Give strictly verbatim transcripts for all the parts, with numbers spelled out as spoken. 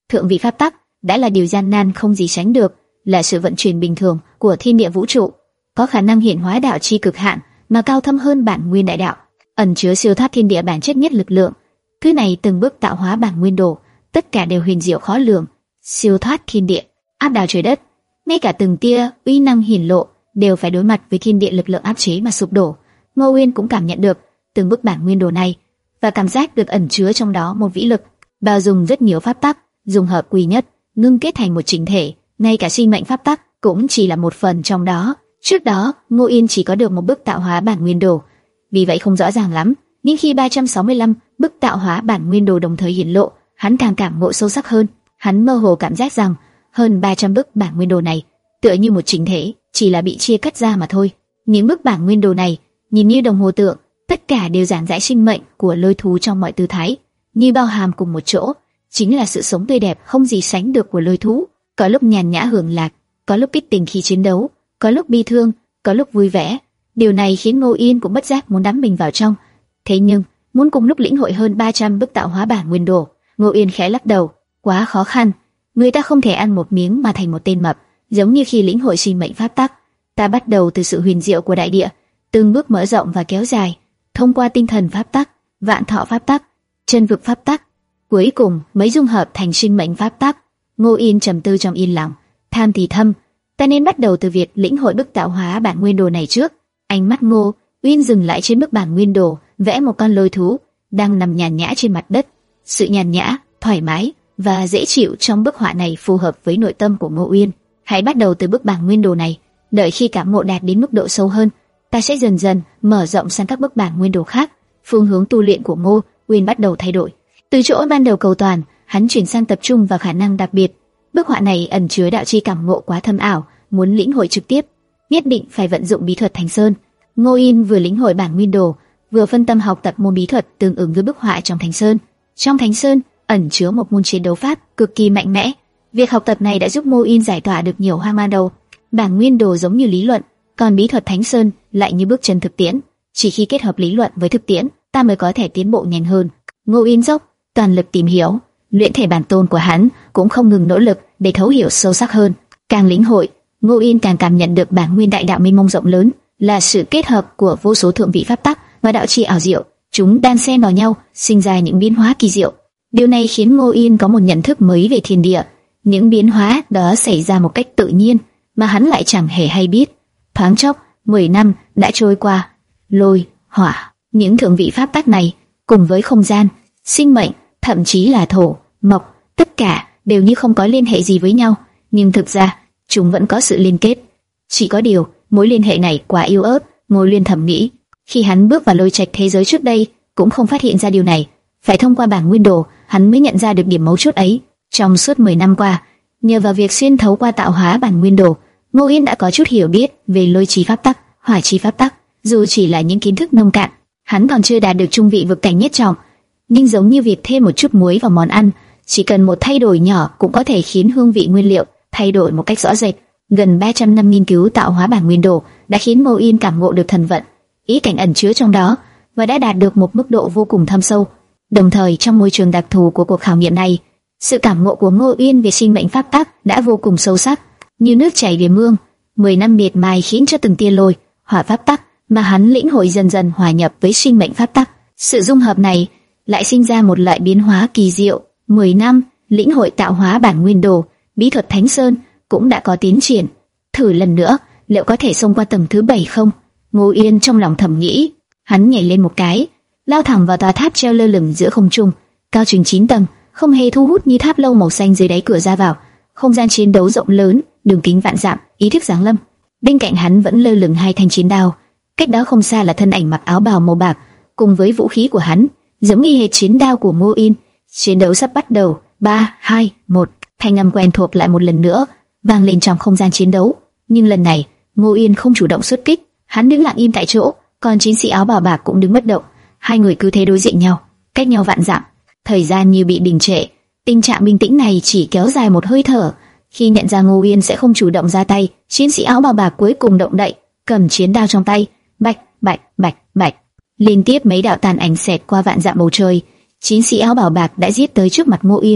Thượng vị pháp tắc đã là điều gian nan không gì sánh được, là sự vận chuyển bình thường của thiên địa vũ trụ, có khả năng hiện hóa đạo chi cực hạn mà cao thâm hơn bản nguyên đại đạo, ẩn chứa siêu thoát thiên địa bản chất nhất lực lượng. Thứ này từng bước tạo hóa bản nguyên đồ, tất cả đều huyền diệu khó lường, siêu thoát thiên địa, áp đảo trời đất, ngay cả từng tia uy năng hiển lộ đều phải đối mặt với thiên địa lực lượng áp chế mà sụp đổ. Ngô Uyên cũng cảm nhận được từng bước bản nguyên đồ này, và cảm giác được ẩn chứa trong đó một vĩ lực, bao dung rất nhiều pháp tắc, dung hợp quy nhất, ngưng kết thành một chỉnh thể. Ngay cả sinh mệnh pháp tắc cũng chỉ là một phần trong đó. Trước đó, Ngô Uyên chỉ có được một bước tạo hóa bản nguyên đồ, vì vậy không rõ ràng lắm. Nhưng khi ba trăm sáu mươi lăm bức tạo hóa bản nguyên đồ đồng thời hiển lộ, hắn càng cảm ngộ sâu sắc hơn. Hắn mơ hồ cảm giác rằng hơn ba trăm bức bản nguyên đồ này tựa như một chỉnh thể, chỉ là bị chia cắt ra mà thôi. Những bức bản nguyên đồ này nhìn như đồng hồ tượng, tất cả đều giảng giải sinh mệnh của lôi thú trong mọi tư thái, như bao hàm cùng một chỗ, chính là sự sống tươi đẹp không gì sánh được của lôi thú. Có lúc nhàn nhã hưởng lạc, có lúc kích tình khi chiến đấu, có lúc bi thương, có lúc vui vẻ. Điều này khiến Ngô Uyên cũng bất giác muốn đắm mình vào trong. Thế nhưng, muốn cùng lúc lĩnh hội hơn ba trăm bức tạo hóa bản nguyên đồ, Ngô Uyên khẽ lắc đầu, quá khó khăn. Người ta không thể ăn một miếng mà thành một tên mập, giống như khi lĩnh hội sinh mệnh pháp tắc. Ta bắt đầu từ sự huyền diệu của đại địa, từng bước mở rộng và kéo dài, thông qua tinh thần pháp tắc, vạn thọ pháp tắc, chân vực pháp tắc, cuối cùng mới dung hợp thành sinh mệnh pháp tắc. Ngô Uyên trầm tư trong yên lặng, tham thì thầm, ta nên bắt đầu từ việc lĩnh hội bức tạo hóa bản nguyên đồ này trước. Ánh mắt Ngô Uyên dừng lại trên bức bản nguyên đồ, vẽ một con lôi thú đang nằm nhàn nhã trên mặt đất. Sự nhàn nhã, thoải mái và dễ chịu trong bức họa này phù hợp với nội tâm của Ngô Uyên. Hãy bắt đầu từ bức bản nguyên đồ này, đợi khi cảm ngộ đạt đến mức độ sâu hơn, ta sẽ dần dần mở rộng sang các bức bản nguyên đồ khác. Phương hướng tu luyện của Ngô Uyên bắt đầu thay đổi. Từ chỗ ban đầu cầu toàn, hắn chuyển sang tập trung vào khả năng đặc biệt. Bức họa này ẩn chứa đạo chi cảm ngộ quá thâm ảo, muốn lĩnh hội trực tiếp, nhất định phải vận dụng bí thuật Thánh Sơn. Ngô Uyên vừa lĩnh hội bản nguyên đồ, vừa phân tâm học tập môn bí thuật tương ứng với bức họa trong Thánh Sơn. Trong Thánh Sơn ẩn chứa một môn chiến đấu pháp cực kỳ mạnh mẽ. Việc học tập này đã giúp Ngô Uyên giải tỏa được nhiều hoang mang đầu. Bản nguyên đồ giống như lý luận, còn bí thuật Thánh Sơn lại như bước chân thực tiễn. Chỉ khi kết hợp lý luận với thực tiễn, ta mới có thể tiến bộ nhanh hơn. Ngô Uyên dốc toàn lực tìm hiểu, luyện thể bản tôn của hắn cũng không ngừng nỗ lực để thấu hiểu sâu sắc hơn. Càng lĩnh hội, Ngô Uyên càng cảm nhận được bản nguyên đại đạo mênh mông rộng lớn, là sự kết hợp của vô số thượng vị pháp tắc và đạo chi ảo diệu. Chúng đan xen vào nhau, sinh ra những biến hóa kỳ diệu. Điều này khiến Ngô Uyên có một nhận thức mới về thiên địa. Những biến hóa đó xảy ra một cách tự nhiên mà hắn lại chẳng hề hay biết. Thoáng chốc, mười năm đã trôi qua. Lôi, hỏa, những thượng vị pháp tắc này cùng với không gian, sinh mệnh, thậm chí là thổ, mộc, tất cả đều như không có liên hệ gì với nhau, nhưng thực ra chúng vẫn có sự liên kết. Chỉ có điều, mối liên hệ này quá yếu ớt. Ngô Uyên thầm nghĩ. Khi hắn bước vào lôi trạch thế giới trước đây, cũng không phát hiện ra điều này. Phải thông qua bản nguyên đồ, hắn mới nhận ra được điểm mấu chốt ấy. Trong suốt mười năm qua, nhờ vào việc xuyên thấu qua tạo hóa bản nguyên đồ, Ngô Uyên đã có chút hiểu biết về lôi chi pháp tắc, hỏa chi pháp tắc. Dù chỉ là những kiến thức nông cạn, hắn còn chưa đạt được trung vị vực cảnh nhất trọng, nhưng giống như việc thêm một chút muối vào món ăn, chỉ cần một thay đổi nhỏ cũng có thể khiến hương vị nguyên liệu thay đổi một cách rõ rệt. Gần ba trăm năm nghiên cứu tạo hóa bản nguyên đồ đã khiến Ngô Uyên cảm ngộ được thần vận, ý cảnh ẩn chứa trong đó, và đã đạt được một mức độ vô cùng thâm sâu. Đồng thời, trong môi trường đặc thù của cuộc khảo nghiệm này, sự cảm ngộ của Ngô Uyên về sinh mệnh pháp tắc đã vô cùng sâu sắc, như nước chảy về mương. Mười năm miệt mài khiến cho từng tia lôi, hỏa pháp tắc mà hắn lĩnh hội dần dần hòa nhập với sinh mệnh pháp tắc. Sự dung hợp này lại sinh ra một loại biến hóa kỳ diệu. Mười năm lĩnh hội tạo hóa bản nguyên đồ, bí thuật Thánh Sơn cũng đã có tiến triển. Thử lần nữa, liệu có thể xông qua tầng thứ bảy không? Ngô Uyên trong lòng thầm nghĩ. Hắn nhảy lên một cái, lao thẳng vào tòa tháp treo lơ lửng giữa không trung, cao chừng chín tầng, không hề thu hút như tháp lâu màu xanh dưới đáy cửa ra vào. Không gian chiến đấu rộng lớn, đường kính vạn dặm, ý thức giáng lâm. Bên cạnh hắn vẫn lơ lửng hai thanh chiến đao. Cách đó không xa là thân ảnh mặc áo bào màu bạc, cùng với vũ khí của hắn, giống y hệt chiến đao của Ngô Uyên. Chiến đấu sắp bắt đầu. Ba, hai, một. Thanh âm quen thuộc lại một lần nữa vang lên trong không gian chiến đấu. Nhưng lần này, Ngô Uyên không chủ động xuất kích, hắn đứng lặng im tại chỗ, còn chiến sĩ áo bào bạc cũng đứng bất động. Hai người cứ thế đối diện nhau, cách nhau vạn dặm. Thời gian như bị đình trệ. Tình trạng bình tĩnh này chỉ kéo dài một hơi thở. Khi nhận ra Ngô Uyên sẽ không chủ động ra tay, chiến sĩ áo bào bạc cuối cùng động đậy, cầm chiến đao trong tay. Bạch, bạch, bạch, bạch. Liên tiếp mấy đạo tàn ảnh xẹt qua vạn dặm bầu trời. Chiến sĩ áo bào bạc đã giết tới trước mặt Ngô Uyên.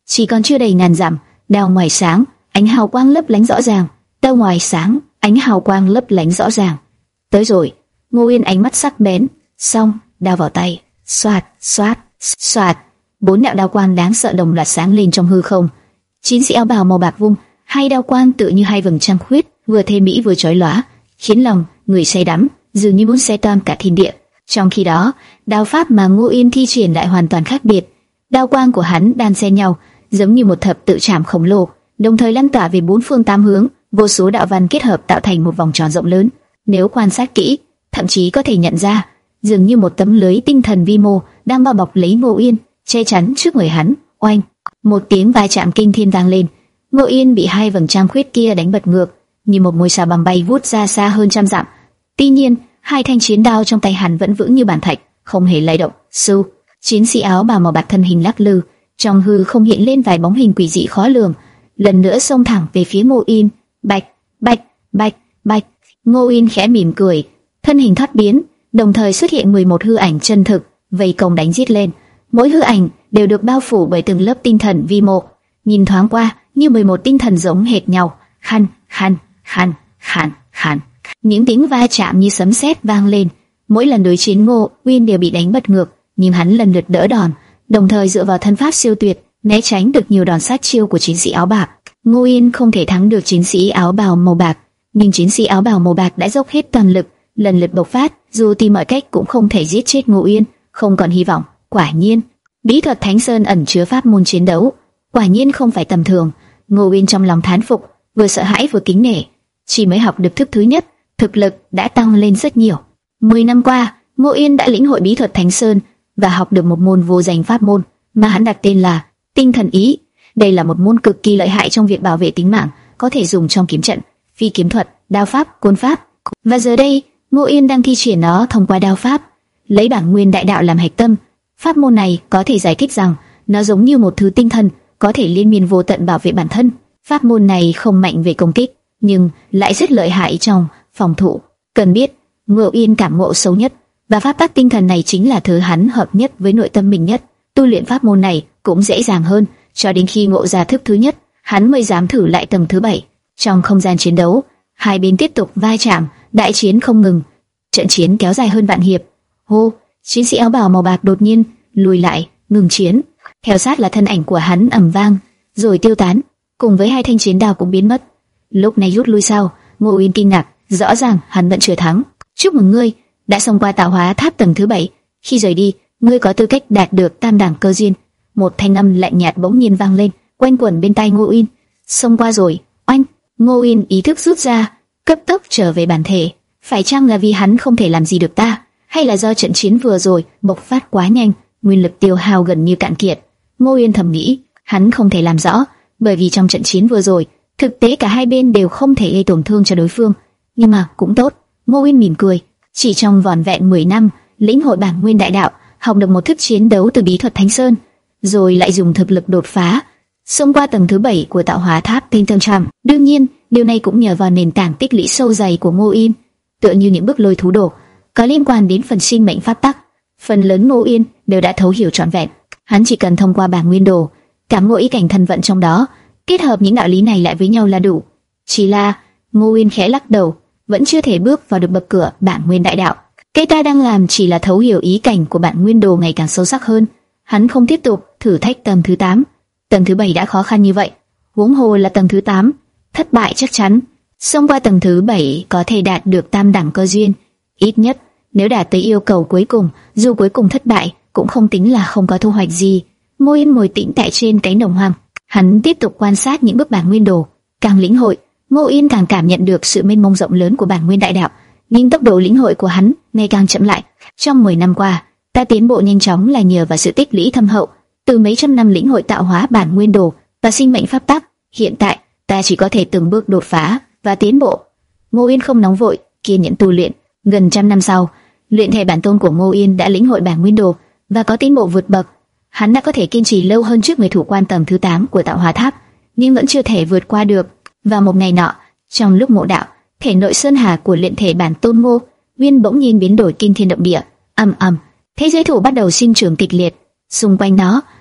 chỉ còn chưa đầy ngàn dặm. Đao ngoài sáng, ánh hào quang lấp lánh rõ ràng. Đao ngoài sáng, ánh hào quang lấp lánh rõ ràng. Tới rồi. Ngô Yên ánh mắt sắc bén. Xong, đao vào tay. Xoạt, xoạt, xoạt. Bốn đạo đao quang đáng sợ đồng loạt sáng lên trong hư không. Chiến sĩ áo bào màu bạc vung hai đao quang tựa như hai vầng trăng khuyết, vừa thêm mỹ vừa chói lóa, khiến lòng người say đắm, dường như muốn xé toang cả thiên địa. Trong khi đó, đao pháp mà Ngô Yên thi triển lại hoàn toàn khác biệt. Đao quang của hắn đan xen nhau, giống như một thập tự trảm khổng lồ, đồng thời lan tỏa về bốn phương tám hướng, vô số đạo văn kết hợp tạo thành một vòng tròn rộng lớn. Nếu quan sát kỹ, thậm chí có thể nhận ra, dường như một tấm lưới tinh thần vi mô đang bao bọc lấy Ngô Yên, che chắn trước người hắn. Oanh! Một tiếng va chạm kinh thiên vang lên. Ngô Yên bị hai vầng trăng khuyết kia đánh bật ngược, như một ngôi sao băng bay vút ra xa hơn trăm dặm. Tuy nhiên, hai thanh chiến đao trong tay hắn vẫn vững như bàn thạch, không hề lay động. Sư, chiến sĩ áo bào màu bạc thân hình lắc lư, trong hư không hiện lên vài bóng hình quỷ dị khó lường, lần nữa xông thẳng về phía Ngô Yên. Bạch, bạch, bạch, bạch. Ngô Yên khẽ mỉm cười, thân hình thoát biến, đồng thời xuất hiện mười một hư ảnh chân thực, vây công đánh giết lên. Mỗi hư ảnh đều được bao phủ bởi từng lớp tinh thần vi mô, nhìn thoáng qua như mười một tinh thần giống hệt nhau. Khăn, khăn, khăn, khăn, khăn. Những tiếng va chạm như sấm sét vang lên. Mỗi lần đối chiến, Ngô Uyên đều bị đánh bật ngược, nhưng hắn lần lượt đỡ đòn, đồng thời dựa vào thân pháp siêu tuyệt né tránh được nhiều đòn sát chiêu của chiến sĩ áo bạc. Ngô Uyên không thể thắng được chiến sĩ áo bào màu bạc, nhưng chiến sĩ áo bào màu bạc đã dốc hết toàn lực, lần lượt bộc phát, dù tìm mọi cách cũng không thể giết chết Ngô Uyên, không còn hy vọng. Quả nhiên, bí thuật Thánh Sơn ẩn chứa pháp môn chiến đấu, quả nhiên không phải tầm thường. Ngô Uyên trong lòng thán phục, vừa sợ hãi vừa kính nể. Chỉ mới học được thức thứ nhất, thực lực đã tăng lên rất nhiều. Mười năm qua, Ngô Uyên đã lĩnh hội bí thuật Thánh Sơn và học được một môn vô danh pháp môn mà hắn đặt tên là Tinh Thần Ý. Đây là một môn cực kỳ lợi hại trong việc bảo vệ tính mạng, có thể dùng trong kiếm trận, phi kiếm thuật, đao pháp, côn pháp. Và giờ đây, Ngô Uyên đang thi triển nó thông qua đao pháp, lấy bản nguyên đại đạo làm hạch tâm. Pháp môn này có thể giải thích rằng nó giống như một thứ tinh thần, có thể liên miên vô tận bảo vệ bản thân. Pháp môn này không mạnh về công kích, nhưng lại rất lợi hại trong phòng thủ. Cần biết, Ngô Uyên cảm ngộ sâu nhất, và pháp tắc tinh thần này chính là thứ hắn hợp nhất với nội tâm mình nhất. Tu luyện pháp môn này cũng dễ dàng hơn, cho đến khi ngộ ra thức thứ nhất, hắn mới dám thử lại tầng thứ bảy. Trong không gian chiến đấu, hai bên tiếp tục va chạm, đại chiến không ngừng. Trận chiến kéo dài hơn vạn hiệp. Hô, chiến sĩ áo bào màu bạc đột nhiên lùi lại, ngừng chiến. Theo sát là thân ảnh của hắn ầm vang, rồi tiêu tán, cùng với hai thanh chiến đao cũng biến mất. Lúc này rút lui sau, Ngô Uyên kinh ngạc, rõ ràng hắn vẫn chưa thắng. Chúc mừng ngươi đã xông qua tạo hóa tháp tầng thứ bảy. Khi rời đi, ngươi có tư cách đạt được tam đẳng cơ duyên. Một thanh âm lạnh nhạt bỗng nhiên vang lên, quanh quẩn bên tai Ngô Uyên. Xông qua rồi. Oanh! Ngô Uyên ý thức rút ra, cấp tốc trở về bản thể. Phải chăng là vì hắn không thể làm gì được ta, hay là do trận chiến vừa rồi bộc phát quá nhanh, nguyên lực tiêu hao gần như cạn kiệt? Ngô Uyên thầm nghĩ, hắn không thể làm rõ, bởi vì trong trận chiến vừa rồi, thực tế cả hai bên đều không thể gây tổn thương cho đối phương. Nhưng mà cũng tốt, Ngô Uyên mỉm cười, chỉ trong vỏn vẹn mười năm, lĩnh hội bản nguyên đại đạo, học được một thức chiến đấu từ bí thuật Thánh Sơn, rồi lại dùng thực lực đột phá, xông qua tầng thứ bảy của tạo hóa tháp Tinh Tân Tràm. Đương nhiên, điều này cũng nhờ vào nền tảng tích lũy sâu dày của Ngô Uyên, tựa như những bước lôi thú đồ, có liên quan đến phần sinh mệnh pháp tắc. Phần lớn Ngô Uyên đều đã thấu hiểu trọn vẹn. Hắn chỉ cần thông qua bản nguyên đồ, cảm ngộ ý cảnh thần vận trong đó, kết hợp những đạo lý này lại với nhau là đủ. Chỉ là Ngô Uyên khẽ lắc đầu, vẫn chưa thể bước vào được bậc cửa bản nguyên đại đạo. Cái ta đang làm chỉ là thấu hiểu ý cảnh của bản nguyên đồ ngày càng sâu sắc hơn. Hắn không tiếp tục thử thách tầng thứ tám. Tầng thứ bảy đã khó khăn như vậy, huống hồ là tầng thứ tám, thất bại chắc chắn. Xông qua tầng thứ bảy có thể đạt được tam đẳng cơ duyên, ít nhất nếu đạt tới yêu cầu cuối cùng, dù cuối cùng thất bại cũng không tính là không có thu hoạch gì. Ngô Uyên ngồi tĩnh tại trên cánh đồng hoang, hắn tiếp tục quan sát những bức bản nguyên đồ, càng lĩnh hội, Ngô Uyên càng cảm nhận được sự mênh mông rộng lớn của bản nguyên đại đạo. Nhưng tốc độ lĩnh hội của hắn ngày càng chậm lại. Trong mười năm qua, ta tiến bộ nhanh chóng là nhờ vào sự tích lũy thâm hậu, từ mấy trăm năm lĩnh hội tạo hóa bản nguyên đồ và sinh mệnh pháp tắc. Hiện tại, ta chỉ có thể từng bước đột phá và tiến bộ. Ngô Uyên không nóng vội, kiên nhẫn tu luyện. Gần trăm năm sau, luyện thể bản tôn của Ngô Uyên đã lĩnh hội bản nguyên đồ và có tiến bộ vượt bậc. Hắn đã có thể kiên trì lâu hơn trước người thủ quan tầng thứ tám của tạo hóa tháp, nhưng vẫn chưa thể vượt qua được. Vào một ngày nọ, trong lúc ngộ đạo, thể nội sơn hà của luyện thể bản tôn Ngô Uyên bỗng nhiên biến đổi kinh thiên động địa. Ầm ầm, thế giới thổ bắt đầu sinh trưởng kịch liệt, xung quanh nó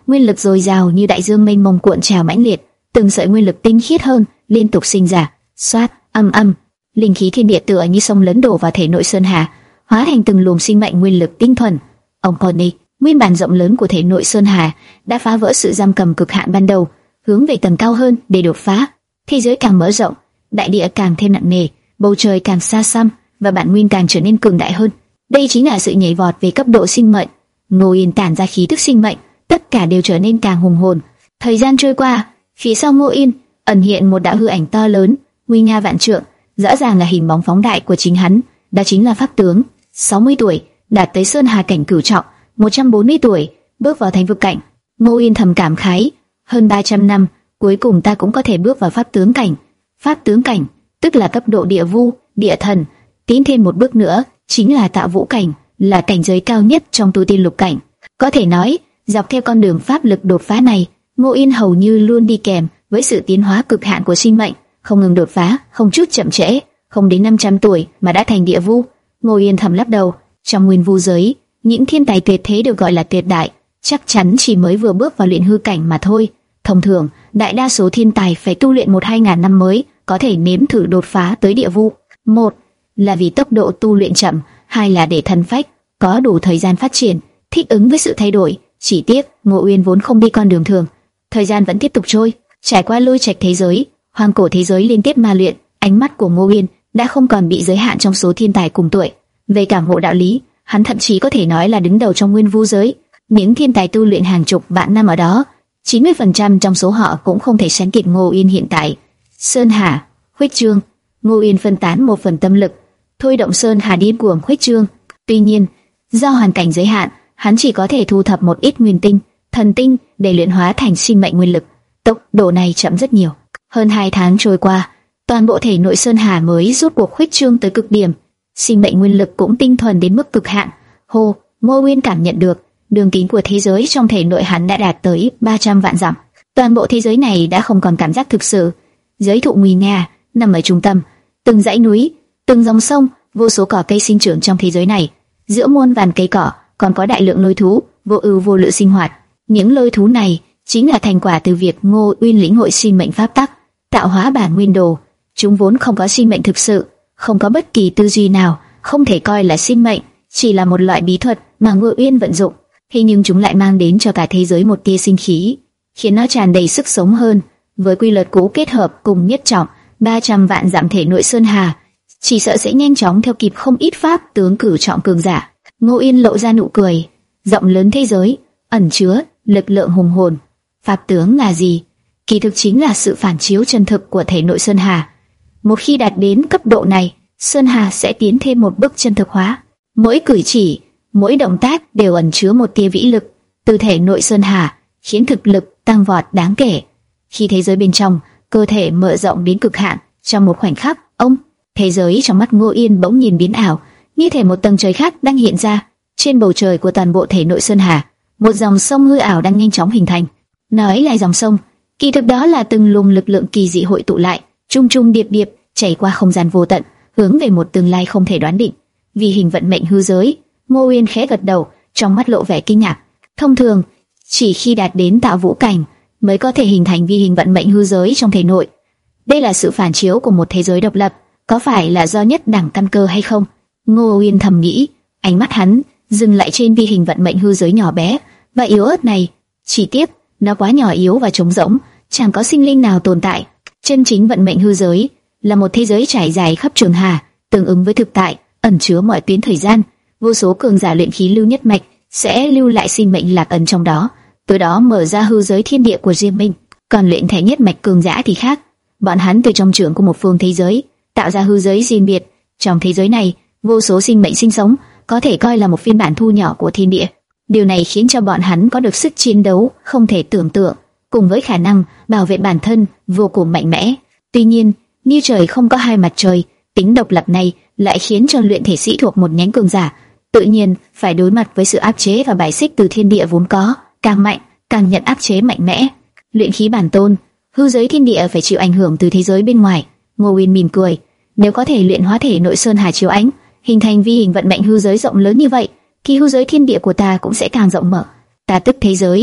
nguyên lực dồi dào như đại dương mênh mông cuộn trào mãnh liệt, từng sợi nguyên lực tinh khiết hơn liên tục sinh ra. Xoát, âm âm, linh khí thiên địa tựa như sông lớn đổ vào thể nội Sơn Hà, hóa thành từng luồng sinh mệnh nguyên lực tinh thuần. Ông Conny, nguyên bản rộng lớn của thể nội Sơn Hà đã phá vỡ sự giam cầm cực hạn ban đầu, hướng về tầng cao hơn để đột phá. Thế giới càng mở rộng, đại địa càng thêm nặng nề, bầu trời càng xa xăm và bản nguyên càng trở nên cường đại hơn. Đây chính là sự nhảy vọt về cấp độ sinh mệnh. Ngô Yên tản ra khí tức sinh mệnh, tất cả đều trở nên càng hùng hồn. Thời gian trôi qua, phía sau Ngô Yên ẩn hiện một đạo hư ảnh to lớn, nguy nga vạn trượng, rõ ràng là hình bóng phóng đại của chính hắn. Đó chính là Pháp Tướng, sáu mươi tuổi, đạt tới Sơn Hà cảnh cửu trọng, một trăm bốn mươi tuổi, bước vào Thánh vực cảnh. Ngô Yên thầm cảm khái, hơn ba trăm năm, cuối cùng ta cũng có thể bước vào Pháp Tướng cảnh. Pháp Tướng cảnh, tức là cấp độ địa vu, địa thần, tiến thêm một bước nữa chính là Tạo Vũ cảnh, là cảnh giới cao nhất trong tu tiên lục cảnh. Có thể nói, dọc theo con đường pháp lực đột phá này, Ngô Yên hầu như luôn đi kèm với sự tiến hóa cực hạn của sinh mệnh, không ngừng đột phá, không chút chậm trễ, không đến năm trăm tuổi mà đã thành địa vu. Ngô Yên thầm lắc đầu, trong nguyên vu giới, những thiên tài tuyệt thế được gọi là tuyệt đại, chắc chắn chỉ mới vừa bước vào luyện hư cảnh mà thôi. Thông thường, đại đa số thiên tài phải tu luyện một hai ngàn năm mới có thể nếm thử đột phá tới địa vu. Một là vì tốc độ tu luyện chậm, hai là để thân phách có đủ thời gian phát triển, thích ứng với sự thay đổi. Chỉ tiếc, Ngô Uyên vốn không đi con đường thường. Thời gian vẫn tiếp tục trôi, trải qua lôi trạch thế giới, hoang cổ thế giới liên tiếp ma luyện, ánh mắt của Ngô Uyên đã không còn bị giới hạn trong số thiên tài cùng tuổi. Về cảm ngộ đạo lý, hắn thậm chí có thể nói là đứng đầu trong nguyên vu giới. Những thiên tài tu luyện hàng chục vạn năm ở đó, chín mươi phần trăm trong số họ cũng không thể sánh kịp Ngô Uyên hiện tại. Sơn Hà, khuếch trương. Ngô Uyên phân tán một phần tâm lực, thôi động Sơn Hà điên cuồng khuếch trương. Tuy nhiên, do hoàn cảnh giới hạn, hắn chỉ có thể thu thập một ít nguyên tinh, thần tinh để luyện hóa thành sinh mệnh nguyên lực. Tốc độ này chậm rất nhiều. Hơn hai tháng trôi qua, toàn bộ thể nội Sơn Hà mới rốt cuộc khuếch trương tới cực điểm, sinh mệnh nguyên lực cũng tinh thuần đến mức cực hạn. Hồ, Ngô Uyên cảm nhận được đường kính của thế giới trong thể nội hắn đã đạt tới ba trăm vạn dặm. Toàn bộ thế giới này đã không còn cảm giác thực sự. Giới thụ nguy nga nằm ở trung tâm, từng dãy núi, từng dòng sông, vô số cỏ cây sinh trưởng trong thế giới này. Giữa muôn vàn cây cỏ còn có đại lượng lôi thú vô ưu vô lự sinh hoạt. Những lôi thú này chính là thành quả từ việc Ngô Uyên lĩnh hội sinh mệnh pháp tắc, tạo hóa bản nguyên đồ. Chúng vốn không có sinh mệnh thực sự, không có bất kỳ tư duy nào, không thể coi là sinh mệnh, chỉ là một loại bí thuật mà Ngô Uyên vận dụng. Thế nhưng chúng lại mang đến cho cả thế giới một tia sinh khí, khiến nó tràn đầy sức sống hơn. Với quy luật cũ kết hợp cùng nhất trọng, ba trăm vạn dặm thể nội Sơn Hà, chỉ sợ sẽ nhanh chóng theo kịp không ít pháp tướng cửu trọng cường giả. Ngô Uyên lộ ra nụ cười. Rộng lớn thế giới ẩn chứa lực lượng hùng hồn. Pháp tướng là gì? Kỳ thực chính là sự phản chiếu chân thực của thể nội Sơn Hà. Một khi đạt đến cấp độ này, Sơn Hà sẽ tiến thêm một bước chân thực hóa. Mỗi cử chỉ, mỗi động tác đều ẩn chứa một tia vĩ lực từ thể nội Sơn Hà, khiến thực lực tăng vọt đáng kể. Khi thế giới bên trong cơ thể mở rộng đến cực hạn, trong một khoảnh khắc, ông thế giới trong mắt Ngô Yên bỗng nhìn biến ảo, như thể một tầng trời khác đang hiện ra. Trên bầu trời của toàn bộ thể nội Sơn Hà, một dòng sông hư ảo đang nhanh chóng hình thành. Nói là dòng sông, kỳ thực đó là từng luồng lực lượng kỳ dị hội tụ lại, trung trung điệp điệp chảy qua không gian vô tận, hướng về một tương lai không thể đoán định. Vì hình vận mệnh hư giới, Ngô Uyên khẽ gật đầu, trong mắt lộ vẻ kinh ngạc. Thông thường, chỉ khi đạt đến tạo vũ cảnh mới có thể hình thành vi hình vận mệnh hư giới trong thể nội. Đây là sự phản chiếu của một thế giới độc lập, có phải là do nhất đẳng căn cơ hay không? Ngô Uyên thầm nghĩ, ánh mắt hắn dừng lại trên vi hình vận mệnh hư giới nhỏ bé và yếu ớt này. Chỉ tiếc, nó quá nhỏ yếu và trống rỗng, chẳng có sinh linh nào tồn tại. Chân chính vận mệnh hư giới là một thế giới trải dài khắp trường hà, tương ứng với thực tại, ẩn chứa mọi tuyến thời gian. Vô số cường giả luyện khí lưu nhất mạch sẽ lưu lại sinh mệnh lạc ẩn trong đó, từ đó mở ra hư giới thiên địa của riêng mình. Còn luyện thể nhất mạch cường giả thì khác, bọn hắn từ trong trưởng của một phương thế giới tạo ra hư giới riêng biệt. Trong thế giới này, vô số sinh mệnh sinh sống, có thể coi là một phiên bản thu nhỏ của thiên địa. Điều này khiến cho bọn hắn có được sức chiến đấu không thể tưởng tượng, cùng với khả năng bảo vệ bản thân vô cùng mạnh mẽ. Tuy nhiên, như trời không có hai mặt trời, tính độc lập này lại khiến cho luyện thể sĩ thuộc một nhánh cường giả tự nhiên phải đối mặt với sự áp chế và bài xích từ thiên địa vốn có, càng mạnh càng nhận áp chế mạnh mẽ. Luyện khí bản tôn, hư giới thiên địa phải chịu ảnh hưởng từ thế giới bên ngoài. Ngô Uyên mỉm cười, nếu có thể luyện hóa thể nội Sơn Hà chiếu ánh, hình thành vi hình vận mệnh hư giới rộng lớn như vậy, thì hư giới thiên địa của ta cũng sẽ càng rộng mở. Ta tức thế giới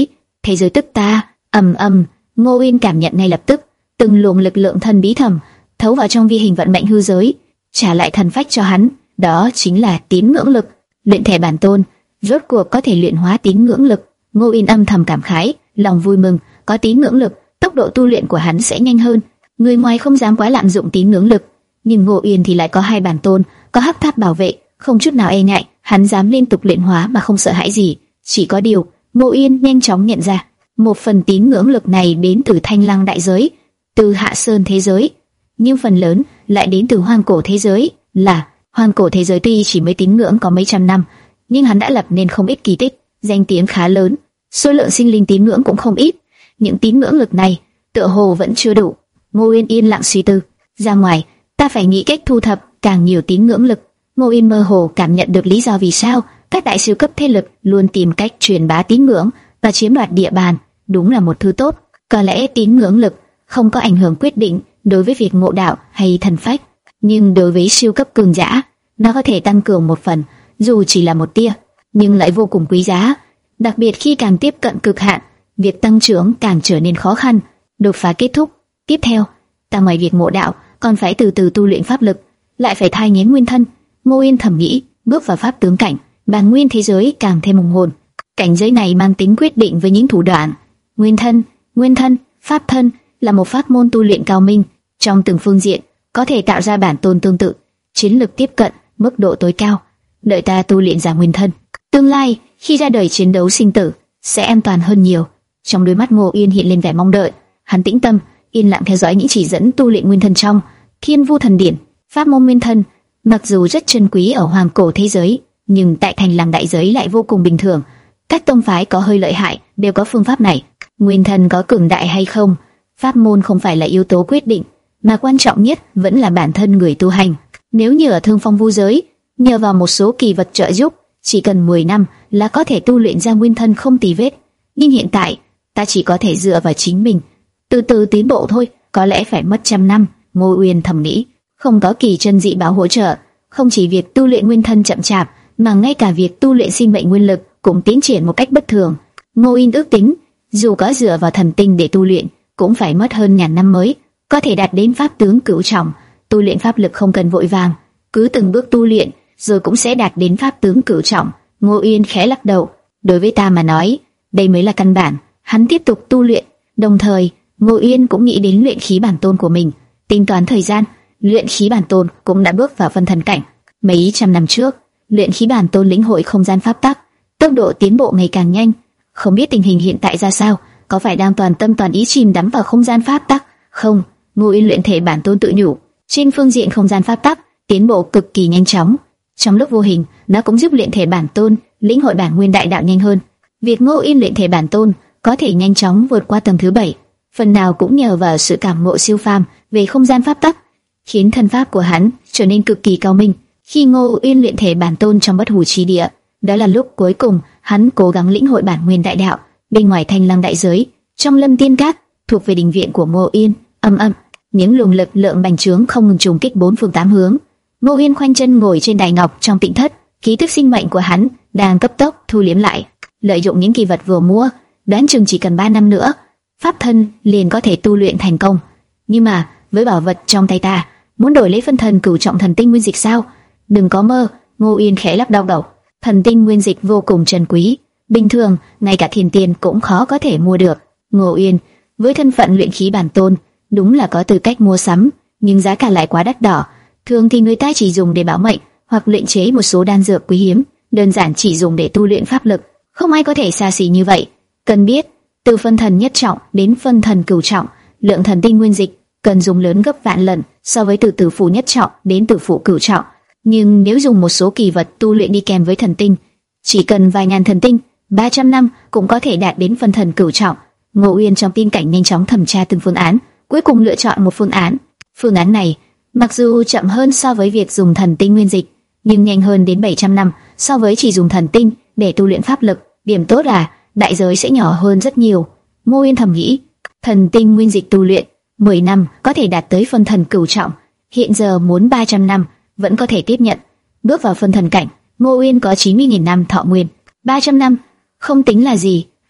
thế giới tức ta. Ầm ầm, Ngô Uyên cảm nhận ngay lập tức, từng luồng lực lượng thần bí thầm thấu vào trong vi hình vận mệnh hư giới, trả lại thần phách cho hắn. Đó chính là tín ngưỡng lực. Luyện thể bản tôn, rốt cuộc có thể luyện hóa tín ngưỡng lực. Ngô Uyên âm thầm cảm khái, lòng vui mừng. Có tín ngưỡng lực, tốc độ tu luyện của hắn sẽ nhanh hơn. Người ngoài không dám quá lạm dụng tín ngưỡng lực, nhưng Ngô Uyên thì lại có hai bản tôn, có hắc tháp bảo vệ, không chút nào e ngại, hắn dám liên tục luyện hóa mà không sợ hãi gì. Chỉ có điều, Ngô Uyên nhanh chóng nhận ra, một phần tín ngưỡng lực này đến từ Thanh Lăng đại giới, từ Hạ Sơn thế giới, nhưng phần lớn lại đến từ Hoang Cổ thế giới. Là Hoang Cổ thế giới tuy chỉ mới tín ngưỡng có mấy trăm năm, nhưng hắn đã lập nên không ít kỳ tích, danh tiếng khá lớn, số lượng sinh linh tín ngưỡng cũng không ít. Những tín ngưỡng lực này tựa hồ vẫn chưa đủ. Ngô Uyên yên lặng suy tư, ra ngoài, ta phải nghĩ cách thu thập càng nhiều tín ngưỡng lực. Ngô Uyên mơ hồ cảm nhận được lý do vì sao các đại siêu cấp thế lực luôn tìm cách truyền bá tín ngưỡng và chiếm đoạt địa bàn. Đúng là một thứ tốt. Có lẽ tín ngưỡng lực không có ảnh hưởng quyết định đối với việc ngộ đạo hay thần phách, nhưng đối với siêu cấp cường giả, nó có thể tăng cường một phần, dù chỉ là một tia, nhưng lại vô cùng quý giá. Đặc biệt khi càng tiếp cận cực hạn, việc tăng trưởng càng trở nên khó khăn. Đột phá kết thúc, tiếp theo, ta ngoài việc ngộ đạo, còn phải từ từ tu luyện pháp lực, lại phải thai nghén nguyên thân. Ngô Uyên thầm nghĩ, bước vào pháp tướng cảnh, bản nguyên thế giới càng thêm hùng hồn. Cảnh giới này mang tính quyết định với những thủ đoạn. Nguyên thân, nguyên thân, pháp thân là một pháp môn tu luyện cao minh, trong từng phương diện có thể tạo ra bản tôn tương tự, chiến lực tiếp cận mức độ tối cao. Đợi ta tu luyện ra nguyên thân, tương lai khi ra đời chiến đấu sinh tử sẽ an toàn hơn nhiều. Trong đôi mắt Ngô Uyên hiện lên vẻ mong đợi, hắn tĩnh tâm, yên lặng theo dõi những chỉ dẫn tu luyện nguyên thân trong Thiên Vu Thần Điển. Pháp môn nguyên thân mặc dù rất chân quý ở Hoàng Cổ thế giới, nhưng tại Thành Lăng đại giới lại vô cùng bình thường. Các tông phái có hơi lợi hại đều có phương pháp này. Nguyên thân có cường đại hay không, pháp môn không phải là yếu tố quyết định, mà quan trọng nhất vẫn là bản thân người tu hành. Nếu như ở Thương Phong Vu giới, nhờ vào một số kỳ vật trợ giúp, chỉ cần mười năm là có thể tu luyện ra nguyên thân không tì vết. Nhưng hiện tại, ta chỉ có thể dựa vào chính mình, từ từ tiến bộ thôi, có lẽ phải mất trăm năm. Ngô Uyên thầm nghĩ, không có kỳ chân dị bảo hỗ trợ, không chỉ việc tu luyện nguyên thân chậm chạp, mà ngay cả việc tu luyện sinh mệnh nguyên lực cũng tiến triển một cách bất thường. Ngô Uyên ước tính, dù có dựa vào thần tinh để tu luyện, cũng phải mất hơn ngàn năm mới có thể đạt đến pháp tướng cửu trọng. Tu luyện pháp lực không cần vội vàng, cứ từng bước tu luyện, rồi cũng sẽ đạt đến pháp tướng cửu trọng. Ngô Uyên khẽ lắc đầu, đối với ta mà nói, đây mới là căn bản. Hắn tiếp tục tu luyện, đồng thời Ngô Uyên cũng nghĩ đến luyện khí bản tôn của mình. Tính toán thời gian, luyện khí bản tôn cũng đã bước vào phân thần cảnh. Mấy trăm năm trước, luyện khí bản tôn lĩnh hội không gian pháp tắc, tốc độ tiến bộ ngày càng nhanh. Không biết tình hình hiện tại ra sao, có phải đang toàn tâm toàn ý chìm đắm vào không gian pháp tắc không? Ngô Uyên luyện thể bản tôn tự nhủ, trên phương diện không gian pháp tắc tiến bộ cực kỳ nhanh chóng. Trong lúc vô hình, nó cũng giúp luyện thể bản tôn lĩnh hội bản nguyên đại đạo nhanh hơn. Việc Ngô Uyên luyện thể bản tôn có thể nhanh chóng vượt qua tầng thứ bảy, phần nào cũng nhờ vào sự cảm ngộ siêu phàm về không gian pháp tắc, khiến thân pháp của hắn trở nên cực kỳ cao minh. Khi Ngô Uyên luyện thể bản tôn trong Bất Hủ Chi Địa, đó là lúc cuối cùng hắn cố gắng lĩnh hội bản nguyên đại đạo. Bên ngoài Thanh Lăng đại giới, trong Lâm Tiên Các thuộc về đình viện của Ngô Uyên, âm âm những luồng lực lượng bành trướng không ngừng trùng kích bốn phương tám hướng. Ngô Uyên khoanh chân ngồi trên đài ngọc trong tịnh thất, khí tức sinh mệnh của hắn đang cấp tốc thu liễm lại. Lợi dụng những kỳ vật vừa mua, đoán chừng chỉ cần ba năm nữa, pháp thân liền có thể tu luyện thành công. Nhưng mà với bảo vật trong tay ta, muốn đổi lấy phân thần cửu trọng thần tinh nguyên dịch sao? Đừng có mơ. Ngô Uyên khẽ lắc đầu đầu. Thần tinh nguyên dịch vô cùng trân quý, bình thường ngay cả thiên tiên cũng khó có thể mua được. Ngô Uyên với thân phận luyện khí bản tôn đúng là có tư cách mua sắm, nhưng giá cả lại quá đắt đỏ. Thường thì người ta chỉ dùng để bảo mệnh hoặc luyện chế một số đan dược quý hiếm, đơn giản chỉ dùng để tu luyện pháp lực, không ai có thể xa xỉ như vậy. Cần biết, từ phân thần nhất trọng đến phân thần cửu trọng, lượng thần tinh nguyên dịch cần dùng lớn gấp vạn lần so với từ tử phủ nhất trọng đến tử phủ cửu trọng. Nhưng nếu dùng một số kỳ vật tu luyện đi kèm với thần tinh, chỉ cần vài ngàn thần tinh, ba trăm năm cũng có thể đạt đến phân thần cửu trọng. Ngô Uyên trong tiên cảnh nhanh chóng thẩm tra từng phương án, cuối cùng lựa chọn một phương án. Phương án này mặc dù chậm hơn so với việc dùng thần tinh nguyên dịch, nhưng nhanh hơn đến bảy trăm năm so với chỉ dùng thần tinh để tu luyện pháp lực. Điểm tốt là đại giới sẽ nhỏ hơn rất nhiều. Ngô Uyên thầm nghĩ, thần tinh nguyên dịch tu luyện mười năm có thể đạt tới phân thần cửu trọng, hiện giờ muốn ba trăm năm vẫn có thể tiếp nhận. Bước vào phân thần cảnh, Ngô Uyên có chín mươi nghìn năm thọ nguyên, ba trăm năm không tính là gì.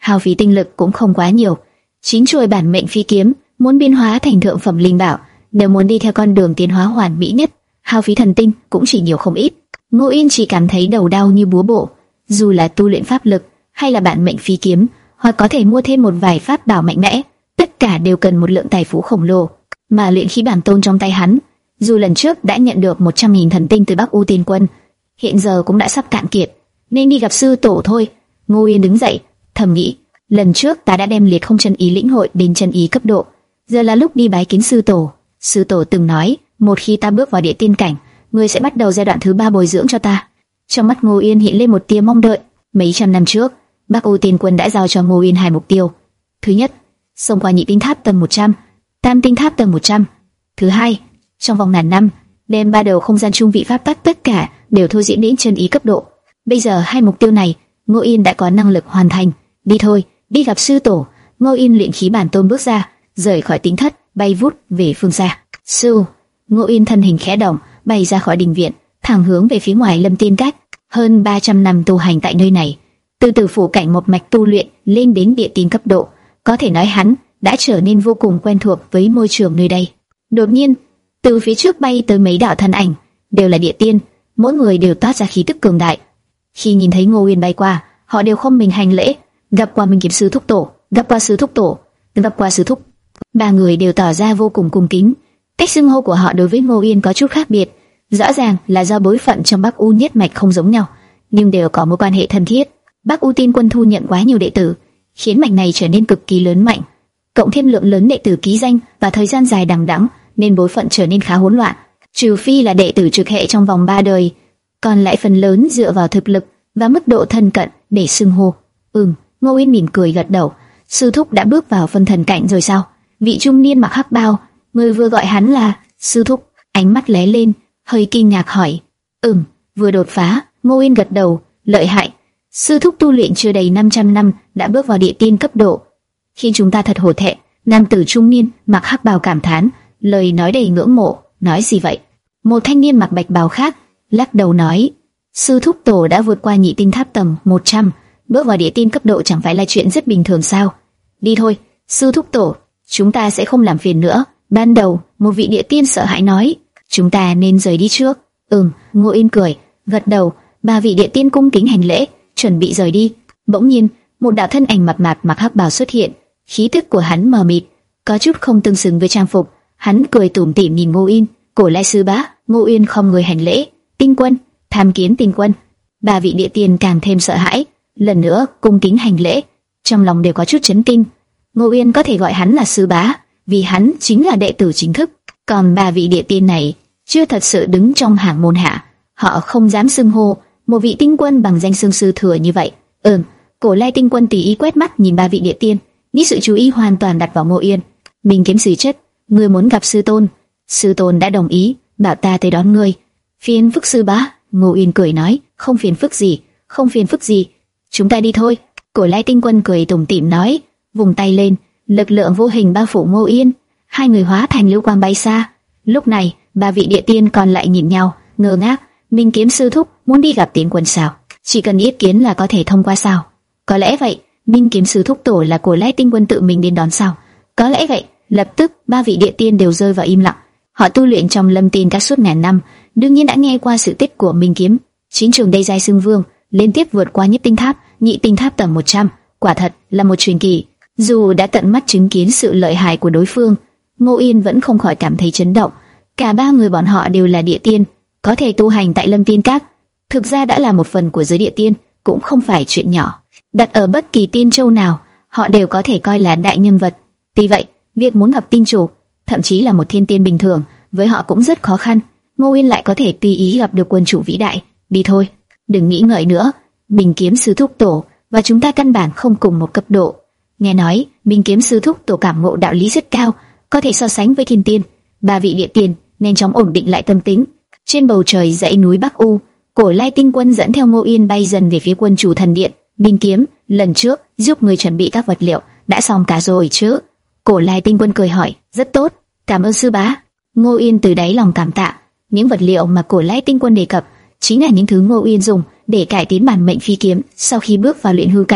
hao phí tinh lực cũng không quá nhiều. Chính chuôi bản mệnh phi kiếm muốn biến hóa thành thượng phẩm linh bảo, nếu muốn đi theo con đường tiến hóa hoàn mỹ nhất, hao phí thần tinh cũng chỉ nhiều không ít. Ngô Yên chỉ cảm thấy đầu đau như búa bổ, dù là tu luyện pháp lực hay là bản mệnh phi kiếm, hoặc có thể mua thêm một vài pháp bảo mạnh mẽ, tất cả đều cần một lượng tài phú khổng lồ. Mà luyện khí bản tôn trong tay hắn, dù lần trước đã nhận được một trăm nghìn thần tinh từ Bắc U Tiên Quân, hiện giờ cũng đã sắp cạn kiệt, nên đi gặp sư tổ thôi. Ngô Yên đứng dậy, thầm nghĩ, lần trước ta đã đem liệt không chân ý lĩnh hội đến chân ý cấp độ, giờ là lúc đi bái kiến sư tổ. Sư tổ từng nói, một khi ta bước vào địa tiên cảnh, ngươi sẽ bắt đầu giai đoạn thứ ba bồi dưỡng cho ta. Trong mắt Ngô Yên hiện lên một tia mong đợi. Mấy trăm năm trước, Bắc U Tiên Quân đã giao cho Ngô Yên hai mục tiêu. Thứ nhất, xông qua nhị tinh tháp tầng một trăm, tam tinh tháp tầng một trăm. Thứ hai, trong vòng ngàn năm, đem ba đầu không gian trung vị pháp tắc tất cả đều thôi diễn đến chân ý cấp độ. Bây giờ hai mục tiêu này, Ngô Yên đã có năng lực hoàn thành. Đi thôi, đi gặp sư tổ. Ngô Yên luyện khí bản tôn bước ra, rời khỏi tính thất, bay vút về phương xa. Sư, Ngô Yên thân hình khẽ động, bay ra khỏi đình viện, thẳng hướng về phía ngoài Lâm Tiên Các. Hơn ba trăm năm tu hành tại nơi này, từ từ phủ cảnh một mạch tu luyện lên đến địa tiên cấp độ, có thể nói hắn đã trở nên vô cùng quen thuộc với môi trường nơi đây. Đột nhiên, từ phía trước bay tới mấy đạo thân ảnh, đều là địa tiên, mỗi người đều toát ra khí tức cường đại. Khi nhìn thấy Ngô Yên bay qua, họ đều không mình hành lễ, gặp qua Minh Kiếm sư thúc tổ, gặp qua sư thúc tổ, gặp qua sư thúc. Ba người đều tỏ ra vô cùng cung kính. Cách xưng hô của họ đối với Ngô Yên có chút khác biệt, rõ ràng là do bối phận trong Bắc U nhất mạch không giống nhau, nhưng đều có mối quan hệ thân thiết. Bắc U Tiên Quân thu nhận quá nhiều đệ tử, khiến mạch này trở nên cực kỳ lớn mạnh, cộng thêm lượng lớn đệ tử ký danh và thời gian dài đằng đẵng, nên bối phận trở nên khá hỗn loạn. Trừ phi là đệ tử trực hệ trong vòng ba đời, còn lại phần lớn dựa vào thực lực và mức độ thân cận để xưng hô. Ừm, Ngô Yên mỉm cười gật đầu. Sư thúc đã bước vào phân thần cảnh rồi sao? Vị trung niên mặc hắc bào, người vừa gọi hắn là sư thúc, ánh mắt lóe lên, hơi kinh ngạc hỏi. Ừm, vừa đột phá. Ngô Yên gật đầu. Lợi hại. Sư thúc tu luyện chưa đầy năm trăm năm đã bước vào địa tiên cấp độ, khiến chúng ta thật hổ thẹn. Nam tử trung niên mặc hắc bào cảm thán, lời nói đầy ngưỡng mộ. Nói gì vậy? Một thanh niên mặc bạch bào khác lắc đầu nói, sư thúc tổ đã vượt qua nhị tinh tháp tầng một trăm, bước vào địa tiên cấp độ chẳng phải là chuyện rất bình thường sao? Đi thôi, sư thúc tổ, chúng ta sẽ không làm phiền nữa. Ban đầu, một vị địa tiên sợ hãi nói, chúng ta nên rời đi trước. Ừm, Ngô Yên cười, gật đầu. Ba vị địa tiên cung kính hành lễ, chuẩn bị rời đi. Bỗng nhiên, một đạo thân ảnh mập mạp mặc hắc bào xuất hiện, khí tức của hắn mờ mịt, có chút không tương xứng với trang phục. Hắn cười tủm tỉm nhìn Ngô Yên. Cổ Lai sư bá. Ngô Yên không người hành lễ. Tinh quân, tham kiến tinh quân. Ba vị địa tiên càng thêm sợ hãi, lần nữa cung kính hành lễ, trong lòng đều có chút chấn kinh. Ngô Yên có thể gọi hắn là sư bá, vì hắn chính là đệ tử chính thức. Còn ba vị địa tiên này chưa thật sự đứng trong hàng môn hạ, họ không dám xưng hô một vị tinh quân bằng danh xưng sư thừa như vậy. Ừm, Cổ Lai tinh quân tùy ý quét mắt nhìn ba vị địa tiên, ní sự chú ý hoàn toàn đặt vào Ngô Yên. Minh Kiếm sư chất, ngươi muốn gặp sư tôn. Sư tôn đã đồng ý, bảo ta tới đón ngươi. Phiền phức sư bá. Ngô Yên cười nói, không phiền phức gì, không phiền phức gì. Chúng ta đi thôi. Cổ Lai tinh quân cười tủm tỉm nói, vùng tay lên, lực lượng vô hình bao phủ Ngô Yên, hai người hóa thành lưu quang bay xa. Lúc này, ba vị địa tiên còn lại nhìn nhau, ngơ ngác. Minh Kiếm sư thúc muốn đi gặp Tiên quân sao? Chỉ cần ý kiến là có thể thông qua sao? Có lẽ vậy. Minh Kiếm sư thúc tổ là Cổ Lai tinh quân tự mình đến đón sao? Có lẽ vậy. Lập tức ba vị địa tiên đều rơi vào im lặng. Họ tu luyện trong Lâm Tiên Các suốt ngàn năm, đương nhiên đã nghe qua sự tích của Minh Kiếm. Chiến trường đây giai xưng vương, liên tiếp vượt qua nhất tinh tháp, nhị tinh tháp tầng một trăm, quả thật là một truyền kỳ. Dù đã tận mắt chứng kiến sự lợi hại của đối phương, Ngô Yên vẫn không khỏi cảm thấy chấn động. Cả ba người bọn họ đều là địa tiên, có thể tu hành tại Lâm Tiên Các, thực ra đã là một phần của giới địa tiên, cũng không phải chuyện nhỏ. Đặt ở bất kỳ tiên châu nào, họ đều có thể coi là đại nhân vật. Tuy vậy, việc muốn gặp tiên chủ, thậm chí là một thiên tiên bình thường, với họ cũng rất khó khăn. Ngô Yên lại có thể tùy ý gặp được quân chủ vĩ đại. Đi thôi, đừng nghĩ ngợi nữa. Minh Kiếm sư thúc tổ và chúng ta căn bản không cùng một cấp độ. Nghe nói Minh Kiếm sư thúc tổ cảm ngộ đạo lý rất cao, có thể so sánh với thiên tiên. Ba vị địa tiên nhanh chóng ổn định lại tâm tính. Trên bầu trời dãy núi Bắc U, Cổ Lai tinh quân dẫn theo Ngô Yên bay dần về phía quân chủ thần điện. Minh Kiếm, lần trước giúp người chuẩn bị các vật liệu đã xong cả rồi chứ? Cổ Lai tinh quân cười hỏi. Rất tốt, cảm ơn sư bá. Ngô Yên từ đáy lòng cảm tạ. Những vật liệu mà Cổ Lai tinh quân đề cập chính là những thứ Ngô Yên dùng để cải tiến bản mệnh phi kiếm sau khi bước vào luyện hư cảnh.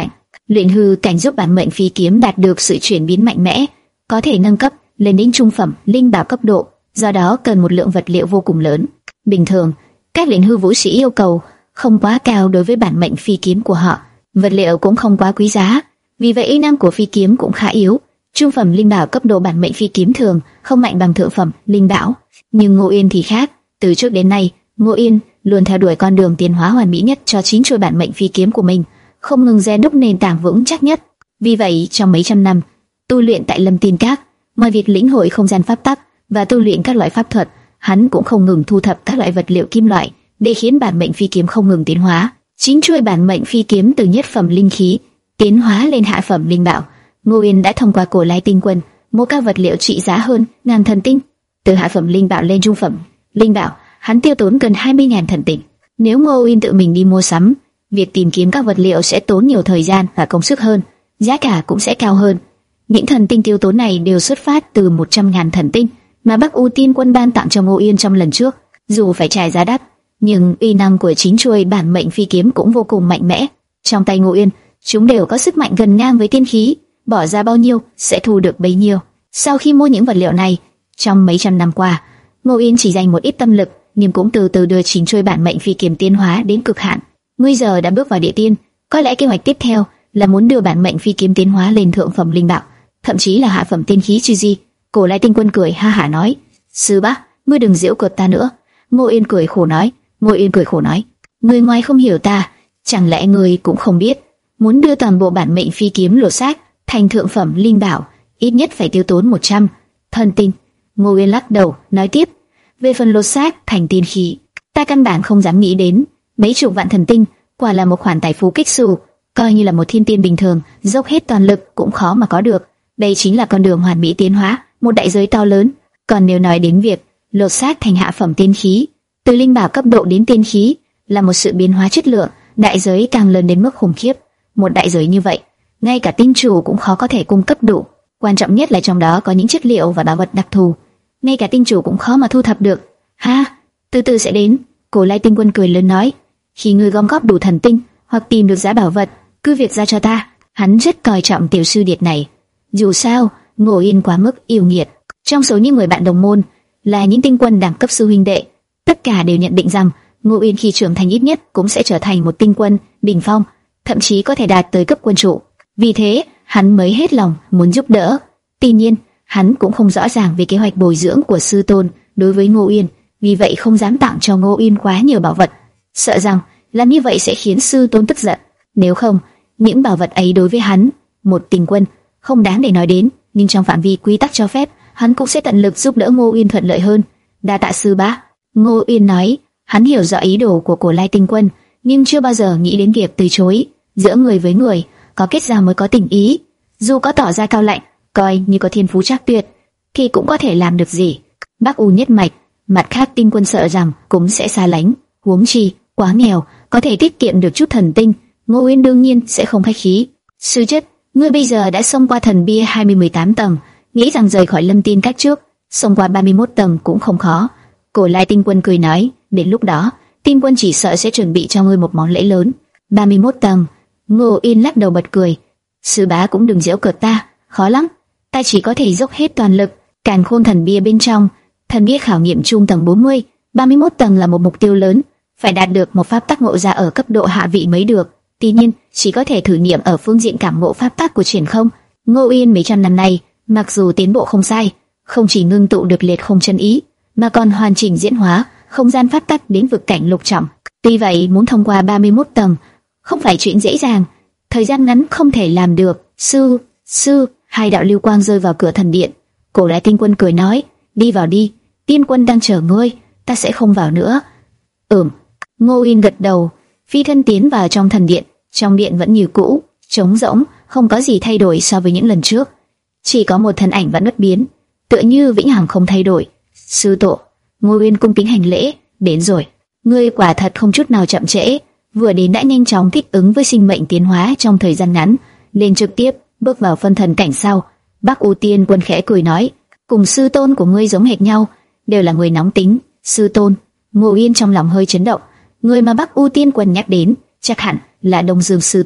Luyện hư cảnh giúp bản mệnh phi kiếm đạt được sự chuyển biến mạnh mẽ, có thể nâng cấp lên đến trung phẩm linh bảo cấp độ, do đó cần một lượng vật liệu vô cùng lớn. Bình thường, các luyện hư vũ sĩ yêu cầu không quá cao đối với bản mệnh phi kiếm của họ, vật liệu cũng không quá quý giá, vì vậy uy năng của phi kiếm cũng khá yếu. Trung phẩm linh bảo cấp độ bản mệnh phi kiếm thường không mạnh bằng thượng phẩm linh bảo, nhưng Ngô Yên thì khác. Từ trước đến nay, Ngô Yên luôn theo đuổi con đường tiến hóa hoàn mỹ nhất cho chín chuôi bản mệnh phi kiếm của mình, không ngừng rèn đúc nền tảng vững chắc nhất. Vì vậy, trong mấy trăm năm tu luyện tại Lâm Tiên Các, ngoài việc lĩnh hội không gian pháp tắc và tu luyện các loại pháp thuật, hắn cũng không ngừng thu thập các loại vật liệu kim loại để khiến bản mệnh phi kiếm không ngừng tiến hóa. Chín chuôi bản mệnh phi kiếm từ nhất phẩm linh khí tiến hóa lên hạ phẩm linh bảo. Ngô Yên đã thông qua Cổ Lai Tinh Quân mua các vật liệu trị giá hơn ngàn thần tinh. Từ hạ phẩm linh bảo lên trung phẩm linh bảo, hắn tiêu tốn gần hai mươi ngàn thần tinh. Nếu Ngô Yên tự mình đi mua sắm, việc tìm kiếm các vật liệu sẽ tốn nhiều thời gian và công sức hơn, giá cả cũng sẽ cao hơn. Những thần tinh tiêu tốn này đều xuất phát từ một trăm ngàn thần tinh mà Bắc U Tiên Quân ban tặng cho Ngô Yên trong lần trước. Dù phải trả giá đắt, nhưng uy năng của chín chuôi bản mệnh phi kiếm cũng vô cùng mạnh mẽ. Trong tay Ngô Yên, chúng đều có sức mạnh gần ngang với tiên khí, bỏ ra bao nhiêu sẽ thu được bấy nhiêu. Sau khi mua những vật liệu này, trong mấy trăm năm qua, Ngô Yên chỉ dành một ít tâm lực, nhưng cũng từ từ đưa chín chuôi bản mệnh phi kiếm tiến hóa đến cực hạn. Ngươi giờ đã bước vào địa tiên, có lẽ kế hoạch tiếp theo là muốn đưa bản mệnh phi kiếm tiến hóa lên thượng phẩm linh bảo, thậm chí là hạ phẩm tiên khí chứ gì. Cổ Lai Tinh Quân cười ha hả nói, sư bá, ngươi đừng giễu cợt ta nữa. Ngô Yên cười khổ nói, Ngô Yên cười khổ nói, ngươi ngoài không hiểu ta, chẳng lẽ ngươi cũng không biết, muốn đưa toàn bộ bản mệnh phi kiếm lột xác thành thượng phẩm linh bảo, ít nhất phải tiêu tốn một trăm thần tinh. Ngô Yên lắc đầu, nói tiếp, về phần lột xác thành tiên khí, ta căn bản không dám nghĩ đến. Mấy chục vạn thần tinh, quả là một khoản tài phú kích xù, coi như là một thiên tiên bình thường, dốc hết toàn lực cũng khó mà có được. Đây chính là con đường hoàn mỹ tiến hóa, một đại giới to lớn. Còn nếu nói đến việc lột xác thành hạ phẩm tiên khí, từ linh bảo cấp độ đến tiên khí, là một sự biến hóa chất lượng, đại giới càng lớn đến mức khủng khiếp. Một đại giới như vậy, ngay cả tinh chủ cũng khó có thể cung cấp đủ. Quan trọng nhất là trong đó có những chất liệu và bảo vật đặc thù, ngay cả tinh chủ cũng khó mà thu thập được. Ha, từ từ sẽ đến. Cổ Lai Tinh Quân cười lớn nói, khi ngươi gom góp đủ thần tinh hoặc tìm được giá bảo vật, cứ việc ra cho ta. Hắn rất coi trọng tiểu sư điệt này. Dù sao, Ngô Yên quá mức yêu nghiệt. Trong số những người bạn đồng môn là những tinh quân đẳng cấp sư huynh đệ, tất cả đều nhận định rằng Ngô Yên khi trưởng thành ít nhất cũng sẽ trở thành một tinh quân đỉnh phong, thậm chí có thể đạt tới cấp quân chủ. Vì thế, hắn mới hết lòng muốn giúp đỡ. Tuy nhiên, hắn cũng không rõ ràng về kế hoạch bồi dưỡng của sư tôn đối với Ngô Yên, vì vậy không dám tặng cho Ngô Yên quá nhiều bảo vật, sợ rằng làm như vậy sẽ khiến sư tôn tức giận. Nếu không, những bảo vật ấy đối với hắn, một tinh quân, không đáng để nói đến, nhưng trong phạm vi quy tắc cho phép, hắn cũng sẽ tận lực giúp đỡ Ngô Yên thuận lợi hơn. Đa tạ sư bá. Ngô Yên nói, hắn hiểu rõ ý đồ của Cổ Lai Tinh Quân, nhưng chưa bao giờ nghĩ đến việc từ chối. Giữa người với người, có kết giao mới có tình ý. Dù có tỏ ra cao lạnh, coi như có thiên phú trác tuyệt, thì cũng có thể làm được gì. Bắc U nhất mạch, mặt khác Tinh Quân sợ rằng cũng sẽ xa lánh. Huống chi, quá nghèo, có thể tiết kiệm được chút thần tinh, Ngô Yên đương nhiên sẽ không khách khí. Sư chất, ngươi bây giờ đã xông qua thần bia hai mươi mười tám tầng, nghĩ rằng rời khỏi Lâm Tiên Các trước, xông qua ba mươi mốt tầng cũng không khó. Cổ Lai Tinh Quân cười nói, đến lúc đó, Tinh Quân chỉ sợ sẽ chuẩn bị cho ngươi một món lễ lớn. ba mươi mốt tầng. Ngô Yên lắc đầu bật cười, sư bá cũng đừng giễu cợt ta, khó lắm, ta chỉ có thể dốc hết toàn lực. Càn Khôn thần bia bên trong, thần bia khảo nghiệm trung tầng bốn mươi, ba mươi mốt tầng là một mục tiêu lớn, phải đạt được một pháp tắc ngộ ra ở cấp độ hạ vị mới được. Tuy nhiên, chỉ có thể thử nghiệm ở phương diện cảm ngộ pháp tắc của triển không. Ngô Yên mấy trăm năm nay, mặc dù tiến bộ không sai, không chỉ ngưng tụ được liệt không chân ý, mà còn hoàn chỉnh diễn hóa không gian pháp tắc đến vực cảnh lục trọng. Tuy vậy, muốn thông qua ba mươi mốt tầng không phải chuyện dễ dàng, thời gian ngắn không thể làm được. Sư, sư, hai đạo lưu quang rơi vào cửa thần điện. Cổ Lai Tinh Quân cười nói, đi vào đi, tiên quân đang chờ ngươi, ta sẽ không vào nữa. Ừm. Ngô Yên gật đầu, phi thân tiến vào trong thần điện. Trong điện vẫn như cũ, trống rỗng, không có gì thay đổi so với những lần trước, chỉ có một thân ảnh vẫn bất biến, tựa như vĩnh hằng không thay đổi. Sư tổ. Ngô Yên cung kính hành lễ, đến rồi. Ngươi quả thật không chút nào chậm trễ, vừa đến đã nhanh chóng thích ứng với sinh mệnh tiến hóa trong thời gian ngắn, lên trực tiếp bước vào phân thần cảnh sau. Bắc U Tiên Quân khẽ cười nói, cùng sư tôn của ngươi giống hệt nhau, đều là người nóng tính. Sư tôn. Ngô Yên trong lòng hơi chấn động, người mà Bắc U Tiên Quân nhắc đến chắc hẳn là Đông Dương sư tôn.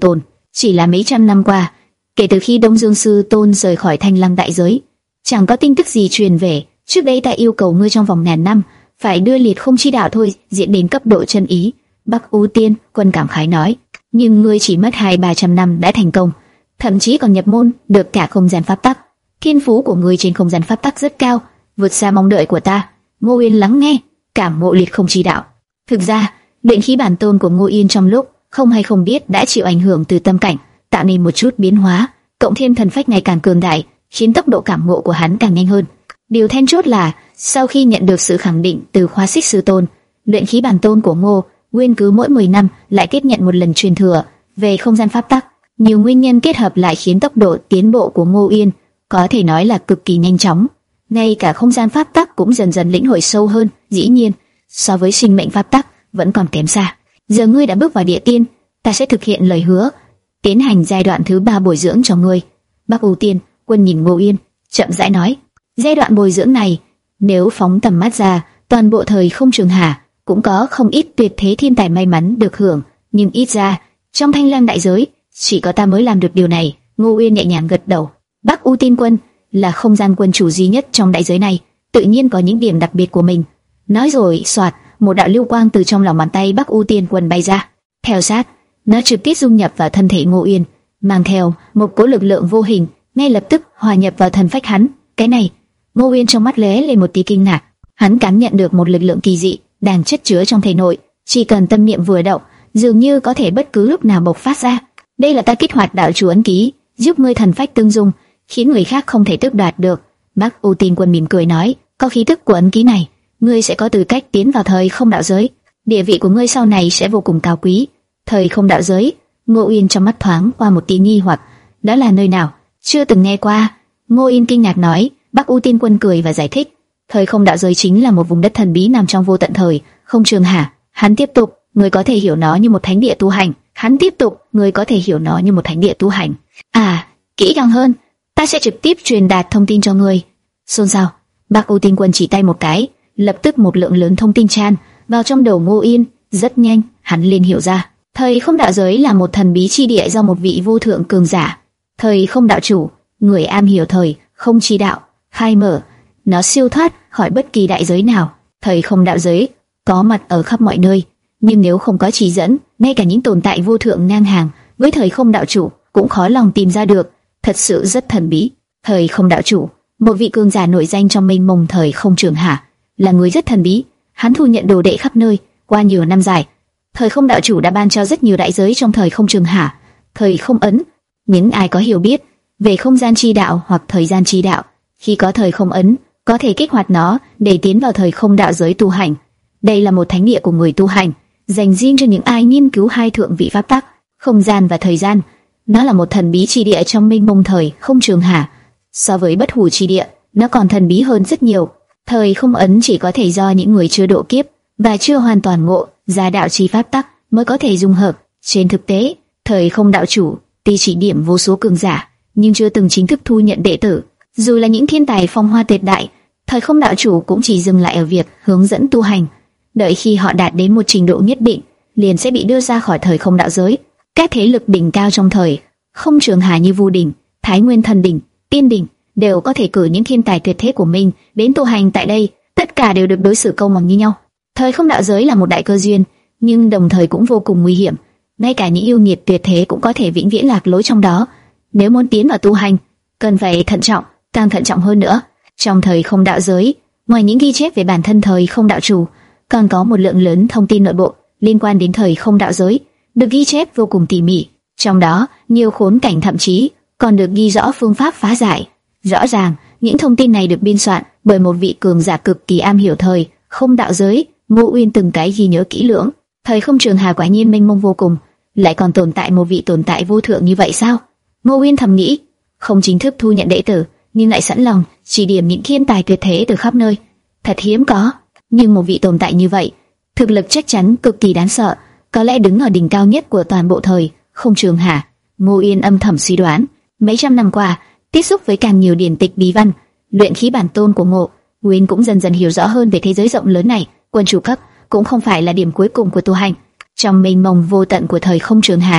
Chỉ là mấy trăm năm qua, kể từ khi Đông Dương Sư Tôn rời khỏi Thanh Lăng đại giới, chẳng có tin tức gì truyền về. Trước đây ta yêu cầu ngươi trong vòng ngàn năm phải đưa liệt không chi đạo thôi diễn đến cấp độ chân ý. Bắc U Tiên Quân cảm khái nói, nhưng ngươi chỉ mất hai ba trăm năm đã thành công, thậm chí còn nhập môn được cả không gian pháp tắc. Thiên phú của ngươi trên không gian pháp tắc rất cao, vượt xa mong đợi của ta. Ngô Yên lắng nghe, cảm ngộ liệt không chi đạo. Thực ra, luyện khí bản tôn của Ngô Yên trong lúc không hay không biết đã chịu ảnh hưởng từ tâm cảnh, tạo nên một chút biến hóa, cộng thêm thần phách ngày càng cường đại, khiến tốc độ cảm ngộ của hắn càng nhanh hơn. Điều then chốt là, sau khi nhận được sự khẳng định từ Khóa Xích Sư Tôn, luyện khí bản tôn của Ngô Nguyên cứ mỗi mười năm lại tiếp nhận một lần truyền thừa về không gian pháp tắc. Nhiều nguyên nhân kết hợp lại khiến tốc độ tiến bộ của Ngô Yên có thể nói là cực kỳ nhanh chóng. Ngay cả không gian pháp tắc cũng dần dần lĩnh hội sâu hơn. Dĩ nhiên, so với sinh mệnh pháp tắc vẫn còn kém xa. Giờ ngươi đã bước vào địa tiên, ta sẽ thực hiện lời hứa, tiến hành giai đoạn thứ ba bồi dưỡng cho ngươi. Bắc U Tiên Quân nhìn Ngô Yên, chậm rãi nói, giai đoạn bồi dưỡng này, nếu phóng tầm mắt ra, toàn bộ thời không trường hà cũng có không ít tuyệt thế thiên tài may mắn được hưởng, nhưng ít ra trong Thanh Lăng đại giới chỉ có ta mới làm được điều này. Ngô Uyên nhẹ nhàng gật đầu. Bắc U Tiên Quân là không gian quân chủ duy nhất trong đại giới này, tự nhiên có những điểm đặc biệt của mình. Nói rồi, xoạt, một đạo lưu quang từ trong lòng bàn tay Bắc U Tiên Quân bay ra. Theo sát, nó trực tiếp dung nhập vào thân thể Ngô Uyên, mang theo một cỗ lực lượng vô hình, ngay lập tức hòa nhập vào thần phách hắn. Cái này, Ngô Uyên trong mắt lóe lên một tí kinh ngạc. Hắn cảm nhận được một lực lượng kỳ dị đang chất chứa trong thể nội, chỉ cần tâm niệm vừa động, dường như có thể bất cứ lúc nào bộc phát ra. Đây là ta kích hoạt đạo chủ ấn ký, giúp ngươi thần phách tương dung, khiến người khác không thể tước đoạt được. Bắc U Tiên Quân mỉm cười nói, có khí tức của ấn ký này, ngươi sẽ có tư cách tiến vào thời không đạo giới, địa vị của ngươi sau này sẽ vô cùng cao quý. Thời không đạo giới? Ngô Uyên trong mắt thoáng qua một tí nghi hoặc, đó là nơi nào? Chưa từng nghe qua. Ngô Uyên kinh ngạc nói. Bắc U Tiên Quân cười và giải thích, thời không đạo giới chính là một vùng đất thần bí nằm trong vô tận thời không trường hà. Hắn tiếp tục, ngươi có thể hiểu nó như một thánh địa tu hành. Hắn tiếp tục, ngươi có thể hiểu nó như một thánh địa tu hành. À, kỹ càng hơn, ta sẽ trực tiếp truyền đạt thông tin cho ngươi. Xôn xao. Bắc U Tiên Quân chỉ tay một cái, lập tức một lượng lớn thông tin tràn vào trong đầu Ngô Uyên. Rất nhanh, hắn liền hiểu ra, thời không đạo giới là một thần bí chi địa do một vị vô thượng cường giả, thời không đạo chủ, người am hiểu thời không chi đạo, khai mở. Nó siêu thoát khỏi bất kỳ đại giới nào. Thời không đạo giới có mặt ở khắp mọi nơi, nhưng nếu không có chỉ dẫn, ngay cả những tồn tại vô thượng ngang hàng với thời không đạo chủ cũng khó lòng tìm ra được. Thật sự rất thần bí. Thời không đạo chủ, một vị cường giả nổi danh trong mênh mông thời không trường hà, là người rất thần bí. Hắn thu nhận đồ đệ khắp nơi qua nhiều năm dài. Thời không đạo chủ đã ban cho rất nhiều đại giới trong thời không trường hà. Thời không ấn, những ai có hiểu biết về không gian chi đạo hoặc thời gian chi đạo, khi có thời không ấn, có thể kích hoạt nó để tiến vào thời không đạo giới tu hành. Đây là một thánh địa của người tu hành, dành riêng cho những ai nghiên cứu hai thượng vị pháp tắc, không gian và thời gian. Nó là một thần bí chi địa trong mênh mông thời không trường hà. So với bất hủ chi địa, nó còn thần bí hơn rất nhiều. Thời không ấn chỉ có thể do những người chưa độ kiếp và chưa hoàn toàn ngộ ra đạo chi pháp tắc mới có thể dung hợp. Trên thực tế, thời không đạo chủ tuy chỉ điểm vô số cường giả, nhưng chưa từng chính thức thu nhận đệ tử. Dù là những thiên tài phong hoa tuyệt đại, thời không đạo chủ cũng chỉ dừng lại ở việc hướng dẫn tu hành. Đợi khi họ đạt đến một trình độ nhất định, liền sẽ bị đưa ra khỏi thời không đạo giới. Các thế lực đỉnh cao trong thời không trường hà như Vu Đỉnh, Thái Nguyên Thần Đỉnh, Tiên Đỉnh đều có thể cử những thiên tài tuyệt thế của mình đến tu hành tại đây. Tất cả đều được đối xử công bằng như nhau. Thời không đạo giới là một đại cơ duyên, nhưng đồng thời cũng vô cùng nguy hiểm. Ngay cả những yêu nghiệt tuyệt thế cũng có thể vĩnh viễn lạc lối trong đó. Nếu muốn tiến vào tu hành, cần phải thận trọng, càng thận trọng hơn nữa. Trong thời không đạo giới, ngoài những ghi chép về bản thân thời không đạo chủ, còn có một lượng lớn thông tin nội bộ liên quan đến thời không đạo giới, được ghi chép vô cùng tỉ mỉ. Trong đó, nhiều khốn cảnh thậm chí còn được ghi rõ phương pháp phá giải. Rõ ràng, những thông tin này được biên soạn bởi một vị cường giả cực kỳ am hiểu thời không đạo giới. Ngô Uyên từng cái ghi nhớ kỹ lưỡng. Thời không trường hà quả nhiên mênh mông vô cùng, lại còn tồn tại một vị tồn tại vô thượng như vậy sao? Ngô Uyên thầm nghĩ. Không chính thức thu nhận đệ tử, nhưng lại sẵn lòng chỉ điểm những thiên tài tuyệt thế từ khắp nơi, thật hiếm có. Nhưng một vị tồn tại như vậy, thực lực chắc chắn cực kỳ đáng sợ, có lẽ đứng ở đỉnh cao nhất của toàn bộ thời không trường hà. Ngô Uyên âm thầm suy đoán. Mấy trăm năm qua, tiếp xúc với càng nhiều điển tịch bí văn, luyện khí bản tôn của Ngô Uyên cũng dần dần hiểu rõ hơn về thế giới rộng lớn này. Quân chủ cấp cũng không phải là điểm cuối cùng của tu hành. Trong mênh mông vô tận của thời không trường hà,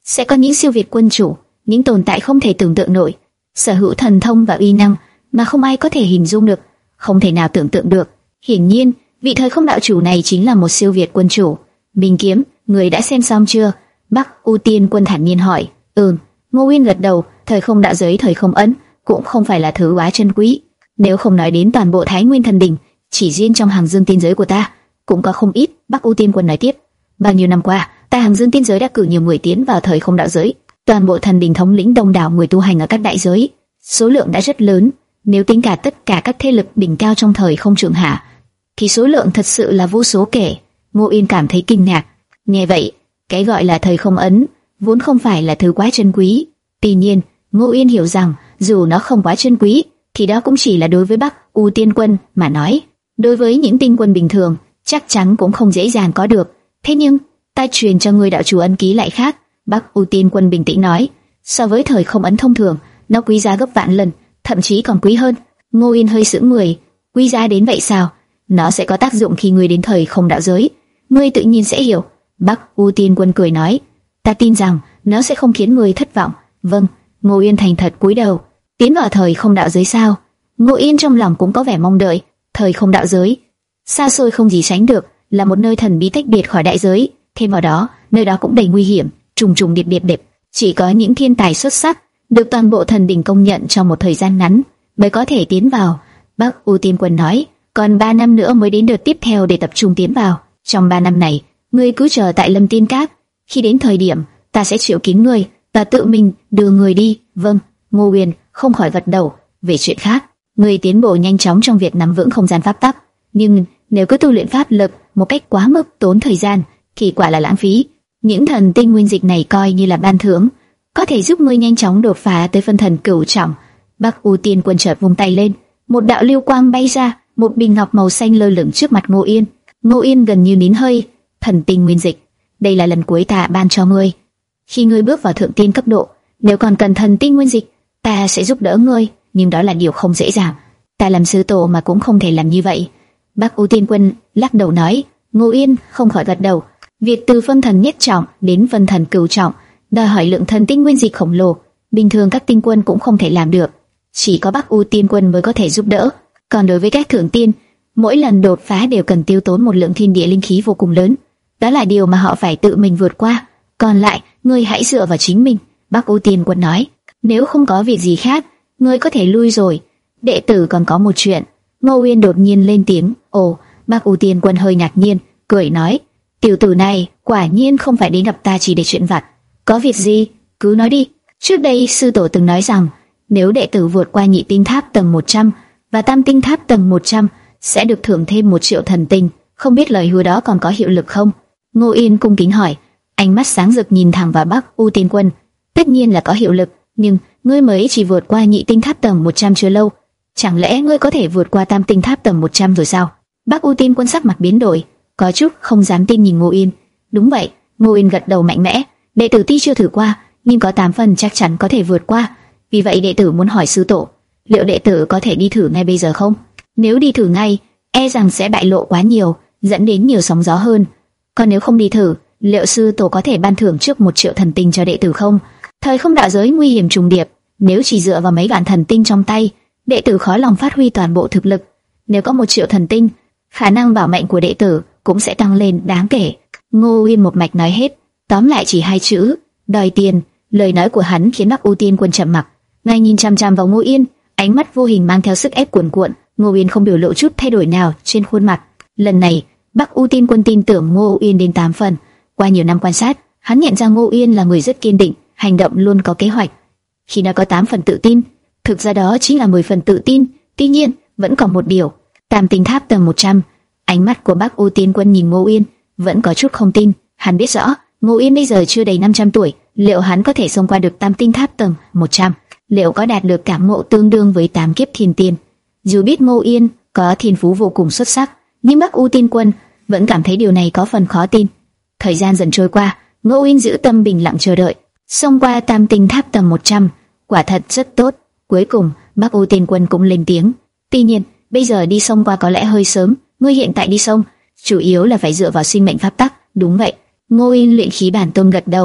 sẽ có những siêu việt quân chủ, những tồn tại không thể tưởng tượng nổi, sở hữu thần thông và uy năng mà không ai có thể hình dung được, không thể nào tưởng tượng được. Hiển nhiên, vị thời không đạo chủ này chính là một siêu việt quân chủ. Minh Kiếm, người đã xem xong chưa? Bắc U Tiên Quân thản nhiên hỏi. Ừm. Ngô Uyên gật đầu. Thời không đạo giới, thời không ấn cũng không phải là thứ quá chân quý. Nếu không nói đến toàn bộ Thái Nguyên Thần Đình, chỉ riêng trong hàng dương tiên giới của ta cũng có không ít. Bắc U Tiên Quân nói tiếp. Bao nhiêu năm qua, ta hàng dương tiên giới đã cử nhiều người tiến vào thời không đạo giới. Toàn bộ thần đình thống lĩnh đông đảo người tu hành ở các đại giới, số lượng đã rất lớn. Nếu tính cả tất cả các thế lực đỉnh cao trong thời không trường hạ, thì số lượng thật sự là vô số kể. Ngô Yên cảm thấy kinh ngạc. Nghe vậy, cái gọi là thời không ấn vốn không phải là thứ quá chân quý. Tuy nhiên, Ngô Yên hiểu rằng dù nó không quá chân quý, thì đó cũng chỉ là đối với Bắc U Tiên Quân mà nói. Đối với những tinh quân bình thường, chắc chắn cũng không dễ dàng có được. Thế nhưng, ta truyền cho người đạo chủ ấn ký lại khác. Bắc U Tiên Quân bình tĩnh nói. So với thời không ấn thông thường, nó quý giá gấp vạn lần, thậm chí còn quý hơn. Ngô Yên hơi sững người. Quý giá đến vậy sao? Nó sẽ có tác dụng khi ngươi đến thời không đạo giới, ngươi tự nhiên sẽ hiểu. Bắc U Tiên Quân cười nói. Ta tin rằng nó sẽ không khiến ngươi thất vọng. Vâng. Ngô Yên thành thật cúi đầu. Tiến vào thời không đạo giới sao? Ngô Yên trong lòng cũng có vẻ mong đợi. Thời không đạo giới xa xôi không gì sánh được, là một nơi thần bí tách biệt khỏi đại giới. Thêm vào đó, nơi đó cũng đầy nguy hiểm, trùng trùng điệp điệp điệp. Chỉ có những thiên tài xuất sắc được toàn bộ thần đình công nhận trong một thời gian ngắn mới có thể tiến vào. Bắc U Tiên Quân nói. Còn ba năm nữa mới đến đợt tiếp theo để tập trung tiến vào. Trong ba năm này, ngươi cứ chờ tại Lâm Tiên Các. Khi đến thời điểm, ta sẽ triệu kiến ngươi, ta tự mình đưa người đi. Vâng. Ngô Uyên không khỏi gật đầu. Về chuyện khác, ngươi tiến bộ nhanh chóng trong việc nắm vững không gian pháp tắc, nhưng nếu cứ tu luyện pháp lực một cách quá mức tốn thời gian, thì quả là lãng phí. Những thần tinh nguyên dịch này coi như là ban thưởng, có thể giúp ngươi nhanh chóng đột phá tới phân thần cửu trọng. Bắc U Tiên Quân chợt vung tay lên, một đạo lưu quang bay ra, một bình ngọc màu xanh lơ lửng trước mặt Ngô Yên. Ngô Yên gần như nín hơi. Thần tinh nguyên dịch, đây là lần cuối ta ban cho ngươi. Khi ngươi bước vào thượng tiên cấp độ, nếu còn cần thần tinh nguyên dịch, ta sẽ giúp đỡ ngươi, nhưng đó là điều không dễ dàng. Ta làm sư tổ mà cũng không thể làm như vậy. Bắc U Tiên Quân lắc đầu nói. Ngô Yên không khỏi gật đầu. Việc từ phân thần nhất trọng đến phân thần cửu trọng đòi hỏi lượng thần tinh nguyên dịch khổng lồ, bình thường các tinh quân cũng không thể làm được, chỉ có Bắc U Tiên Quân mới có thể giúp đỡ. Còn đối với các thượng tiên, mỗi lần đột phá đều cần tiêu tốn một lượng thiên địa linh khí vô cùng lớn, đó là điều mà họ phải tự mình vượt qua. Còn lại, ngươi hãy dựa vào chính mình. Bắc U Tiên Quân nói. Nếu không có việc gì khác, ngươi có thể lui rồi. Đệ tử còn có một chuyện. Ngô Uyên đột nhiên lên tiếng. Ồ. Bắc U Tiên Quân hơi ngạc nhiên, cười nói. Tiểu tử này quả nhiên không phải đến gặp ta chỉ để chuyện vặt. Có việc gì? Cứ nói đi. Trước đây sư tổ từng nói rằng nếu đệ tử vượt qua nhị tinh tháp tầng một trăm và tam tinh tháp tầng một trăm sẽ được thưởng thêm một triệu thần tinh. Không biết lời hứa đó còn có hiệu lực không? Ngô Yên cung kính hỏi, ánh mắt sáng rực nhìn thẳng vào Bắc U Tiên Quân. Tất nhiên là có hiệu lực, nhưng ngươi mới chỉ vượt qua nhị tinh tháp tầng một trăm chưa lâu, chẳng lẽ ngươi có thể vượt qua tam tinh tháp tầng một trăm rồi sao? Bắc U Tiên Quân sắc mặt biến đổi, có chút không dám tin nhìn Ngô Yên. Đúng vậy. Ngô Yên gật đầu mạnh mẽ. Đệ tử tuy chưa thử qua, nhưng có tám phần chắc chắn có thể vượt qua. Vì vậy đệ tử muốn hỏi sư tổ, liệu đệ tử có thể đi thử ngay bây giờ không? Nếu đi thử ngay, e rằng sẽ bại lộ quá nhiều, dẫn đến nhiều sóng gió hơn. Còn nếu không đi thử, liệu sư tổ có thể ban thưởng trước một triệu thần tinh cho đệ tử không? Thời không đạo giới nguy hiểm trùng điệp, nếu chỉ dựa vào mấy vạn thần tinh trong tay, đệ tử khó lòng phát huy toàn bộ thực lực. Nếu có một triệu thần tinh, khả năng bảo mệnh của đệ tử cũng sẽ tăng lên đáng kể. Ngô Uyên một mạch nói hết, tóm lại chỉ hai chữ: đòi tiền. Lời nói của hắn khiến Bắc U Tiên Quân trầm mặc, ngay nhìn chăm chăm vào Ngô Yên, ánh mắt vô hình mang theo sức ép cuồn cuộn. Ngô Uyên không biểu lộ chút thay đổi nào trên khuôn mặt. Lần này, Bắc U Tiên Quân tin tưởng Ngô Uyên đến tám phần. Qua nhiều năm quan sát, hắn nhận ra Ngô Uyên là người rất kiên định, hành động luôn có kế hoạch. Khi nó có tám phần tự tin, thực ra đó chính là mười phần tự tin. Tuy nhiên, vẫn còn một điều, tam tinh tháp tầng một trăm. Ánh mắt của Bắc U Tiên Quân nhìn Ngô Uyên vẫn có chút không tin. Hắn biết rõ Ngô Uyên bây giờ chưa đầy năm trăm tuổi, liệu hắn có thể xông qua được tam tinh tháp tầng một trăm? Liệu có đạt được cảm ngộ tương đương với tám kiếp thiên tiên? Dù biết Ngô Uyên có thiên phú vô cùng xuất sắc, nhưng Bắc U Tiên Quân vẫn cảm thấy điều này có phần khó tin. Thời gian dần trôi qua, Ngô Uyên giữ tâm bình lặng chờ đợi. Xông qua tam tinh tháp tầng một trăm, quả thật rất tốt. Cuối cùng, Bắc U Tiên Quân cũng lên tiếng. Tuy nhiên, bây giờ đi xông qua có lẽ hơi sớm. Ngươi hiện tại đi xông, chủ yếu là phải dựa vào sinh mệnh pháp tắc. Đúng vậy. Ngô Uyên luyện khí bản tôn gật đầu.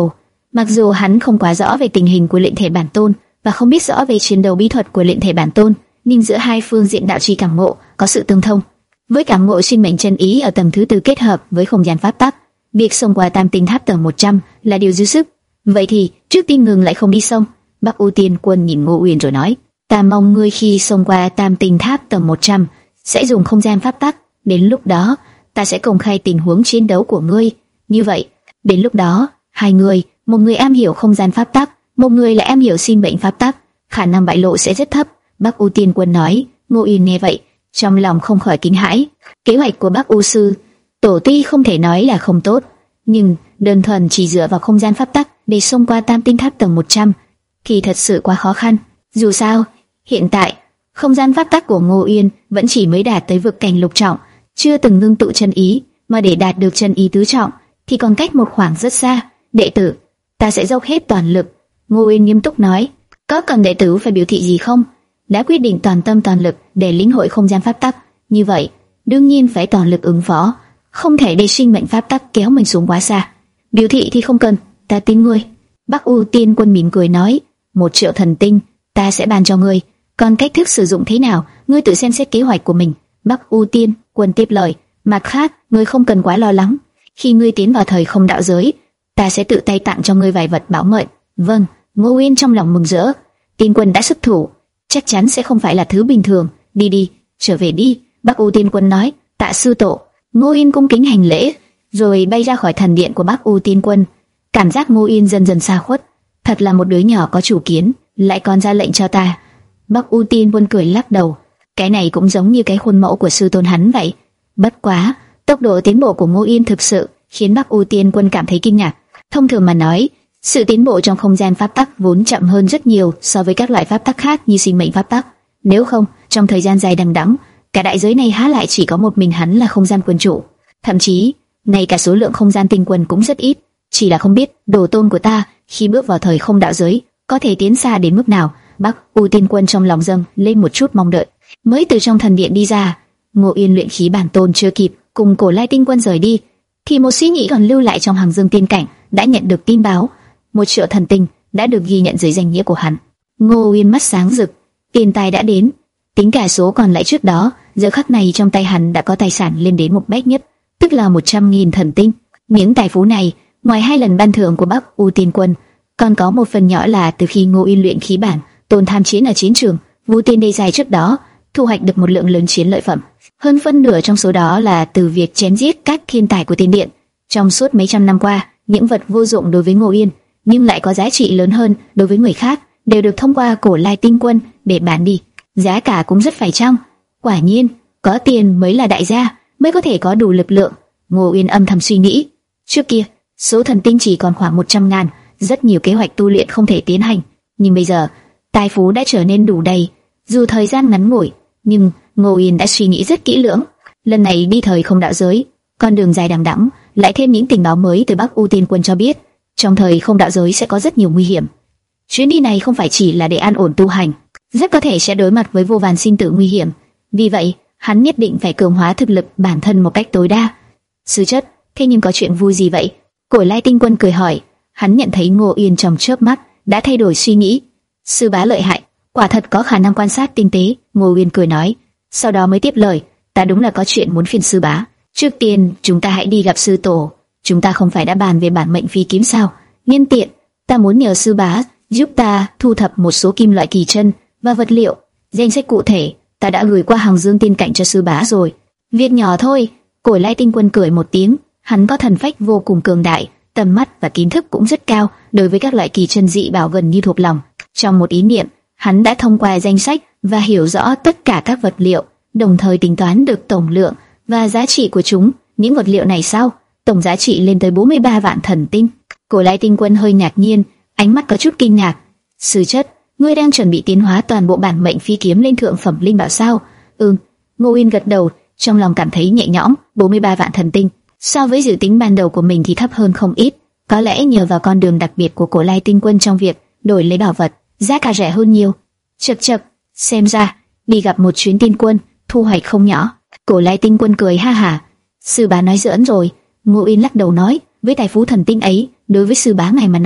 Mặc dù hắn không quá rõ về tình hình của luyện thể bản tôn và không biết rõ về chiến đấu bí thuật của luyện thể bản tôn, nhưng giữa hai phương diện đạo chi cảm ngộ có sự tương thông. Với cảm ngộ sinh mệnh chân ý ở tầng thứ tư kết hợp với không gian pháp tắc, việc xông qua Tam Tinh Tháp tầng một trăm là điều dư sức. Vậy thì trước tiên ngừng lại không đi xông. Bắc U Tiên Quân nhìn Ngô Uyên rồi nói: Ta mong ngươi khi xông qua Tam Tinh Tháp tầng một trăm sẽ dùng không gian pháp tắc. Đến lúc đó, ta sẽ công khai tình huống chiến đấu của ngươi. Như vậy, đến lúc đó, hai người, một người am hiểu không gian pháp tắc, một người lại am hiểu sinh mệnh pháp tắc, khả năng bại lộ sẽ rất thấp. Bắc U Tiên Quân nói. Ngô Uyên nghe vậy, trong lòng không khỏi kinh hãi. Kế hoạch của Bắc U sư tổ tuy không thể nói là không tốt, nhưng đơn thuần chỉ dựa vào không gian pháp tắc để xông qua Tam Tinh Tháp tầng một trăm thì thật sự quá khó khăn. Dù sao, hiện tại không gian pháp tắc của Ngô Uyên vẫn chỉ mới đạt tới vực cảnh lục trọng, chưa từng ngưng tụ chân ý, mà để đạt được chân ý tứ trọng thì còn cách một khoảng rất xa. Đệ tử, ta sẽ dốc hết toàn lực. Ngô Uyên nghiêm túc nói. Có cần đệ tử phải biểu thị gì không? Đã quyết định toàn tâm toàn lực để lĩnh hội không gian pháp tắc, như vậy đương nhiên phải toàn lực ứng phó, không thể để sinh mệnh pháp tắc kéo mình xuống quá xa. Biểu thị thì không cần, ta tin ngươi. Bắc U Tiên Quân mỉm cười nói. Một triệu thần tinh ta sẽ ban cho ngươi, còn cách thức sử dụng thế nào ngươi tự xem xét kế hoạch của mình. Bắc U Tiên Quân tiếp lời. Mặt khác, ngươi không cần quá lo lắng, khi ngươi tiến vào thời không đạo giới, ta sẽ tự tay tặng cho ngươi vài vật bảo mệnh. Vâng. Ngô Uyên trong lòng mừng rỡ. Tiên Quân đã xuất thủ, chắc chắn sẽ không phải là thứ bình thường. Đi đi, trở về đi. Bắc U Tiên Quân nói. Tạ sư tổ. Ngô Uyên cung kính hành lễ, rồi bay ra khỏi thần điện của Bắc U Tiên Quân. Cảm giác Ngô Uyên dần dần xa khuất, thật là một đứa nhỏ có chủ kiến, lại còn ra lệnh cho ta. Bắc U Tiên Quân cười lắc đầu. Cái này cũng giống như cái khuôn mẫu của sư tôn hắn vậy. Bất quá, tốc độ tiến bộ của Ngô Uyên thực sự khiến Bắc U Tiên Quân cảm thấy kinh ngạc. Thông thường mà nói, sự tiến bộ trong không gian pháp tắc vốn chậm hơn rất nhiều so với các loại pháp tắc khác như sinh mệnh pháp tắc. Nếu không, trong thời gian dài đằng đẵng, cả đại giới này há lại chỉ có một mình hắn là không gian quân chủ. Thậm chí, ngay cả số lượng không gian tinh quân cũng rất ít. Chỉ là không biết đồ tôn của ta khi bước vào thời không đạo giới có thể tiến xa đến mức nào. Bắc U Tiên Quân trong lòng dâng lên một chút mong đợi. Mới từ trong thần điện đi ra, Ngô Uyên luyện khí bản tôn chưa kịp cùng Cổ Lai Tinh Quân rời đi, thì một suy nghĩ còn lưu lại trong hàng dương tiên cảnh đã nhận được tin báo. Một triệu thần tinh đã được ghi nhận dưới danh nghĩa của hắn. Ngô Uyên mắt sáng rực, tiền tài đã đến. Tính cả số còn lại trước đó, giờ khắc này trong tay hắn đã có tài sản lên đến một bách nhất, tức là một trăm nghìn thần tinh. Những tài phú này, ngoài hai lần ban thưởng của Bắc U Tiên Quân, còn có một phần nhỏ là từ khi Ngô Uyên luyện khí bản tôn tham chiến ở chiến trường Vũ Tiên Đê dài trước đó, thu hoạch được một lượng lớn chiến lợi phẩm. Hơn phân nửa trong số đó là từ việc chém giết các thiên tài của tiên điện. Trong suốt mấy trăm năm qua, những vật vô dụng đối với Ngô Uyên nhưng lại có giá trị lớn hơn đối với người khác đều được thông qua Cổ Lai Tinh Quân để bán đi. Giá cả cũng rất phải chăng. Quả nhiên, có tiền mới là đại gia, mới có thể có đủ lực lượng. Ngô Uyên âm thầm suy nghĩ. Trước kia, số thần tinh chỉ còn khoảng một trăm ngàn, rất nhiều kế hoạch tu luyện không thể tiến hành. Nhưng bây giờ, tài phú đã trở nên đủ đầy. Dù thời gian ngắn ngủi, nhưng Ngô Uyên đã suy nghĩ rất kỹ lưỡng. Lần này đi thời không đạo giới, con đường dài đằng đẵng, lại thêm những tình báo mới từ Bắc U Tiên Quân cho biết, trong thời không đạo giới sẽ có rất nhiều nguy hiểm. Chuyến đi này không phải chỉ là để an ổn tu hành, rất có thể sẽ đối mặt với vô vàn sinh tử nguy hiểm. Vì vậy, hắn nhất định phải cường hóa thực lực bản thân một cách tối đa. Sư chất, thế nhưng có chuyện vui gì vậy? Cổ Lai Tinh Quân cười hỏi. Hắn nhận thấy Ngô Uyên trong chớp mắt đã thay đổi suy nghĩ. Sư bá lợi hại, quả thật có khả năng quan sát tinh tế. Ngô Uyên cười nói, sau đó mới tiếp lời, ta đúng là có chuyện muốn phiền sư bá. Trước tiên, chúng ta hãy đi gặp sư tổ. Chúng ta không phải đã bàn về bản mệnh phi kiếm sao? Nhân tiện, ta muốn nhờ sư bá giúp ta thu thập một số kim loại kỳ chân và vật liệu. Danh sách cụ thể ta đã gửi qua hàng dương tiên cảnh cho sư bá rồi. Việc nhỏ thôi. Cổ Lai Tinh Quân cười một tiếng. Hắn có thần phách vô cùng cường đại, tầm mắt và kiến thức cũng rất cao, đối với các loại kỳ chân dị bảo gần như thuộc lòng. Trong một ý niệm, hắn đã thông qua danh sách và hiểu rõ tất cả các vật liệu, đồng thời tính toán được tổng lượng và giá trị của chúng. Những vật liệu này sao? Tổng giá trị lên tới bốn mươi ba vạn thần tinh. Cổ Lai Tinh Quân hơi ngạc nhiên, ánh mắt có chút kinh ngạc. Sư chất, ngươi đang chuẩn bị tiến hóa toàn bộ bản mệnh phi kiếm lên thượng phẩm linh bảo sao? Ừm. Ngô Uyên gật đầu, trong lòng cảm thấy nhẹ nhõm. bốn mươi ba vạn thần tinh, so với dự tính ban đầu của mình thì thấp hơn không ít. Có lẽ nhờ vào con đường đặc biệt của Cổ Lai Tinh Quân trong việc đổi lấy bảo vật, giá cả rẻ hơn nhiều. Chậc chậc, xem ra đi gặp một chuyến tiên quân, thu hoạch không nhỏ. Cổ Lai Tinh Quân cười ha hả. Sư bá nói giỡn rồi. Ngô Uyên lắc đầu nói, với tài phú thần tinh ấy, đối với sư bá ngài mà nói,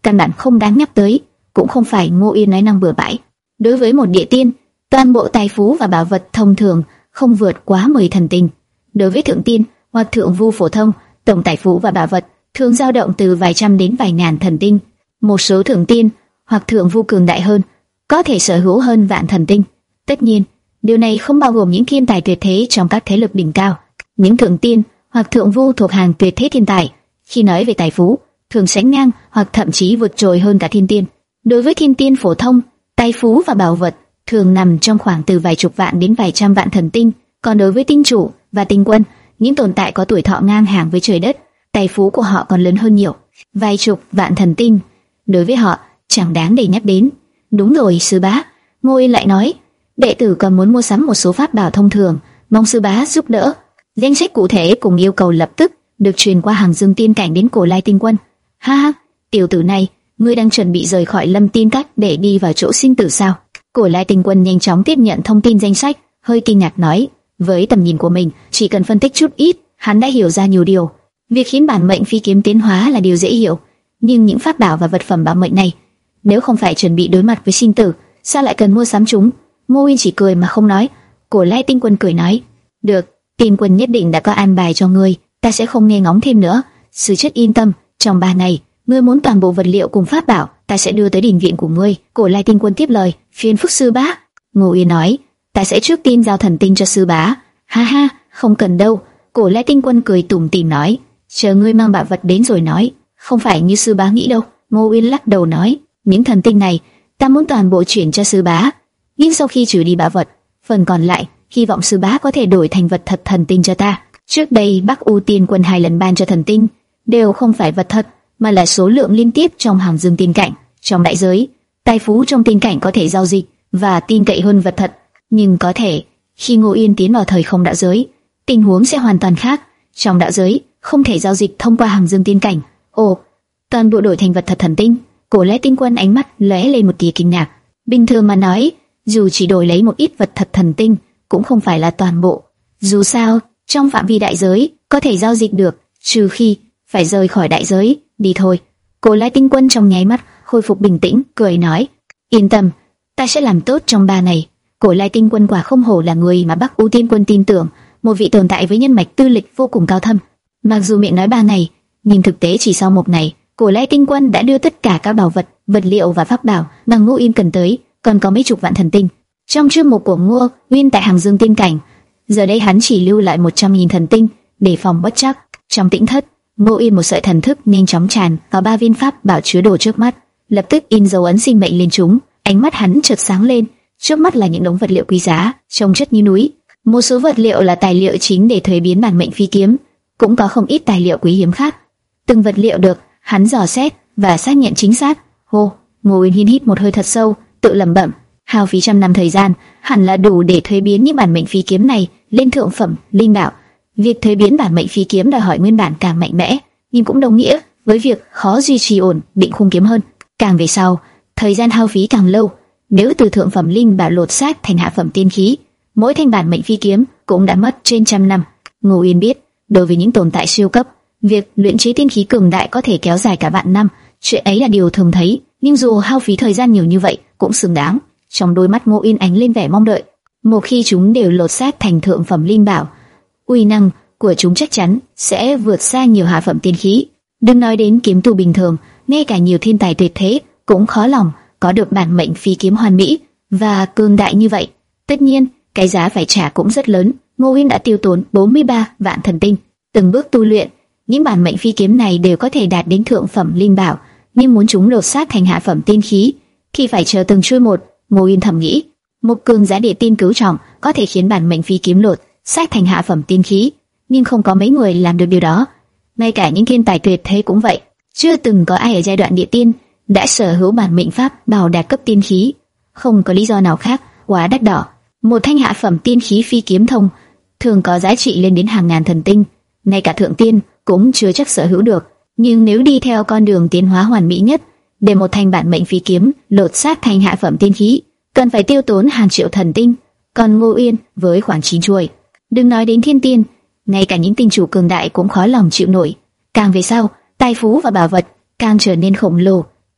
căn bản không đáng nhắc tới. Cũng không phải Ngô Yên nói năng bừa bãi. Đối với một địa tiên, toàn bộ tài phú và bảo vật thông thường không vượt quá mười thần tinh. Đối với thượng tiên hoặc thượng vu phổ thông, tổng tài phú và bảo vật thường dao động từ vài trăm đến vài ngàn thần tinh. Một số thượng tiên hoặc thượng vu cường đại hơn có thể sở hữu hơn vạn thần tinh. Tất nhiên, điều này không bao gồm những thiên tài tuyệt thế trong các thế lực đỉnh cao. Những thượng tiên hoặc thượng vu thuộc hàng tuyệt thế thiên tài, khi nói về tài phú, thường sánh ngang hoặc thậm chí vượt trội hơn cả thiên tiên. Đối với thiên tiên phổ thông, tài phú và bảo vật thường nằm trong khoảng từ vài chục vạn đến vài trăm vạn thần tinh. Còn đối với tinh chủ và tinh quân, những tồn tại có tuổi thọ ngang hàng với trời đất, tài phú của họ còn lớn hơn nhiều. Vài chục vạn thần tinh, đối với họ chẳng đáng để nhắc đến. Đúng rồi, sư bá. Ngô Yên lại nói, đệ tử còn muốn mua sắm một số pháp bảo thông thường, mong sư bá giúp đỡ. Danh sách cụ thể cùng yêu cầu lập tức được truyền qua Hàng Dương Tiên Cảnh đến Cổ Lai Tinh Quân. Ha ha, tiểu tử này, ngươi đang chuẩn bị rời khỏi Lâm Tiên Các để đi vào chỗ sinh tử sao? Cổ Lai Tinh Quân nhanh chóng tiếp nhận thông tin danh sách, hơi kinh ngạc nói, với tầm nhìn của mình, chỉ cần phân tích chút ít, hắn đã hiểu ra nhiều điều. Việc khiến bản mệnh phi kiếm tiến hóa là điều dễ hiểu, nhưng những pháp bảo và vật phẩm bảo mệnh này, nếu không phải chuẩn bị đối mặt với sinh tử, sao lại cần mua sắm chúng? Ngô Uyên chỉ cười mà không nói. Cổ Lai Tinh Quân cười nói, được, Tiên Quân nhất định đã có an bài cho ngươi, ta sẽ không nghe ngóng thêm nữa. Sư chất yên tâm, trong ba ngày, ngươi muốn toàn bộ vật liệu cùng pháp bảo, ta sẽ đưa tới đình viện của ngươi. Cổ Lai Tinh Quân tiếp lời, phiền phức sư bá. Ngô Uyên nói, ta sẽ trước tiên giao thần tinh cho sư bá. Ha ha, không cần đâu. Cổ Lai Tinh Quân cười tủm tỉm nói, chờ ngươi mang bảo vật đến rồi nói, không phải như sư bá nghĩ đâu. Ngô Uyên lắc đầu nói, những thần tinh này ta muốn toàn bộ chuyển cho sư bá, nhưng sau khi trừ đi bảo vật, phần còn lại hy vọng sư bá có thể đổi thành vật thật thần tinh cho ta. Trước đây Bắc U Tiên Quân hai lần ban cho thần tinh đều không phải vật thật, mà là số lượng liên tiếp trong Hàng Dương Tiên Cảnh. Trong đại giới, tài phú trong tiên cảnh có thể giao dịch và tin cậy hơn vật thật, nhưng có thể khi Ngô Yên tiến vào thời không đạo giới, tình huống sẽ hoàn toàn khác. Trong đạo giới không thể giao dịch thông qua Hàng Dương Tiên Cảnh. Ồ, toàn bộ đổi thành vật thật thần tinh. Cổ Lai Tinh Quân ánh mắt lóe lên một tia kinh ngạc. Bình thường mà nói, dù chỉ đổi lấy một ít vật thật thần tinh, cũng không phải là toàn bộ. Dù sao, trong phạm vi đại giới có thể giao dịch được, trừ khi phải rời khỏi đại giới. Đi thôi. Cổ Lai Tinh Quân trong nháy mắt khôi phục bình tĩnh, cười nói, yên tâm, ta sẽ làm tốt trong ba ngày. Cổ Lai Tinh Quân quả không hổ là người mà Bắc U Tiên Quân tin tưởng, một vị tồn tại với nhân mạch tư lịch vô cùng cao thâm. Mặc dù miệng nói ba ngày, nhưng thực tế chỉ sau một ngày, Cổ Lai Tinh Quân đã đưa tất cả các bảo vật, vật liệu và pháp bảo mà Ngô Yên cần tới, còn có mấy chục vạn thần tinh. Trong chương mục của Ngô Uyên tại Hàng Dương Tiên Cảnh, giờ đây hắn chỉ lưu lại một trăm nghìn thần tinh để phòng bất trắc. Trong tĩnh thất, Ngô Uyên một sợi thần thức nhanh chóng tràn vào ba viên pháp bảo chứa đồ trước mắt, lập tức in dấu ấn sinh mệnh lên chúng. Ánh mắt hắn chợt sáng lên, trước mắt là những đống vật liệu quý giá, trông chất như núi. Một số vật liệu là tài liệu chính để thuế biến bản mệnh phi kiếm, cũng có không ít tài liệu quý hiếm khác. Từng vật liệu được hắn dò xét và xác nhận chính xác. Hô, Ngô Uyên hít hít một hơi thật sâu, tự lẩm bẩm, hao phí trăm năm thời gian, hẳn là đủ để thuế biến những bản mệnh phi kiếm này lên thượng phẩm linh bảo. Việc thuế biến bản mệnh phi kiếm đòi hỏi nguyên bản càng mạnh mẽ, nhưng cũng đồng nghĩa với việc khó duy trì ổn định khung kiếm hơn. Càng về sau, thời gian hao phí càng lâu. Nếu từ thượng phẩm linh bảo lột xác thành hạ phẩm tiên khí, mỗi thanh bản mệnh phi kiếm cũng đã mất trên trăm năm. Ngô Uyên biết, đối với những tồn tại siêu cấp, việc luyện chế tiên khí cường đại có thể kéo dài cả vạn năm. Chuyện ấy là điều thường thấy, nhưng dù hao phí thời gian nhiều như vậy cũng xứng đáng. Trong đôi mắt Ngô Uyên ánh lên vẻ mong đợi. Một khi chúng đều lột xác thành thượng phẩm linh bảo, uy năng của chúng chắc chắn sẽ vượt xa nhiều hạ phẩm tiên khí. Đừng nói đến kiếm tu bình thường, ngay cả nhiều thiên tài tuyệt thế cũng khó lòng có được bản mệnh phi kiếm hoàn mỹ và cường đại như vậy. Tất nhiên, cái giá phải trả cũng rất lớn. Ngô Uyên đã tiêu tốn bốn mươi ba vạn thần tinh, từng bước tu luyện. Những bản mệnh phi kiếm này đều có thể đạt đến thượng phẩm linh bảo, nhưng muốn chúng lột xác thành hạ phẩm tiên khí thì phải chờ từng chuôi một. Ngô Uyên thầm nghĩ, một cường giá địa tiên cứu trọng có thể khiến bản mệnh phi kiếm lột xác thành hạ phẩm tiên khí, nhưng không có mấy người làm được điều đó. Ngay cả những thiên tài tuyệt thế cũng vậy, chưa từng có ai ở giai đoạn địa tiên đã sở hữu bản mệnh pháp bảo đạt cấp tiên khí. Không có lý do nào khác, quá đắt đỏ. Một thanh hạ phẩm tiên khí phi kiếm thông thường có giá trị lên đến hàng ngàn thần tinh, ngay cả thượng tiên cũng chưa chắc sở hữu được. Nhưng nếu đi theo con đường tiến hóa hoàn mỹ nhất, để một thanh bản mệnh phi kiếm lột xác thành hạ phẩm tiên khí, cần phải tiêu tốn hàng triệu thần tinh. Còn Ngô Uyên với khoảng chín chuôi, đừng nói đến thiên tiên, ngay cả những tinh chủ cường đại cũng khó lòng chịu nổi. Càng về sau, tài phú và bảo vật càng trở nên khổng lồ,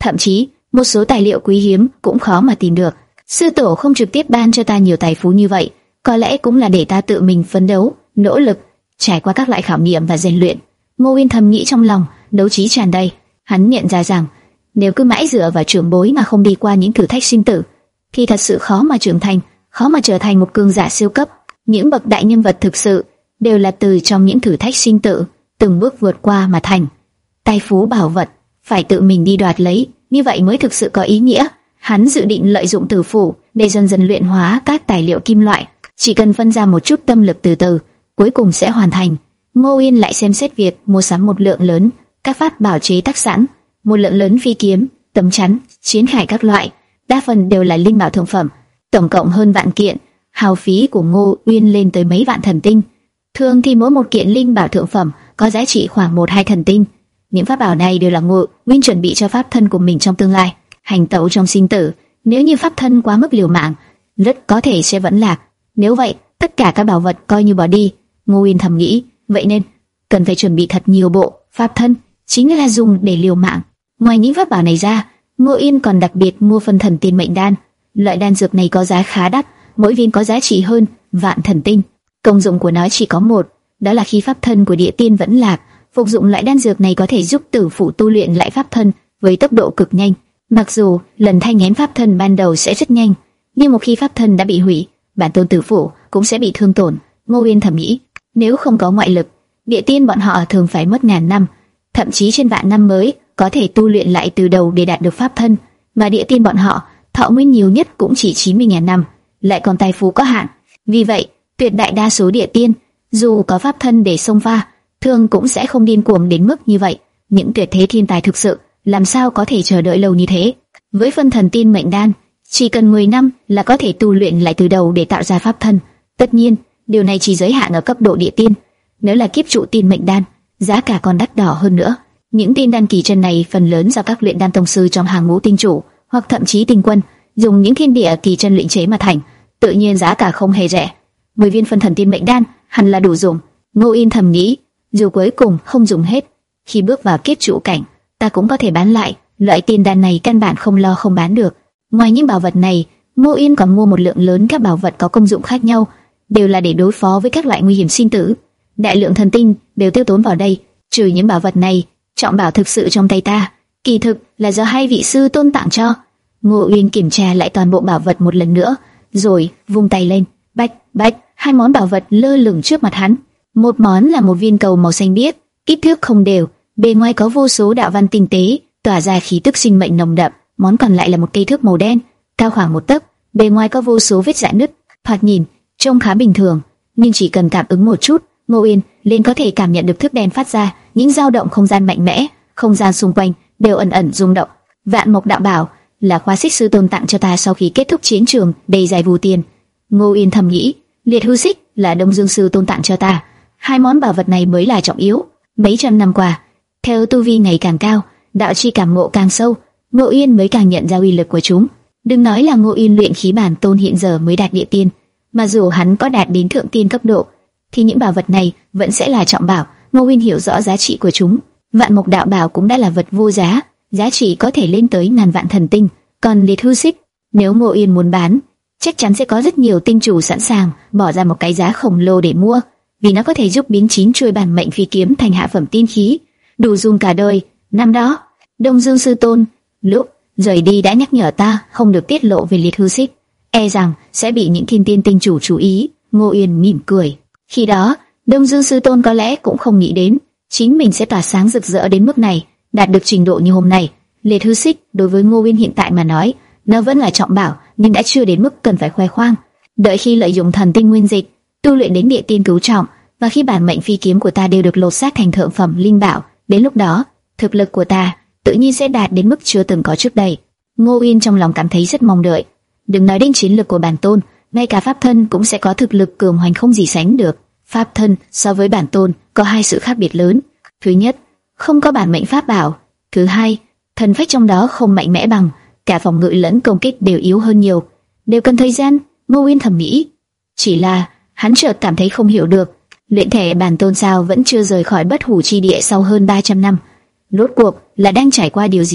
thậm chí một số tài liệu quý hiếm cũng khó mà tìm được. Sư tổ không trực tiếp ban cho ta nhiều tài phú như vậy, có lẽ cũng là để ta tự mình phấn đấu, nỗ lực, trải qua các loại khảo nghiệm và rèn luyện. Ngô Uyên thầm nghĩ trong lòng, đấu trí tràn đầy. Hắn nhận ra rằng nếu cứ mãi dựa vào trưởng bối mà không đi qua những thử thách sinh tử, thì thật sự khó mà trưởng thành, khó mà trở thành một cường giả siêu cấp. Những bậc đại nhân vật thực sự đều là từ trong những thử thách sinh tử từng bước vượt qua mà thành. Tài phú bảo vật phải tự mình đi đoạt lấy, như vậy mới thực sự có ý nghĩa. Hắn dự định lợi dụng tử phủ để dần dần luyện hóa các tài liệu kim loại, chỉ cần phân ra một chút tâm lực từ từ, cuối cùng sẽ hoàn thành. Ngô Uyên lại xem xét việc mua sắm một lượng lớn các pháp bảo chế tác sẵn, một lượng lớn phi kiếm, tấm chắn, chiến khải các loại, đa phần đều là linh bảo thượng phẩm, tổng cộng hơn vạn kiện. Hao phí của Ngô Uyên lên tới mấy vạn thần tinh. Thường thì mỗi một kiện linh bảo thượng phẩm có giá trị khoảng một hai thần tinh. Những pháp bảo này đều là Ngô Uyên chuẩn bị cho pháp thân của mình trong tương lai, hành tẩu trong sinh tử. Nếu như pháp thân quá mức liều mạng, rất có thể sẽ vẫn lạc. Nếu vậy, tất cả các bảo vật coi như bỏ đi. Ngô Uyên thầm nghĩ, vậy nên cần phải chuẩn bị thật nhiều bộ pháp thân, chính là dùng để liều mạng. Ngoài những pháp bảo này ra, Ngô Uyên còn đặc biệt mua phân thần tiên mệnh đan. Loại đan dược này có giá khá đắt, mỗi viên có giá trị hơn vạn thần tinh. Công dụng của nó chỉ có một, đó là khi pháp thân của địa tiên vẫn lạc, phục dụng loại đan dược này có thể giúp tử phụ tu luyện lại pháp thân với tốc độ cực nhanh. Mặc dù lần thanh nén pháp thân ban đầu sẽ rất nhanh, nhưng một khi pháp thân đã bị hủy, bản tôn tử phụ cũng sẽ bị thương tổn. Ngô Uyên thầm nghĩ, nếu không có ngoại lực, địa tiên bọn họ thường phải mất ngàn năm, thậm chí trên vạn năm mới có thể tu luyện lại từ đầu để đạt được pháp thân, mà địa tiên bọn họ thọ nguyên nhiều nhất cũng chỉ chín mươi nghìn năm, lại còn tài phú có hạn. Vì vậy, tuyệt đại đa số địa tiên, dù có pháp thân để xông pha, thường cũng sẽ không điên cuồng đến mức như vậy. Những tuyệt thế thiên tài thực sự, làm sao có thể chờ đợi lâu như thế? Với phân thần tiên mệnh đan, chỉ cần mười năm là có thể tu luyện lại từ đầu để tạo ra pháp thân. Tất nhiên, điều này chỉ giới hạn ở cấp độ địa tiên. Nếu là kiếp trụ tiên mệnh đan, giá cả còn đắt đỏ hơn nữa. Những tiên đan kỳ chân này phần lớn do các luyện đan tông sư trong hàng ngũ tinh chủ, hoặc thậm chí tinh quân, dùng những thiên địa kỳ chân luyện chế mà thành, tự nhiên giá cả không hề rẻ. Mười viên phân thần tiên mệnh đan hẳn là đủ dùng. Ngô Uyên thầm nghĩ, dù cuối cùng không dùng hết, khi bước vào kiếp trụ cảnh, ta cũng có thể bán lại. Loại tiên đan này căn bản không lo không bán được. Ngoài những bảo vật này, Ngô Uyên còn mua một lượng lớn các bảo vật có công dụng khác nhau, đều là để đối phó với các loại nguy hiểm sinh tử. Đại lượng thần tinh đều tiêu tốn vào đây. Trừ những bảo vật này, trọng bảo thực sự trong tay ta, kỳ thực là do hai vị sư tôn tặng cho. Ngô Uyên kiểm tra lại toàn bộ bảo vật một lần nữa, rồi vung tay lên, bách bách, hai món bảo vật lơ lửng trước mặt hắn. Một món là một viên cầu màu xanh biếc, kích thước không đều, bề ngoài có vô số đạo văn tinh tế, tỏa ra khí tức sinh mệnh nồng đậm. Món còn lại là một cây thước màu đen, cao khoảng một tấc, bề ngoài có vô số vết rạn nứt, thoạt nhìn trông khá bình thường, nhưng chỉ cần cảm ứng một chút, Ngô Uyên liền có thể cảm nhận được thước đen phát ra những dao động không gian mạnh mẽ, không gian xung quanh đều ẩn ẩn rung động. Vạn Mộc Đạo Bảo là khóa xích sư tôn tặng cho ta sau khi kết thúc chiến trường đầy dài vù tiền. Ngô Uyên thầm nghĩ, liệt hư xích là Đông Dương sư tôn tặng cho ta, hai món bảo vật này mới là trọng yếu. Mấy trăm năm qua, theo tu vi ngày càng cao, đạo chi cảm ngộ càng sâu, Ngô Uyên mới càng nhận ra uy lực của chúng. Đừng nói là Ngô Uyên luyện khí bản tôn hiện giờ mới đạt địa tiên, mà dù hắn có đạt đến thượng tiên cấp độ, thì những bảo vật này vẫn sẽ là trọng bảo. Ngô Uyên hiểu rõ giá trị của chúng. Vạn Mộc Đạo Bảo cũng đã là vật vô giá, giá trị có thể lên tới ngàn vạn thần tinh. Còn liệt hư xích, nếu Ngô Uyên muốn bán, chắc chắn sẽ có rất nhiều tinh chủ sẵn sàng bỏ ra một cái giá khổng lồ để mua, vì nó có thể giúp biến chín chuôi bản mệnh phi kiếm thành hạ phẩm tiên khí, đủ dùng cả đời. Năm đó, Đông Dương sư tôn lúc rời đi đã nhắc nhở ta không được tiết lộ về liệt hư xích, e rằng sẽ bị những thiên tiên tinh chủ chú ý. Ngô Uyên mỉm cười. Khi đó, Đông Dương sư tôn có lẽ cũng không nghĩ đến chính mình sẽ tỏa sáng rực rỡ đến mức này, đạt được trình độ như hôm nay. Liệt hư xích đối với Ngô Uyên hiện tại mà nói, nó vẫn là trọng bảo, nhưng đã chưa đến mức cần phải khoe khoang. Đợi khi lợi dụng thần tinh nguyên dịch tu luyện đến địa tiên cứu trọng, và khi bản mệnh phi kiếm của ta đều được lột xác thành thượng phẩm linh bảo, đến lúc đó thực lực của ta tự nhiên sẽ đạt đến mức chưa từng có trước đây. Ngô Uyên trong lòng cảm thấy rất mong đợi. Đừng nói đến chiến lực của bản tôn, ngay cả pháp thân cũng sẽ có thực lực cường hoành không gì sánh được. Pháp thân so với bản tôn có hai sự khác biệt lớn. Thứ nhất, không có bản mệnh pháp bảo. Thứ hai, thần phách trong đó không mạnh mẽ bằng, cả phòng ngự lẫn công kích đều yếu hơn nhiều, đều cần thời gian. Ngô Uyên thầm nghĩ. Chỉ là hắn chợt cảm thấy không hiểu được, luyện thể bản tôn sao vẫn chưa rời khỏi bất hủ chi địa sau hơn ba trăm năm, rốt cuộc là đang trải qua điều gì?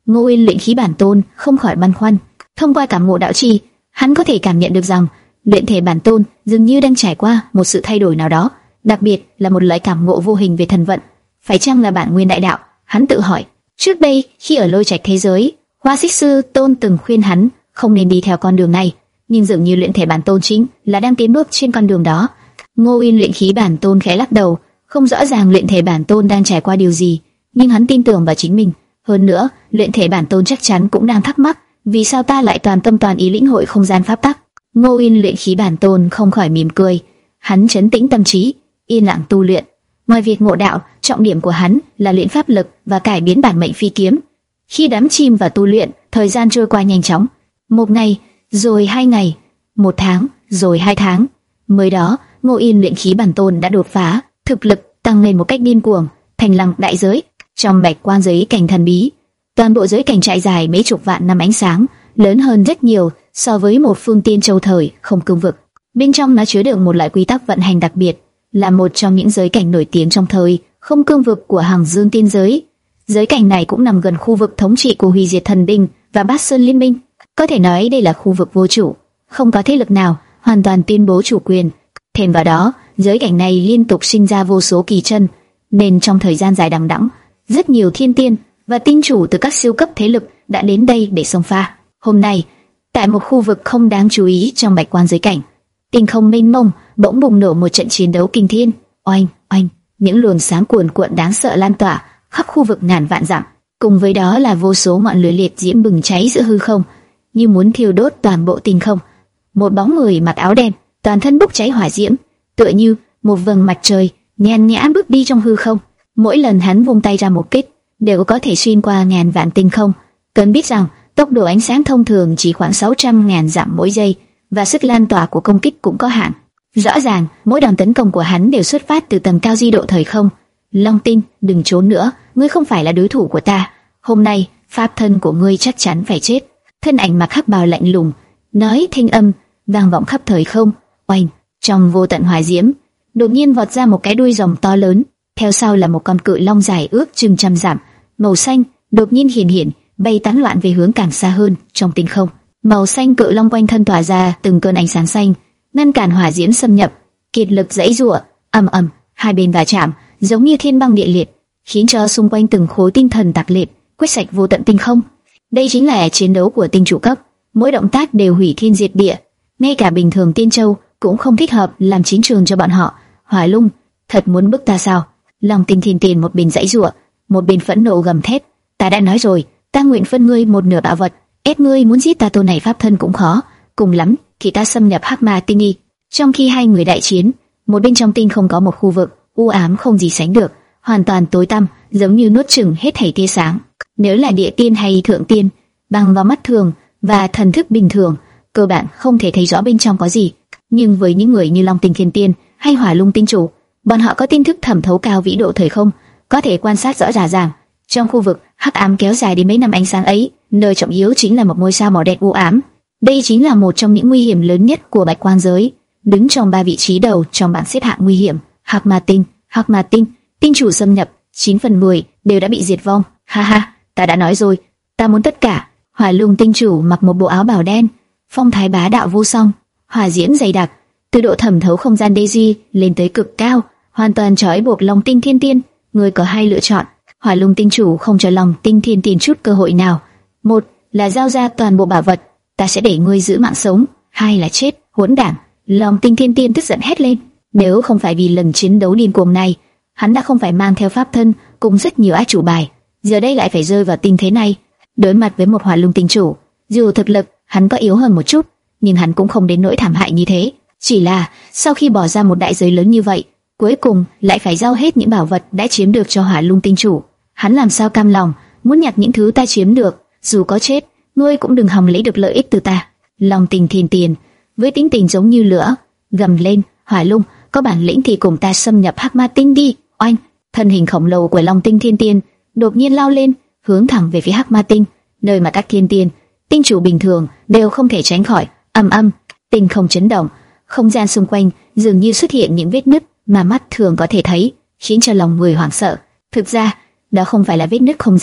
Ngô Uyên luyện khí bản tôn không khỏi băn khoăn. Thông qua cảm ngộ đạo chi, hắn có thể cảm nhận được rằng luyện thể bản tôn dường như đang trải qua một sự thay đổi nào đó, đặc biệt là một loại cảm ngộ vô hình về thần vận. Phải chăng là bản nguyên đại đạo? Hắn tự hỏi. Trước đây, khi ở Lôi Trạch thế giới, Hoa Xích Sư Tôn từng khuyên hắn không nên đi theo con đường này, nhưng dường như luyện thể bản tôn chính là đang tiến bước trên con đường đó. Ngô Uyên luyện khí bản tôn khẽ lắc đầu, không rõ ràng luyện thể bản tôn đang trải qua điều gì, nhưng hắn tin tưởng vào chính mình. Hơn nữa, luyện thể bản tôn chắc chắn cũng đang thắc mắc, vì sao ta lại toàn tâm toàn ý lĩnh hội không gian pháp tắc. Ngô Uyên luyện khí bản tôn không khỏi mỉm cười, hắn trấn tĩnh tâm trí, yên lặng tu luyện. Ngoài việc ngộ đạo, trọng điểm của hắn là luyện pháp lực và cải biến bản mệnh phi kiếm. Khi đắm chìm vào tu luyện, thời gian trôi qua nhanh chóng. Một ngày, rồi hai ngày, một tháng, rồi hai tháng. Mới đó, Ngô Uyên luyện khí bản tôn đã đột phá, thực lực tăng lên một cách điên cuồng, thành lăng đại giới. Trong bạch quan giới cảnh thần bí, toàn bộ giới cảnh trải dài mấy chục vạn năm ánh sáng, lớn hơn rất nhiều so với một phương tiên châu thời không cương vực. Bên trong nó chứa đựng một loại quy tắc vận hành đặc biệt, là một trong những giới cảnh nổi tiếng trong thời không cương vực của Hằng Dương tiên giới. Giới cảnh này cũng nằm gần khu vực thống trị của Hủy Diệt Thần Binh và Bát Sơn Liên Minh. Có thể nói đây là khu vực vô chủ, không có thế lực nào hoàn toàn tuyên bố chủ quyền. Thêm vào đó, giới cảnh này liên tục sinh ra vô số kỳ chân, nên trong thời gian dài đằng đẵng, rất nhiều thiên tiên và tinh chủ từ các siêu cấp thế lực đã đến đây để xông pha. Hôm nay, tại một khu vực không đáng chú ý trong bạch quan giới cảnh, tinh không mênh mông bỗng bùng nổ một trận chiến đấu kinh thiên. Oanh, oanh, những luồng sáng cuồn cuộn đáng sợ lan tỏa khắp khu vực ngàn vạn dặm, cùng với đó là vô số ngọn lửa liệt diễm bừng cháy giữa hư không, như muốn thiêu đốt toàn bộ tinh không. Một bóng người mặc áo đen, toàn thân bốc cháy hỏa diễm, tựa như một vầng mặt trời, nhàn nhã bước đi trong hư không. Mỗi lần hắn vung tay ra một kích, đều có thể xuyên qua ngàn vạn tinh không. Cần biết rằng tốc độ ánh sáng thông thường chỉ khoảng sáu trăm ngàn dặm mỗi giây, và sức lan tỏa của công kích cũng có hạn. Rõ ràng, mỗi đòn tấn công của hắn đều xuất phát từ tầng cao di độ thời không. Long Tinh, đừng trốn nữa, ngươi không phải là đối thủ của ta. Hôm nay, pháp thân của ngươi chắc chắn phải chết. Thân ảnh mặc hắc bào lạnh lùng, nói thanh âm vang vọng khắp thời không. Oanh, trong vô tận hỏa diễm, đột nhiên vọt ra một cái đuôi rồng to lớn, theo sau là một con cự long dài ước chừng trăm dặm, màu xanh, đột nhiên hiện hiện, bay tán loạn về hướng càng xa hơn trong tinh không. Màu xanh cự long quanh thân tỏa ra từng cơn ánh sáng xanh, ngăn cản hỏa diễm xâm nhập. Kiệt lực giãy giụa, ầm ầm, hai bên va chạm, giống như thiên băng địa liệt, khiến cho xung quanh từng khối tinh thần tạc liệt, quét sạch vô tận tinh không. Đây chính là chiến đấu của tinh chủ cấp, mỗi động tác đều hủy thiên diệt địa, ngay cả bình thường tiên châu cũng không thích hợp làm chiến trường cho bọn họ. Hỏa Lung, thật muốn bức ta sao? Long Tinh Thiên Tiền một bên giãy giụa, một bên phẫn nộ gầm thét, ta đã nói rồi, ta nguyện phân ngươi một nửa bảo vật, ép ngươi muốn giết ta tôn này pháp thân cũng khó, cùng lắm thì ta xâm nhập Hắc Ma Tinh đi. Trong khi hai người đại chiến, một bên trong tinh không có một khu vực u ám không gì sánh được, hoàn toàn tối tăm, giống như nuốt chửng hết thảy tia sáng. Nếu là địa tiên hay thượng tiên, bằng vào mắt thường và thần thức bình thường, cơ bản không thể thấy rõ bên trong có gì. Nhưng với những người như Long Tinh Thiên Tiên hay Hỏa Lung Tinh Chủ, bọn họ có tin thức thẩm thấu cao vĩ độ thời không, có thể quan sát rõ ràng ràng. Trong khu vực hắc ám kéo dài đến mấy năm ánh sáng ấy, nơi trọng yếu chính là một ngôi sao màu đen u ám. Đây chính là một trong những nguy hiểm lớn nhất của bạch quan giới, đứng trong ba vị trí đầu trong bảng xếp hạng nguy hiểm. Hắc Ma Tinh, Hắc Ma Tinh, tinh chủ xâm nhập, chín phần mười đều đã bị diệt vong. Ha ha, ta đã nói rồi, ta muốn tất cả. Hỏa Lung Tinh Chủ mặc một bộ áo bào đen, phong thái bá đạo vô song, hỏa diễm dày đặc, từ độ thẩm thấu không gian Daisy lên tới cực cao, hoàn toàn trói buộc Long Tinh Thiên Tiên. Ngươi có hai lựa chọn. Hỏa Lung Tinh Chủ không cho Long Tinh Thiên Tiên chút cơ hội nào. Một là giao ra toàn bộ bảo vật, ta sẽ để ngươi giữ mạng sống. Hai là chết, hỗn đản. Long Tinh Thiên Tiên tức giận hét lên. Nếu không phải vì lần chiến đấu điên cuồng này, hắn đã không phải mang theo pháp thân cùng rất nhiều át chủ bài, giờ đây lại phải rơi vào tình thế này. Đối mặt với một Hỏa Lung Tinh Chủ, dù thực lực hắn có yếu hơn một chút, nhưng hắn cũng không đến nỗi thảm hại như thế. Chỉ là sau khi bỏ ra một đại giới lớn như vậy, cuối cùng lại phải giao hết những bảo vật đã chiếm được cho Hỏa Lung Tinh Chủ. Hắn làm sao cam lòng muốn nhặt những thứ ta chiếm được, dù có chết, ngươi cũng đừng hòng lấy được lợi ích từ ta. Long Tinh Thiên Tiền với tính tình giống như lửa, gầm lên, Hỏa Lung, có bản lĩnh thì cùng ta xâm nhập Hắc Ma Tinh đi. Oanh, thân hình khổng lồ của Long Tinh Thiên Tiên đột nhiên lao lên, hướng thẳng về phía Hắc Ma Tinh, nơi mà các thiên tiên, tinh chủ bình thường đều không thể tránh khỏi. Ầm ầm, tinh không chấn động, không gian xung quanh dường như xuất hiện những vết nứt mà mắt thường có thể thấy, khiến cho lòng người hoảng sợ. Thực ra, đó không phải là vết nứt không gian,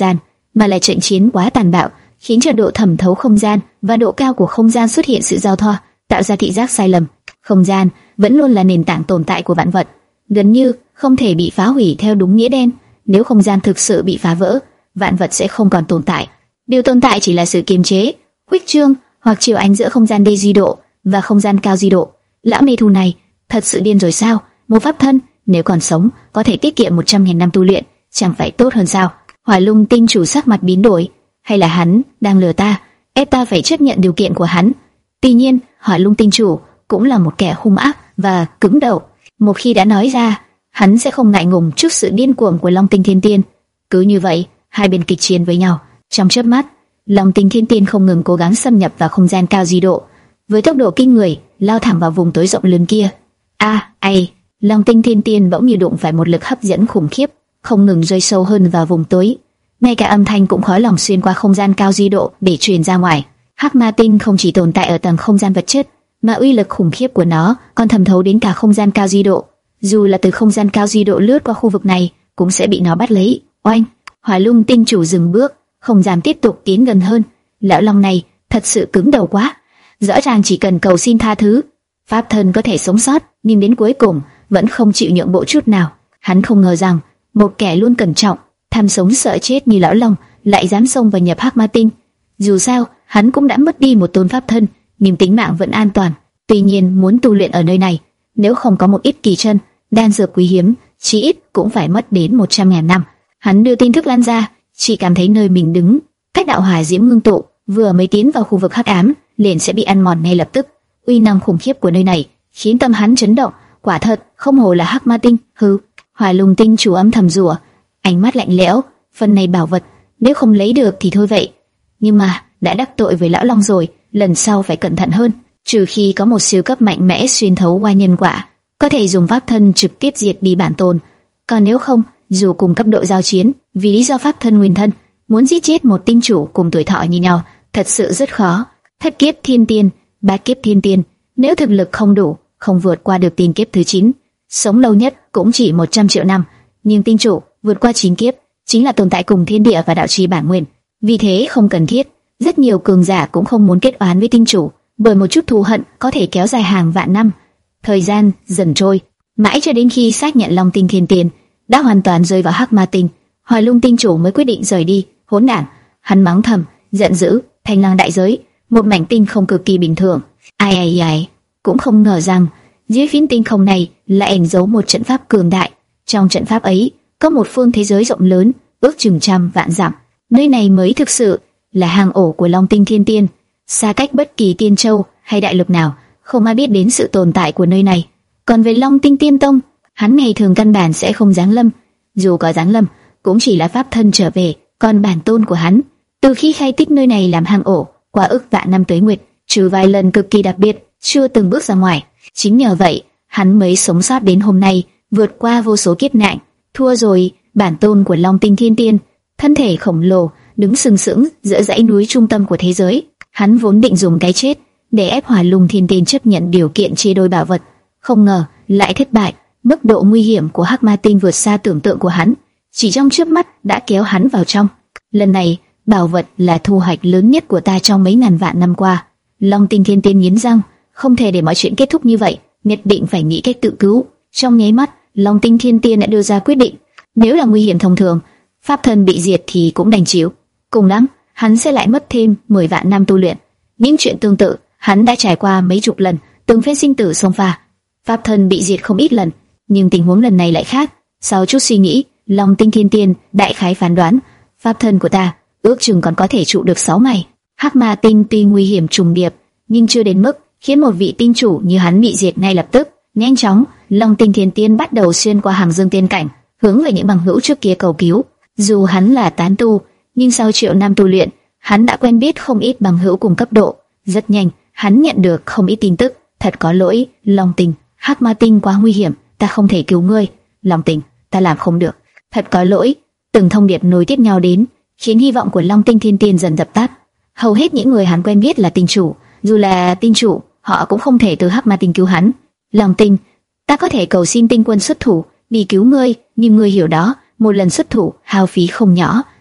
mà là trận chiến quá tàn bạo, khiến cho độ thẩm thấu không gian và độ cao của không gian xuất hiện sự giao thoa, tạo ra thị giác sai lầm. Không gian vẫn luôn là nền tảng tồn tại của vạn vật, gần như không thể bị phá hủy theo đúng nghĩa đen. Nếu không gian thực sự bị phá vỡ, vạn vật sẽ không còn tồn tại. Điều tồn tại chỉ là sự kiềm chế, khuếch trương hoặc chiều ánh giữa không gian đê duy độ và không gian cao duy độ. Lão mê thù này thật sự điên rồi sao? Một pháp thân nếu còn sống có thể tiết kiệm một trăm nghìn năm tu luyện, chẳng phải tốt hơn sao? Hỏa Lung tinh chủ sắc mặt biến đổi, hay là hắn đang lừa ta, ép ta phải chấp nhận điều kiện của hắn? Tuy nhiên, Hỏa Lung tinh chủ cũng là một kẻ hung ác và cứng đầu. Một khi đã nói ra, hắn sẽ không ngại ngùng trước sự điên cuồng của Long Tinh Thiên Tiên. Cứ như vậy, hai bên kịch chiến với nhau. Trong chớp mắt, Long Tinh Thiên Tiên không ngừng cố gắng xâm nhập vào không gian cao duy độ, với tốc độ kinh người, lao thẳng vào vùng tối rộng lớn kia. A, ai! Long Tinh Thiên Tiên bỗng như đụng phải một lực hấp dẫn khủng khiếp, không ngừng rơi sâu hơn vào vùng tối. Ngay cả âm thanh cũng khó lòng xuyên qua không gian cao duy độ để truyền ra ngoài. Hắc Ma Tinh không chỉ tồn tại ở tầng không gian vật chất, mà uy lực khủng khiếp của nó còn thẩm thấu đến cả không gian cao duy độ. Dù là từ không gian cao duy độ lướt qua khu vực này, cũng sẽ bị nó bắt lấy. Oanh! Hỏa Lung tinh chủ dừng bước, không dám tiếp tục tiến gần hơn. Lão long này thật sự cứng đầu quá. Rõ ràng chỉ cần cầu xin tha thứ, pháp thân có thể sống sót, nhưng đến cuối cùng vẫn không chịu nhượng bộ chút nào. Hắn không ngờ rằng một kẻ luôn cẩn trọng, tham sống sợ chết như lão long lại dám xông vào nhập Hắc Ma Tinh. Dù sao, hắn cũng đã mất đi một tôn pháp thân, nhưng tính mạng vẫn an toàn. Tuy nhiên, muốn tu luyện ở nơi này, nếu không có một ít kỳ chân, đan dược quý hiếm, chí ít cũng phải mất đến một trăm ngàn năm. Hắn đưa tin tức lan ra, chỉ cảm thấy nơi mình đứng, cách đạo hỏa diễm ngưng tụ, vừa mới tiến vào khu vực hắc ám, liền sẽ bị ăn mòn ngay lập tức. Uy năng khủng khiếp của nơi này khiến tâm hắn chấn động. Quả thật, không hồ là Hắc Ma Tinh. Hừ. Hỏa Lung tinh chủ âm thầm rủa, ánh mắt lạnh lẽo. Phần này bảo vật, nếu không lấy được thì thôi vậy. Nhưng mà đã đắc tội với lão long rồi, lần sau phải cẩn thận hơn. Trừ khi có một siêu cấp mạnh mẽ xuyên thấu qua nhân quả, có thể dùng pháp thân trực tiếp diệt đi bản tôn. Còn nếu không, dù cùng cấp độ giao chiến, vì lý do pháp thân nguyên thân, muốn giết chết một tinh chủ cùng tuổi thọ như nhau, thật sự rất khó. Thất kiếp thiên tiên, bát kiếp thiên tiên, nếu thực lực không đủ, không vượt qua được tiên kiếp thứ chín, sống lâu nhất cũng chỉ một trăm triệu năm. Nhưng tinh chủ vượt qua chín kiếp, chính là tồn tại cùng thiên địa và đạo trì bản nguyên. Vì thế không cần thiết, rất nhiều cường giả cũng không muốn kết oán với tinh chủ, bởi một chút thù hận có thể kéo dài hàng vạn năm. Thời gian dần trôi, mãi cho đến khi xác nhận Long Tinh Thiên Tiên đã hoàn toàn rơi vào Hắc Ma Tinh, Hỏa Lung tinh chủ mới quyết định rời đi. Hỗn đản! Hắn mắng thầm, giận dữ. Thanh Lang đại giới, một mảnh tinh không cực kỳ bình thường. Ai ai ai, cũng không ngờ rằng dưới phiến tinh không này lại ẩn giấu một trận pháp cường đại. Trong trận pháp ấy có một phương thế giới rộng lớn, ước chừng trăm vạn dặm. Nơi này mới thực sự là hang ổ của Long Tinh Thiên Tiên, xa cách bất kỳ tiên châu hay đại lục nào, không ai biết đến sự tồn tại của nơi này. Còn về Long Tinh Tiên Tông, hắn ngày thường căn bản sẽ không giáng lâm, dù có giáng lâm cũng chỉ là pháp thân trở về. Còn bản tôn của hắn, từ khi khai tích nơi này làm hang ổ, qua ức vạn năm tuế nguyệt, trừ vài lần cực kỳ đặc biệt, chưa từng bước ra ngoài. Chính nhờ vậy, hắn mới sống sót đến hôm nay, vượt qua vô số kiếp nạn. Thua rồi, bản tôn của Long Tinh Thiên Tiên, thân thể khổng lồ, đứng sừng sững giữa dãy núi trung tâm của thế giới. Hắn vốn định dùng cái chết để ép Hỏa Lung Thiên Tiên chấp nhận điều kiện chia đôi bảo vật, không ngờ lại thất bại. Mức độ nguy hiểm của Hắc Ma Tinh vượt xa tưởng tượng của hắn, chỉ trong chớp mắt đã kéo hắn vào trong. Lần này, bảo vật là thu hoạch lớn nhất của ta trong mấy ngàn vạn năm qua. Long Tinh Thiên Tiên nghiến răng, không thể để mọi chuyện kết thúc như vậy, nhất định phải nghĩ cách tự cứu. Trong nháy mắt, Long Tinh Thiên Tiên đã đưa ra quyết định. Nếu là nguy hiểm thông thường, pháp thân bị diệt thì cũng đành chịu. Cùng lắm, hắn sẽ lại mất thêm mười vạn năm tu luyện. Những chuyện tương tự, hắn đã trải qua mấy chục lần, từng phen sinh tử xông pha. Pháp thân bị diệt không ít lần, nhưng tình huống lần này lại khác. Sau chút suy nghĩ, Long Tinh Thiên Tiên đại khái phán đoán, pháp thân của ta ước chừng còn có thể trụ được sáu ngày. Hắc Ma Tinh tuy nguy hiểm trùng điệp, nhưng chưa đến mức khiến một vị tinh chủ như hắn bị diệt ngay lập tức. Nhanh chóng, Long Tinh Thiên Tiên bắt đầu xuyên qua hàng dương tiên cảnh, hướng về những bằng hữu trước kia cầu cứu. Dù hắn là tán tu, nhưng sau triệu năm tu luyện, hắn đã quen biết không ít bằng hữu cùng cấp độ. Rất nhanh, hắn nhận được không ít tin tức. Thật có lỗi, Long Tinh, Hắc Ma Tinh quá nguy hiểm, ta không thể cứu ngươi. Long Tinh, ta làm không được. Thật có lỗi. Từng thông điệp nối tiếp nhau đến, khiến hy vọng của Long Tinh Thiên Tiên dần dập tắt. Hầu hết những người hắn quen biết là tinh chủ, dù là tinh chủ, họ cũng không thể từ Hắc Ma Tinh cứu hắn. Long Tinh, ta có thể cầu xin tinh quân xuất thủ đi cứu ngươi, nhưng ngươi hiểu đó, một lần xuất thủ hao phí không nhỏ.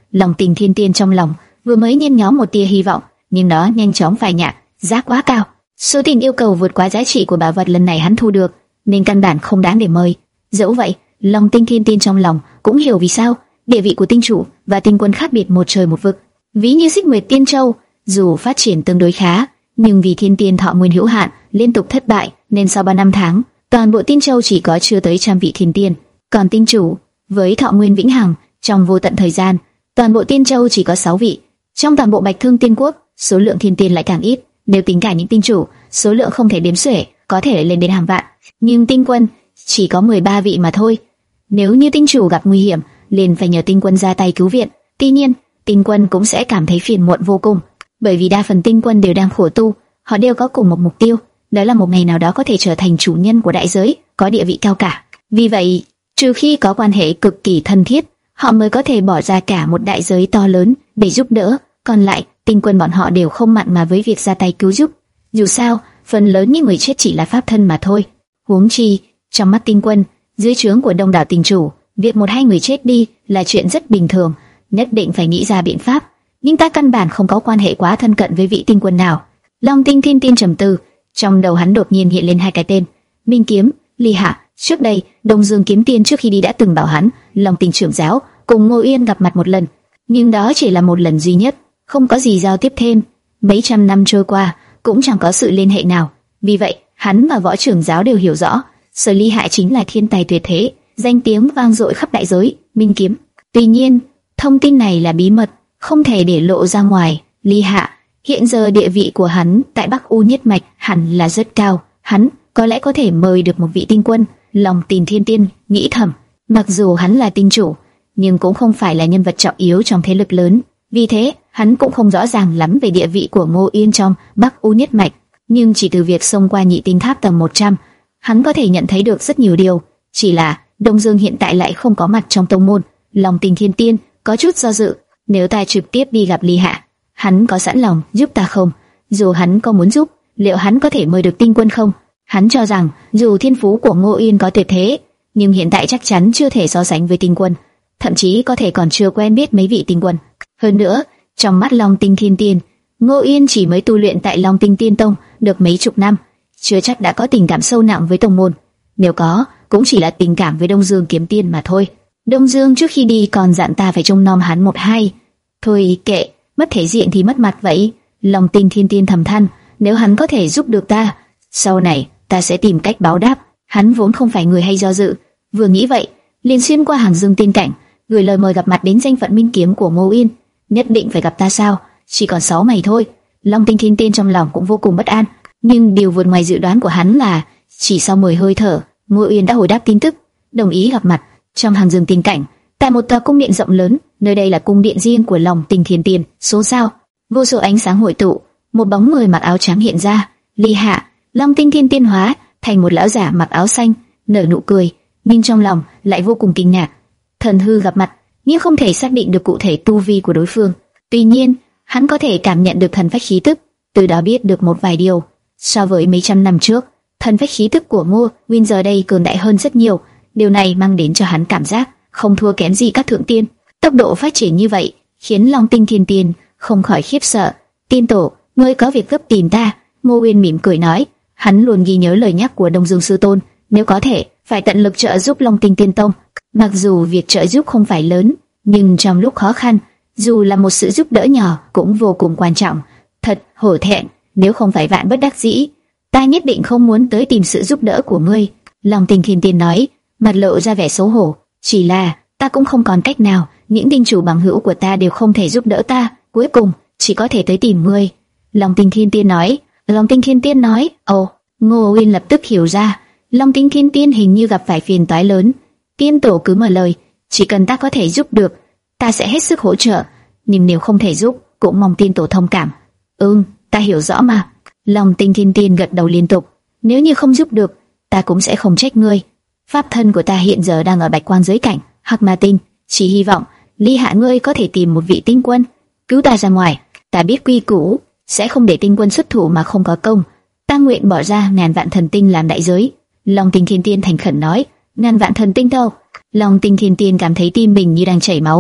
Lòng Tình Thiên Tiên trong lòng vừa mới nhen nhóm một tia hy vọng, nhưng nó nhanh chóng phai nhạt. Giá quá cao, số tiền yêu cầu vượt quá giá trị của bảo vật lần này hắn thu được, nên căn bản không đáng để mời. Dẫu vậy, Lòng Tinh Thiên Tiên trong lòng cũng hiểu vì sao địa vị của tinh chủ và tinh quân khác biệt một trời một vực. Ví như Xích Nguyệt Tiên Châu, dù phát triển tương đối khá, nhưng vì thiên tiên thọ nguyên hữu hạn, liên tục thất bại, nên sau ba năm tháng, toàn bộ Tiên Châu chỉ có chưa tới trăm vị thiên tiên. Còn tinh chủ với thọ nguyên vĩnh hằng, trong vô tận thời gian, toàn bộ Tiên Châu chỉ có sáu vị. Trong toàn bộ Bạch Thương Tiên Quốc, số lượng thiên tiên lại càng ít. Nếu tính cả những tinh chủ, số lượng không thể đếm xuể, có thể lên đến hàng vạn. Nhưng tinh quân chỉ có mười ba vị mà thôi. Nếu như tinh chủ gặp nguy hiểm, liền phải nhờ tinh quân ra tay cứu viện. Tuy nhiên, tinh quân cũng sẽ cảm thấy phiền muộn vô cùng, bởi vì đa phần tinh quân đều đang khổ tu, họ đều có cùng một mục tiêu, đó là một ngày nào đó có thể trở thành chủ nhân của đại giới, có địa vị cao cả. Vì vậy, trừ khi có quan hệ cực kỳ thân thiết, họ mới có thể bỏ ra cả một đại giới to lớn để giúp đỡ. Còn lại, tinh quân bọn họ đều không mặn mà với việc ra tay cứu giúp. Dù sao, phần lớn những người chết chỉ là pháp thân mà thôi. Huống chi, trong mắt tinh quân, dưới trướng của đông đảo tinh chủ, việc một hai người chết đi là chuyện rất bình thường, nhất định phải nghĩ ra biện pháp. Nhưng ta căn bản không có quan hệ quá thân cận với vị tinh quân nào. Long Tinh Thiên Tiên trầm tư, trong đầu hắn đột nhiên hiện lên hai cái tên: Minh Kiếm, Ly Hạ. Trước đây, Đông Dương Kiếm Tiên trước khi đi đã từng bảo hắn, Long Tinh trưởng giáo cùng Ngô Uyên gặp mặt một lần, nhưng đó chỉ là một lần duy nhất, không có gì giao tiếp thêm. Mấy trăm năm trôi qua, cũng chẳng có sự liên hệ nào. Vì vậy, hắn và Võ trưởng giáo đều hiểu rõ, Sở Ly Hạ chính là thiên tài tuyệt thế, danh tiếng vang dội khắp đại giới, Minh Kiếm. Tuy nhiên, thông tin này là bí mật, không thể để lộ ra ngoài. Ly Hạ, hiện giờ địa vị của hắn tại Bắc U nhất mạch hẳn là rất cao, hắn có lẽ có thể mời được một vị tinh quân. Lòng Tình Thiên Tiên nghĩ thầm, mặc dù hắn là tinh chủ, nhưng cũng không phải là nhân vật trọng yếu trong thế lực lớn, vì thế hắn cũng không rõ ràng lắm về địa vị của Ngô Uyên trong Bắc U nhất mạch. Nhưng chỉ từ việc xông qua nhị tinh tháp tầng một trăm, hắn có thể nhận thấy được rất nhiều điều. Chỉ là Đông Dương hiện tại lại không có mặt trong tông môn. Lòng Tình Thiên Tiên có chút do dự, nếu ta trực tiếp đi gặp Ly Hạ, hắn có sẵn lòng giúp ta không? Dù hắn có muốn giúp, liệu hắn có thể mời được tinh quân không? Hắn cho rằng dù thiên phú của Ngô Uyên có tuyệt thế, nhưng hiện tại chắc chắn chưa thể so sánh với tinh quân, thậm chí có thể còn chưa quen biết mấy vị tinh quân. Hơn nữa, trong mắt Long Tinh Thiên Tiên, Ngô Uyên chỉ mới tu luyện tại Long Tinh Tiên Tông được mấy chục năm, chưa chắc đã có tình cảm sâu nặng với tông môn. Nếu có, cũng chỉ là tình cảm với Đông Dương Kiếm Tiên mà thôi. Đông Dương trước khi đi còn dặn ta phải trông nom hắn một hai. Thôi kệ, mất thể diện thì mất mặt vậy. Long Tinh Thiên Tiên thầm than, nếu hắn có thể giúp được ta, sau này ta sẽ tìm cách báo đáp. Hắn vốn không phải người hay do dự, vừa nghĩ vậy, liền xuyên qua hàng dương tiên cảnh, gửi lời mời gặp mặt đến danh phận Minh Kiếm của Ngô Uyên. Nhất định phải gặp ta sao? Chỉ còn sáu ngày thôi. Long Tinh Thiên Tiên trong lòng cũng vô cùng bất an, nhưng điều vượt ngoài dự đoán của hắn là chỉ sau mười hơi thở, Ngô Uyên đã hồi đáp tin tức, đồng ý gặp mặt. Trong hàng dương tiên cảnh, tại một tòa cung điện rộng lớn, nơi đây là cung điện riêng của Long Tinh Thiên Tiên. Số sao, vô số ánh sáng hội tụ, một bóng người mặc áo trắng hiện ra. Ly Hạ. Long Tinh Thiên Tiên hóa thành một lão giả mặc áo xanh, nở nụ cười, nhưng trong lòng lại vô cùng kinh ngạc. Thần hư gặp mặt, nhưng không thể xác định được cụ thể tu vi của đối phương. Tuy nhiên, hắn có thể cảm nhận được thần phách khí tức, từ đó biết được một vài điều. So với mấy trăm năm trước, thần phách khí tức của Ngô Uyên giờ đây cường đại hơn rất nhiều. Điều này mang đến cho hắn cảm giác không thua kém gì các thượng tiên. Tốc độ phát triển như vậy khiến Long Tinh Thiên Tiên không khỏi khiếp sợ. Tiên tổ, ngươi có việc gấp tìm ta? Ngô Uyên mỉm cười nói. Hắn luôn ghi nhớ lời nhắc của Đông Dương Sư Tôn, nếu có thể phải tận lực trợ giúp Long Tinh Tiên Tông. Mặc dù việc trợ giúp không phải lớn, nhưng trong lúc khó khăn, dù là một sự giúp đỡ nhỏ cũng vô cùng quan trọng. Thật hổ thẹn, nếu không phải vạn bất đắc dĩ, ta nhất định không muốn tới tìm sự giúp đỡ của ngươi. Long Tinh Thiên Tiên nói, mặt lộ ra vẻ xấu hổ. Chỉ là ta cũng không còn cách nào, những tinh chủ bằng hữu của ta đều không thể giúp đỡ ta, cuối cùng chỉ có thể tới tìm ngươi. Long Tinh Thiên Tiên nói. Long Tinh Thiên Tiên nói, ồ, Ngô Uyên lập tức hiểu ra, Long Tinh Thiên Tiên hình như gặp phải phiền toái lớn. Tiên tổ cứ mở lời, chỉ cần ta có thể giúp được, ta sẽ hết sức hỗ trợ, nhưng nếu không thể giúp, cũng mong tiên tổ thông cảm. Ừm, ta hiểu rõ mà. Long Tinh Thiên Tiên gật đầu liên tục. Nếu như không giúp được, ta cũng sẽ không trách ngươi. Pháp thân của ta hiện giờ đang ở Bạch Quang giới cảnh, Hắc Ma Tinh, chỉ hy vọng Ly Hạ ngươi có thể tìm một vị tinh quân, cứu ta ra ngoài. Ta biết quy củ, sẽ không để tinh quân xuất thủ mà không có công. Ta nguyện bỏ ra ngàn vạn thần tinh làm đại giới. Long Tinh Thiên Tiên thành khẩn nói. Ngàn vạn thần tinh đâu? Long Tinh Thiên Tiên cảm thấy tim mình như đang chảy máu,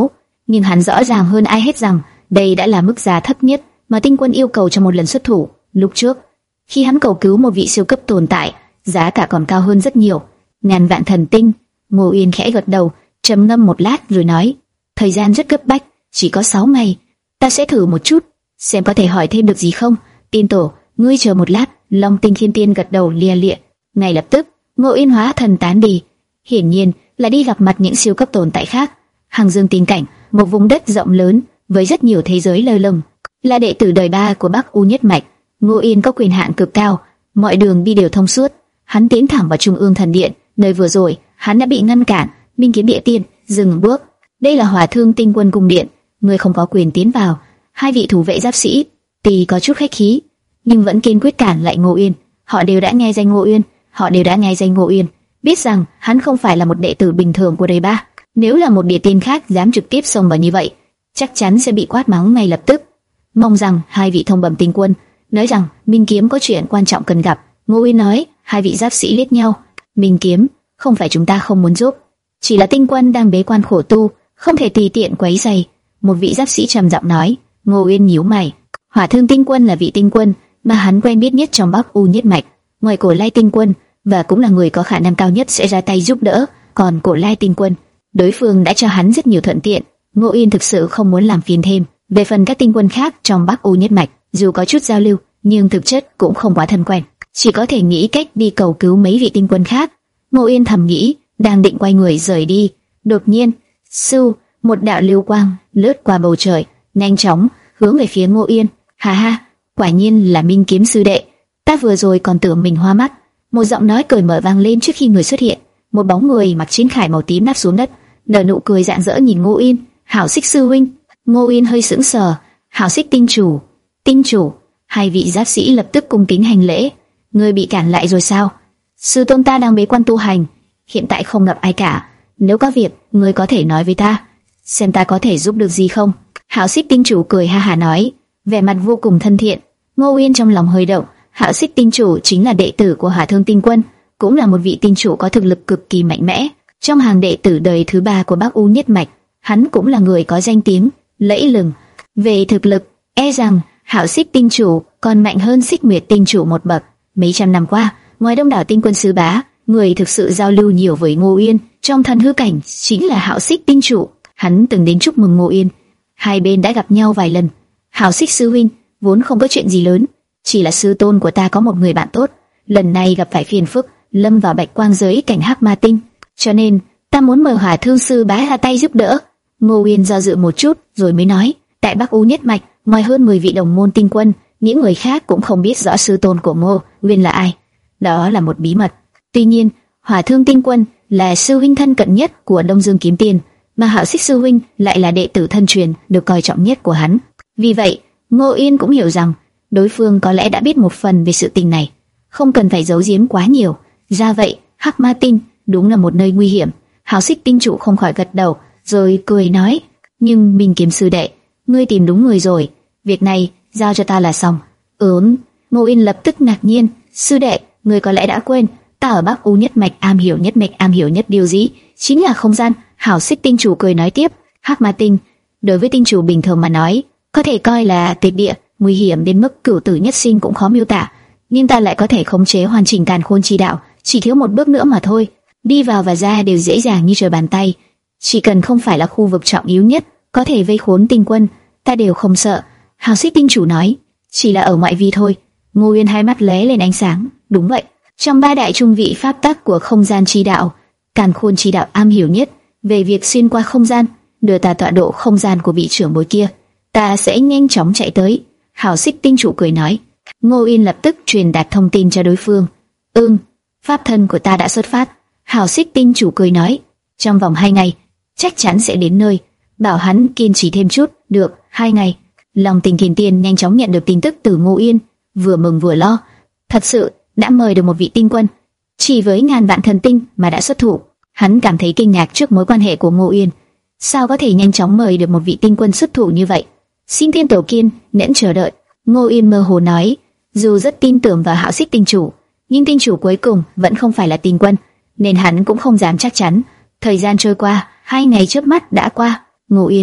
nhưng hắn rõ ràng hơn ai hết rằng đây đã là mức giá thấp nhất mà Tinh Quân yêu cầu cho một lần xuất thủ. Lúc trước, khi hắn cầu cứu một vị siêu cấp tồn tại, giá cả còn cao hơn rất nhiều, ngàn vạn thần tinh. Ngô Uyên khẽ gật đầu, trầm ngâm một lát rồi nói: thời gian rất cấp bách, chỉ có sáu ngày, ta sẽ thử một chút, xem có thể hỏi thêm được gì không. Tiên tổ, ngươi chờ một lát. Long Tinh Thiên Tiên gật đầu lia lịa. Ngay lập tức, Ngô Uyên hóa thần tán đi, hiển nhiên là đi gặp mặt những siêu cấp tồn tại khác. Hàng Dương Tiên Cảnh, một vùng đất rộng lớn với rất nhiều thế giới lơ lửng, là đệ tử đời ba của Bắc U Nhất Mạch. Ngô Uyên có quyền hạn cực cao, mọi đường đi đều thông suốt. Hắn tiến thẳng vào Trung ương Thần Điện, nơi vừa rồi hắn đã bị ngăn cản. Minh Kiếm Địa Tiên dừng bước. Đây là Hỏa Thương Tinh Quân cung điện, ngươi không có quyền tiến vào. Hai vị thủ vệ giáp sĩ tuy có chút khách khí, nhưng vẫn kiên quyết cản lại Ngô Uyên. Họ đều đã nghe danh Ngô Uyên, họ đều đã nghe danh Ngô Uyên, biết rằng hắn không phải là một đệ tử bình thường của đời ba. Nếu là một địa tiên khác dám trực tiếp xông vào như vậy, chắc chắn sẽ bị quát mắng ngay lập tức. Mong rằng hai vị thông bẩm tinh quân, nói rằng Minh Kiếm có chuyện quan trọng cần gặp. Ngô Uyên nói. Hai vị giáp sĩ liếc nhau. Minh Kiếm, không phải chúng ta không muốn giúp, chỉ là tinh quân đang bế quan khổ tu, không thể tùy tiện quấy rầy. Một vị giáp sĩ trầm giọng nói. Ngô Uyên nhíu mày. Hỏa Thương Tinh Quân là vị tinh quân mà hắn quen biết nhất trong Bắc U Nhất Mạch, ngoài Cổ Lai Tinh Quân, và cũng là người có khả năng cao nhất sẽ ra tay giúp đỡ. Còn Cổ Lai Tinh Quân, đối phương đã cho hắn rất nhiều thuận tiện. Ngô Uyên thực sự không muốn làm phiền thêm. Về phần các tinh quân khác trong Bắc U Nhất Mạch, dù có chút giao lưu, nhưng thực chất cũng không quá thân quen, chỉ có thể nghĩ cách đi cầu cứu mấy vị tinh quân khác. Ngô Uyên thầm nghĩ, đang định quay người rời đi, đột nhiên, sưu, một đạo lưu quang lướt qua bầu trời, nhanh chóng hướng về phía Ngô Uyên. Ha ha, quả nhiên là Minh Kiếm sư đệ, ta vừa rồi còn tưởng mình hoa mắt. Một giọng nói cởi mở vang lên trước khi người xuất hiện. Một bóng người mặc chiến khải màu tím đáp xuống đất, nở nụ cười rạng rỡ nhìn Ngô Uyên. Hảo Xích sư huynh. Ngô Uyên hơi sững sờ. Hảo Xích tinh chủ, tinh chủ. Hai vị giáp sĩ lập tức cung kính hành lễ. Ngươi bị cản lại rồi sao? Sư tôn ta đang bế quan tu hành, hiện tại không gặp ai cả. Nếu có việc, ngươi có thể nói với ta, xem ta có thể giúp được gì không. Hảo Xích tinh chủ cười ha hả nói, vẻ mặt vô cùng thân thiện. Ngô Uyên trong lòng hơi động. Hạo Xích tinh chủ chính là đệ tử của Hỏa Thương Tinh Quân, cũng là một vị tinh chủ có thực lực cực kỳ mạnh mẽ. Trong hàng đệ tử đời thứ ba của Bắc U Nhất Mạch, hắn cũng là người có danh tiếng lẫy lừng. Về thực lực, e rằng Hạo Xích tinh chủ còn mạnh hơn Xích Nguyệt tinh chủ một bậc. Mấy trăm năm qua, ngoài đông đảo tinh quân sứ bá, người thực sự giao lưu nhiều với Ngô Uyên trong thần hư cảnh chính là Hạo Xích tinh chủ. Hắn từng đến chúc mừng Ngô Uyên, hai bên đã gặp nhau vài lần. Hạo Xích sư huynh, vốn không có chuyện gì lớn, chỉ là sư tôn của ta có một người bạn tốt, lần này gặp phải phiền phức, lâm vào bạch quang giới cảnh hắc ma tinh, cho nên ta muốn mời Hỏa Thương sư bá ra tay giúp đỡ. Ngô Uyên do dự một chút rồi mới nói, tại Bắc U Nhất Mạch, ngoài hơn mười vị đồng môn tinh quân, những người khác cũng không biết rõ sư tôn của Ngô Uyên là ai, đó là một bí mật. Tuy nhiên, Hỏa Thương Tinh Quân là sư huynh thân cận nhất của Đông Dương Kiếm Tiên, mà Hạo Xích sư huynh lại là đệ tử thân truyền được coi trọng nhất của hắn. Vì vậy, Ngô Uyên cũng hiểu rằng đối phương có lẽ đã biết một phần về sự tình này, không cần phải giấu giếm quá nhiều. Ra vậy, Hắc Ma Tinh đúng là một nơi nguy hiểm. Hạo Xích tinh chủ không khỏi gật đầu, rồi cười nói: "Nhưng Minh Kiếm sư đệ, ngươi tìm đúng người rồi, việc này giao cho ta là xong." Ừm. Ngô Uyên lập tức ngạc nhiên: "Sư đệ, ngươi có lẽ đã quên, ta ở Bắc U Nhất Mạch am hiểu nhất mạch am hiểu nhất điều gì? Chính là không gian." Hạo Xích tinh chủ cười nói tiếp: "Hắc Ma Tinh, đối với tinh chủ bình thường mà nói, có thể coi là tuyệt địa, nguy hiểm đến mức cửu tử nhất sinh cũng khó miêu tả, nhưng ta lại có thể khống chế hoàn chỉnh càn khôn chi đạo, chỉ thiếu một bước nữa mà thôi, đi vào và ra đều dễ dàng như trở bàn tay. Chỉ cần không phải là khu vực trọng yếu nhất, có thể vây khốn tinh quân, ta đều không sợ." Hạo Xích tinh chủ nói: "Chỉ là ở ngoại vi thôi." Ngô Uyên hai mắt lóe lên ánh sáng. Đúng vậy, trong ba đại trung vị pháp tắc của không gian chi đạo, càn khôn chi đạo am hiểu nhất về việc xuyên qua không gian, đưa ta tọa độ không gian của vị trưởng bối kia, ta sẽ nhanh chóng chạy tới." Hạo Xích tinh chủ cười nói. Ngô Uyên lập tức truyền đạt thông tin cho đối phương. "Ừm, pháp thân của ta đã xuất phát." Hạo Xích tinh chủ cười nói, "Trong vòng hai ngày chắc chắn sẽ đến nơi, bảo hắn kiên trì thêm chút." "Được, hai ngày." Long Tinh Thiên Tiên nhanh chóng nhận được tin tức từ Ngô Uyên, vừa mừng vừa lo. Thật sự đã mời được một vị tinh quân, chỉ với ngàn vạn thần tinh mà đã xuất thủ. Hắn cảm thấy kinh ngạc trước mối quan hệ của Ngô Uyên, sao có thể nhanh chóng mời được một vị tinh quân xuất thủ như vậy. "Xin Thiên tổ kiên nhẫn chờ đợi." Ngô Uyên mơ hồ nói, dù rất tin tưởng vào Hạo Xích tinh chủ, nhưng tinh chủ cuối cùng vẫn không phải là tinh quân, nên hắn cũng không dám chắc chắn. Thời gian trôi qua, hai ngày chớp mắt đã qua. Ngô Uyên,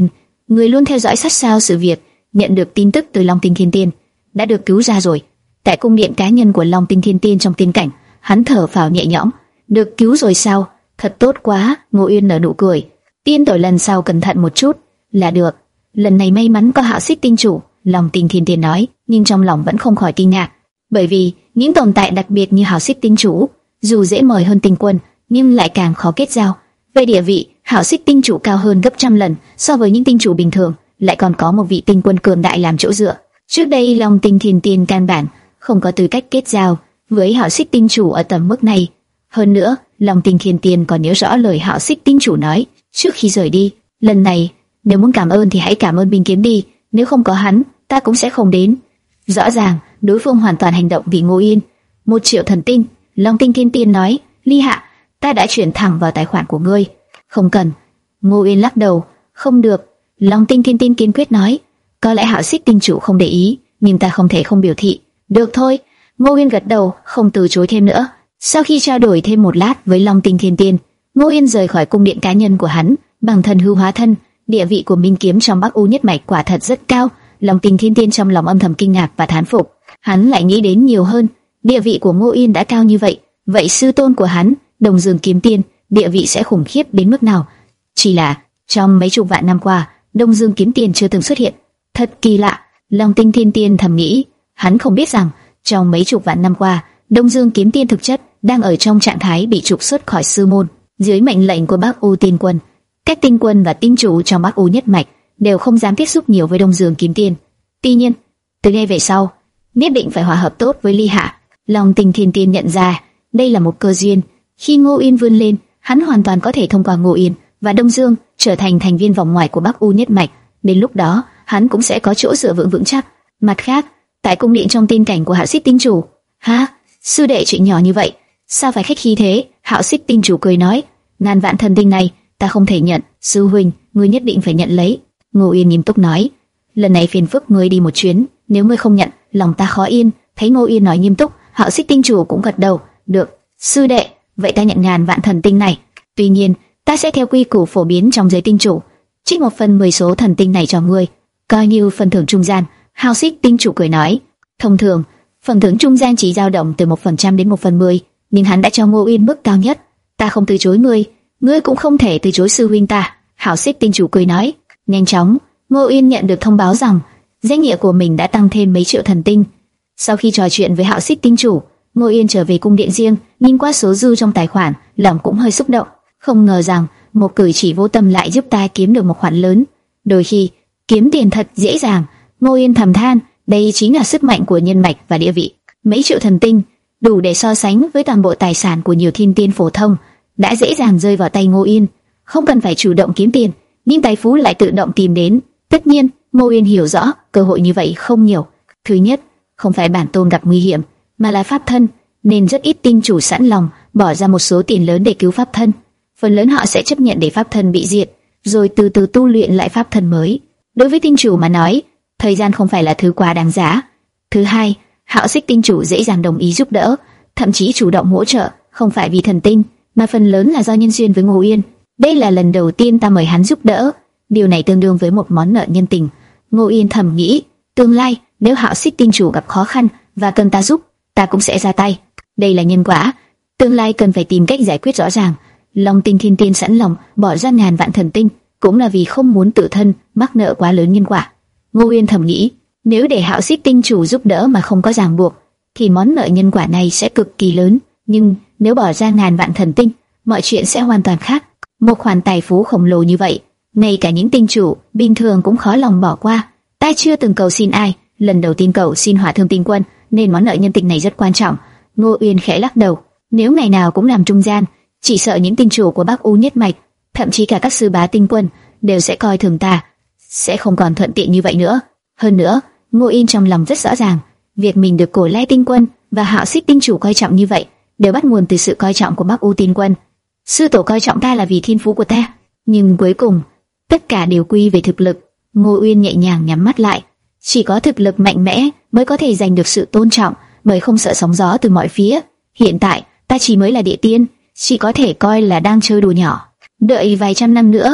người luôn theo dõi sát sao sự việc, nhận được tin tức từ Long Tinh Thiên Tiên đã được cứu ra rồi. Tại cung điện cá nhân của Long Tinh Thiên Tiên trong tiên cảnh, hắn thở phào nhẹ nhõm. Được cứu rồi sao? Thật tốt quá. Ngô Uyên nở nụ cười. Tiên tổ lần sau cẩn thận một chút là được. Lần này may mắn có Hạo Xích Tinh Chủ, Long Tinh Thiên Tiên nói, nhưng trong lòng vẫn không khỏi kinh ngạc, bởi vì những tồn tại đặc biệt như Hạo Xích Tinh Chủ, dù dễ mời hơn Tinh Quân, nhưng lại càng khó kết giao. Về địa vị, Hạo Xích Tinh Chủ cao hơn gấp trăm lần so với những tinh chủ bình thường, lại còn có một vị tinh quân cường đại làm chỗ dựa. Trước đây Long Tinh Thiên Tiên căn bản không có tư cách kết giao với Hạo Xích Tinh Chủ ở tầm mức này. Hơn nữa, Long Tinh Thiên Tiên còn nhớ rõ lời Hạo Xích Tinh Chủ nói trước khi rời đi, lần này nếu muốn cảm ơn thì hãy cảm ơn Binh Kiếm đi, nếu không có hắn, ta cũng sẽ không đến. Rõ ràng, đối phương hoàn toàn hành động vì Ngô Yên. Một triệu thần tinh, Long Tinh Thiên Tiên nói, Ly Hạ, ta đã chuyển thẳng vào tài khoản của ngươi. Không cần. Ngô Yên lắc đầu, không được. Long Tinh Thiên Tiên kiên quyết nói, có lẽ Hạo Xích Tinh Chủ không để ý, nhưng ta không thể không biểu thị. Được thôi. Ngô Yên gật đầu, không từ chối thêm nữa. Sau khi trao đổi thêm một lát với Long Tinh Thiên Tiên, Ngô Yên rời khỏi cung điện cá nhân của hắn, bằng thần hư hóa thân. Địa vị của Minh Kiếm trong Bắc U nhất mạch quả thật rất cao. Long Tinh Thiên Tiên trong lòng âm thầm kinh ngạc và thán phục. Hắn lại nghĩ đến nhiều hơn, địa vị của Ngô Yên đã cao như vậy, vậy sư tôn của hắn, Đông Dương Kiếm Tiên, địa vị sẽ khủng khiếp đến mức nào? Chỉ là trong mấy chục vạn năm qua, Đông Dương Kiếm Tiên chưa từng xuất hiện, thật kỳ lạ. Long Tinh Thiên Tiên thầm nghĩ, hắn không biết rằng trong mấy chục vạn năm qua, Đông Dương Kiếm Tiên thực chất đang ở trong trạng thái bị trục xuất khỏi sư môn. Dưới mệnh lệnh của Bắc U Tiên Quân, các tinh quân và tinh chủ trong Bắc U nhất mạch đều không dám tiếp xúc nhiều với Đông Dương Kiếm Tiên. Tuy nhiên, từ nay về sau, nhất định phải hòa hợp tốt với Ly Hạ. Long Tinh Thiên Tiên nhận ra đây là một cơ duyên. Khi Ngô Yên vươn lên, hắn hoàn toàn có thể thông qua Ngô Yên và Đông Dương trở thành thành viên vòng ngoài của Bắc U nhất mạch. Đến lúc đó, hắn cũng sẽ có chỗ dựa vững vững chắc. Mặt khác, tại cung điện trong tiên cảnh của Hạo Xích Tinh Chủ, hả? Sư đệ chuyện nhỏ như vậy, sao phải khách khí thế? Hạo Xích Tinh Chủ cười nói, ngàn vạn thần tinh này ta không thể nhận, sư huynh, ngươi nhất định phải nhận lấy. Ngô Yên nghiêm túc nói, lần này phiền phức ngươi đi một chuyến, nếu ngươi không nhận, lòng ta khó yên. Thấy Ngô Yên nói nghiêm túc, Hạo Xích Tinh Chủ cũng gật đầu, được, sư đệ, vậy ta nhận ngàn vạn thần tinh này. Tuy nhiên, ta sẽ theo quy củ phổ biến trong giới tinh chủ, trích một phần mười số thần tinh này cho ngươi, coi như phần thưởng trung gian. Hạo Xích Tinh Chủ cười nói, thông thường phần thưởng trung gian chỉ dao động từ một phần trăm đến một phần mười, nhưng hắn đã cho Ngô Yên mức cao nhất, ta không từ chối ngươi, ngươi cũng không thể từ chối sư huynh ta. Hạo Xích Tinh Chủ cười nói. Nhanh chóng, Ngô Yên nhận được thông báo rằng danh nghĩa của mình đã tăng thêm mấy triệu thần tinh. Sau khi trò chuyện với Hạo Xích Tinh Chủ, Ngô Yên trở về cung điện riêng, nhìn qua số dư trong tài khoản, lòng cũng hơi xúc động. Không ngờ rằng một cử chỉ vô tâm lại giúp ta kiếm được một khoản lớn. Đôi khi kiếm tiền thật dễ dàng. Ngô Yên thầm than, đây chính là sức mạnh của nhân mạch và địa vị. Mấy triệu thần tinh đủ để so sánh với toàn bộ tài sản của nhiều thiên tiên phổ thông, đã dễ dàng rơi vào tay Ngô Yên. Không cần phải chủ động kiếm tiền, nhưng tài phú lại tự động tìm đến. Tất nhiên, Ngô Yên hiểu rõ cơ hội như vậy không nhiều. Thứ nhất, không phải bản tôn gặp nguy hiểm, mà là pháp thân, nên rất ít tinh chủ sẵn lòng bỏ ra một số tiền lớn để cứu pháp thân. Phần lớn họ sẽ chấp nhận để pháp thân bị diệt, rồi từ từ tu luyện lại pháp thân mới. Đối với tinh chủ mà nói, thời gian không phải là thứ quá đáng giá. Thứ hai, Hạo Xích Tinh Chủ dễ dàng đồng ý giúp đỡ, thậm chí chủ động hỗ trợ, không phải vì thần tinh, mà phần lớn là do nhân duyên với Ngô Yên. Đây là lần đầu tiên ta mời hắn giúp đỡ, điều này tương đương với một món nợ nhân tình. Ngô Yên thầm nghĩ, tương lai nếu Hạo Xích Tinh Chủ gặp khó khăn và cần ta giúp, ta cũng sẽ ra tay. Đây là nhân quả, tương lai cần phải tìm cách giải quyết rõ ràng. Long Tinh Thiên Tiên sẵn lòng bỏ ra ngàn vạn thần tinh, cũng là vì không muốn tự thân mắc nợ quá lớn nhân quả. Ngô Yên thầm nghĩ, nếu để Hạo Xích Tinh Chủ giúp đỡ mà không có ràng buộc, thì món nợ nhân quả này sẽ cực kỳ lớn. Nhưng nếu bỏ ra ngàn vạn thần tinh, mọi chuyện sẽ hoàn toàn khác. Một khoản tài phú khổng lồ như vậy, ngay cả những tinh chủ bình thường cũng khó lòng bỏ qua. Ta chưa từng cầu xin ai, lần đầu tiên cầu xin Hỏa Thương Tinh Quân, nên món nợ nhân tình này rất quan trọng. Ngô Uyên khẽ lắc đầu, nếu ngày nào cũng làm trung gian, chỉ sợ những tinh chủ của Bắc U nhất mạch, thậm chí cả các sư bá tinh quân đều sẽ coi thường ta, sẽ không còn thuận tiện như vậy nữa. Hơn nữa, Ngô Uyên trong lòng rất rõ ràng, việc mình được Cổ Lai Tinh Quân và Hạo Xích Tinh Chủ coi trọng như vậy, đều bắt nguồn từ sự coi trọng của Bắc U Tinh Quân. Sư tổ coi trọng ta là vì thiên phú của ta, nhưng cuối cùng tất cả đều quy về thực lực. Ngô Uyên nhẹ nhàng nhắm mắt lại, chỉ có thực lực mạnh mẽ mới có thể giành được sự tôn trọng, mới không sợ sóng gió từ mọi phía. Hiện tại ta chỉ mới là địa tiên, chỉ có thể coi là đang chơi đùa nhỏ. Đợi vài trăm năm nữa,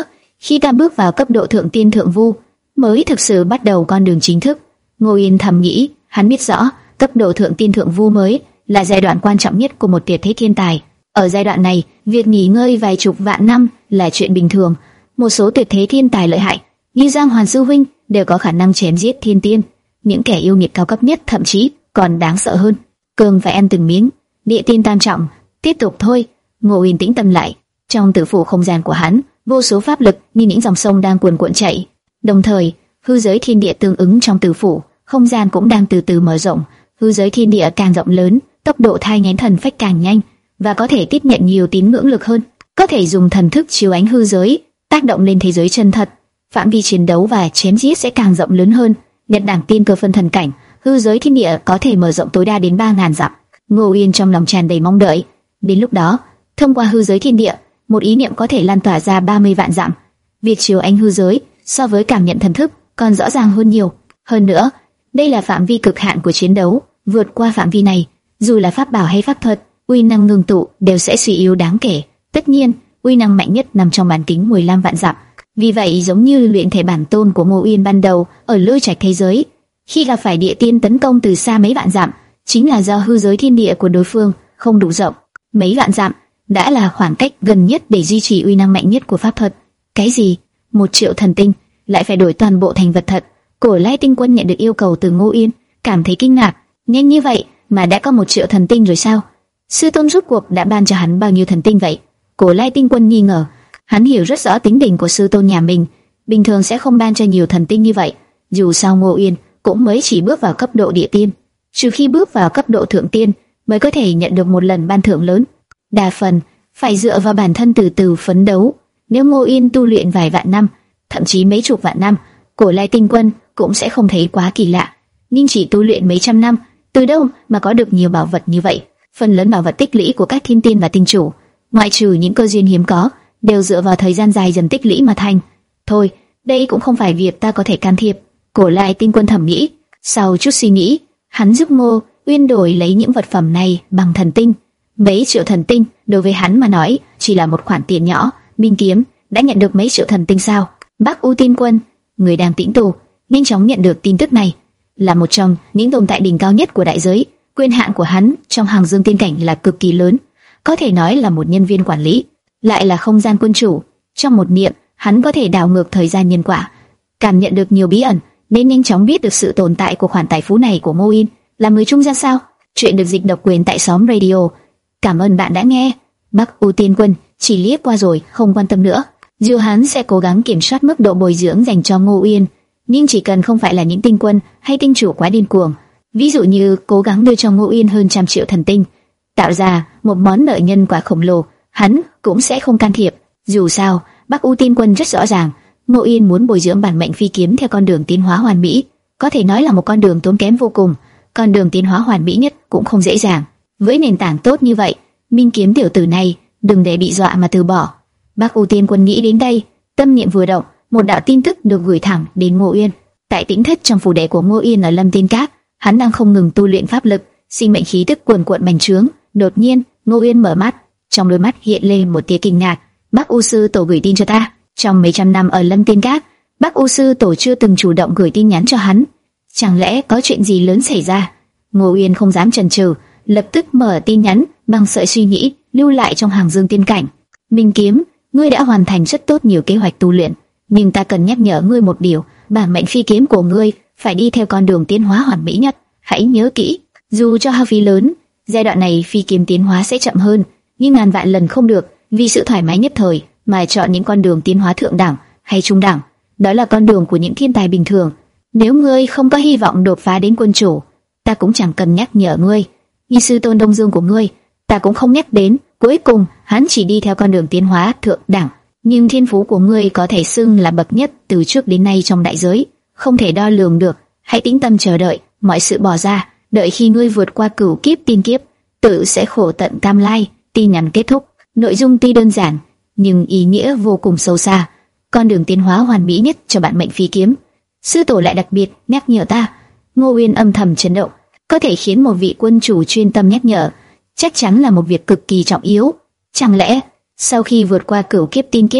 Khi ta bước vào cấp độ thượng tiên thượng vu, mới thực sự bắt đầu con đường chính thức. Ngô Yên thầm nghĩ, hắn biết rõ, cấp độ thượng tiên thượng vu mới là giai đoạn quan trọng nhất của một tuyệt thế thiên tài. Ở giai đoạn này, việc nghỉ ngơi vài chục vạn năm là chuyện bình thường. Một số tuyệt thế thiên tài lợi hại, như Giang Hoàn sư huynh, đều có khả năng chém giết thiên tiên. Những kẻ yêu nghiệt cao cấp nhất thậm chí còn đáng sợ hơn. Cơm phải ăn từng miếng, địa tiên tam trọng, tiếp tục thôi. Ngô Yên tĩnh tâm lại, trong tử phủ không gian của hắn, vô số pháp lực như những dòng sông đang cuồn cuộn chảy. Đồng thời, hư giới thiên địa tương ứng trong tử phủ không gian cũng đang từ từ mở rộng. Hư giới thiên địa càng rộng lớn, tốc độ thai nghén thần phách càng nhanh và có thể tiếp nhận nhiều tín ngưỡng lực hơn. Có thể dùng thần thức chiếu ánh hư giới, tác động lên thế giới chân thật. Phạm vi chiến đấu và chém giết sẽ càng rộng lớn hơn. Nhật đẳng tiên cơ phân thần cảnh, hư giới thiên địa có thể mở rộng tối đa đến ba ngàn dặm. Ngô Yên trong lòng tràn đầy mong đợi. Đến lúc đó, thông qua hư giới thiên địa, một ý niệm có thể lan tỏa ra ba mươi vạn dặm. Việc chiếu ánh hư giới so với cảm nhận thần thức còn rõ ràng hơn nhiều. Hơn nữa, đây là phạm vi cực hạn của chiến đấu. Vượt qua phạm vi này, dù là pháp bảo hay pháp thuật, uy năng ngưng tụ đều sẽ suy yếu đáng kể. Tất nhiên, uy năng mạnh nhất nằm trong bán kính mười lăm vạn dặm. Vì vậy, giống như luyện thể bản tôn của Ngô Yên ban đầu ở lôi trạch thế giới, khi gặp phải địa tiên tấn công từ xa mấy vạn dặm, chính là do hư giới thiên địa của đối phương không đủ rộng. Mấy vạn dặm đã là khoảng cách gần nhất để duy trì uy năng mạnh nhất của pháp thuật. Cái gì? Một triệu thần tinh lại phải đổi toàn bộ thành vật thật? Cổ Lai Tinh Quân nhận được yêu cầu từ Ngô Yên, cảm thấy kinh ngạc. Nhanh như vậy mà đã có một triệu thần tinh rồi sao? Sư tôn rốt cuộc đã ban cho hắn bao nhiêu thần tinh vậy? Cổ Lai Tinh Quân nghi ngờ. Hắn hiểu rất rõ tính tình của sư tôn nhà mình, bình thường sẽ không ban cho nhiều thần tinh như vậy. Dù sao Ngô Yên cũng mới chỉ bước vào cấp độ địa tiên, trừ khi bước vào cấp độ thượng tiên mới có thể nhận được một lần ban thưởng lớn. Đa phần phải dựa vào bản thân từ từ phấn đấu. Nếu Ngô Yên tu luyện vài vạn năm, thậm chí mấy chục vạn năm, Cổ Lai Tinh Quân cũng sẽ không thấy quá kỳ lạ. Nhưng chỉ tu luyện mấy trăm năm, từ đâu mà có được nhiều bảo vật như vậy? Phần lớn bảo vật tích lũy của các thiên tiên và tinh chủ, ngoại trừ những cơ duyên hiếm có, đều dựa vào thời gian dài dần tích lũy mà thành. Thôi, đây cũng không phải việc ta có thể can thiệp. Cổ Lai Tinh Quân thầm nghĩ. Sau chút suy nghĩ, hắn giúp Ngô Uyên đổi lấy những vật phẩm này bằng thần tinh. Mấy triệu thần tinh đối với hắn mà nói chỉ là một khoản tiền nhỏ. Minh Kiếm đã nhận được mấy triệu thần tinh sao? Bắc U Tiên Quân, người đang tĩnh tu, nhanh chóng nhận được tin tức này. Là một trong những tồn tại đỉnh cao nhất của đại giới, quyền hạn của hắn trong hàng dương tiên cảnh là cực kỳ lớn, có thể nói là một nhân viên quản lý, lại là không gian quân chủ. Trong một niệm, hắn có thể đảo ngược thời gian nhân quả, cảm nhận được nhiều bí ẩn, nên nhanh chóng biết được sự tồn tại của khoản tài phú này của Ngô Yên. Là người trung gian sao? Chuyện được dịch độc quyền tại xóm radio. Cảm ơn bạn đã nghe. Bắc U Tiên Quân chỉ liếc qua rồi không quan tâm nữa. Dù hắn sẽ cố gắng kiểm soát mức độ bồi dưỡng dành cho Ngô Uyên, nhưng chỉ cần không phải là những tinh quân hay tinh chủ quá điên cuồng, ví dụ như cố gắng đưa cho Ngô Uyên hơn trăm triệu thần tinh, tạo ra một món nợ nhân quả khổng lồ, hắn cũng sẽ không can thiệp. Dù sao, Bắc U Tiên Quân rất rõ ràng, Ngô Uyên muốn bồi dưỡng bản mệnh phi kiếm theo con đường tiến hóa hoàn mỹ, có thể nói là một con đường tốn kém vô cùng. Con đường tiến hóa hoàn mỹ nhất cũng không dễ dàng. Với nền tảng tốt như vậy, Minh Kiếm tiểu tử này đừng để bị dọa mà từ bỏ. Bắc U Tiên Quân nghĩ đến đây, tâm niệm vừa động, một đạo tin tức được gửi thẳng đến Ngô Uyên. Tại tĩnh thất trong phủ đệ của Ngô Uyên ở Lâm Tiên Các, hắn đang không ngừng tu luyện pháp lực, sinh mệnh khí tức cuồn cuộn bành trướng. Đột nhiên, Ngô Uyên mở mắt, trong đôi mắt hiện lên một tia kinh ngạc. Bắc U sư tổ gửi tin cho ta. Trong mấy trăm năm ở Lâm Tiên Các, Bắc U sư tổ chưa từng chủ động gửi tin nhắn cho hắn. Chẳng lẽ có chuyện gì lớn xảy ra? Ngô Uyên không dám chần chừ, lập tức mở tin nhắn bằng sợi suy nghĩ lưu lại trong hàng dương tiên cảnh. Minh Kiếm, ngươi đã hoàn thành rất tốt nhiều kế hoạch tu luyện, nhưng ta cần nhắc nhở ngươi một điều, bản mệnh phi kiếm của ngươi phải đi theo con đường tiến hóa hoàn mỹ nhất. Hãy nhớ kỹ, dù cho hao phí lớn, giai đoạn này phi kiếm tiến hóa sẽ chậm hơn, nhưng ngàn vạn lần không được vì sự thoải mái nhất thời mà chọn những con đường tiến hóa thượng đẳng hay trung đẳng. Đó là con đường của những thiên tài bình thường. Nếu ngươi không có hy vọng đột phá đến quân chủ, ta cũng chẳng cần nhắc nhở ngươi. Như sư tôn Đông Dương của ngươi, ta cũng không nhắc đến. Cuối cùng, hắn chỉ đi theo con đường tiến hóa thượng đẳng. Nhưng thiên phú của ngươi có thể xưng là bậc nhất từ trước đến nay trong đại giới, không thể đo lường được. Hãy tĩnh tâm chờ đợi, mọi sự bỏ ra. Đợi khi ngươi vượt qua cửu kiếp tiên kiếp, tự sẽ khổ tận cam lai. Tin nhắn kết thúc. Nội dung tuy đơn giản, nhưng ý nghĩa vô cùng sâu xa. Con đường tiến hóa hoàn mỹ nhất cho bạn mệnh phi kiếm. Sư tổ lại đặc biệt nhắc nhở ta. Ngô Uyên âm thầm chấn động. Có thể khiến một vị quân chủ chuyên tâm nhắc nhở, chắc chắn là một việc cực kỳ trọng yếu. Chẳng lẽ sau khi vượt qua cửu kiếp tiên kiếp,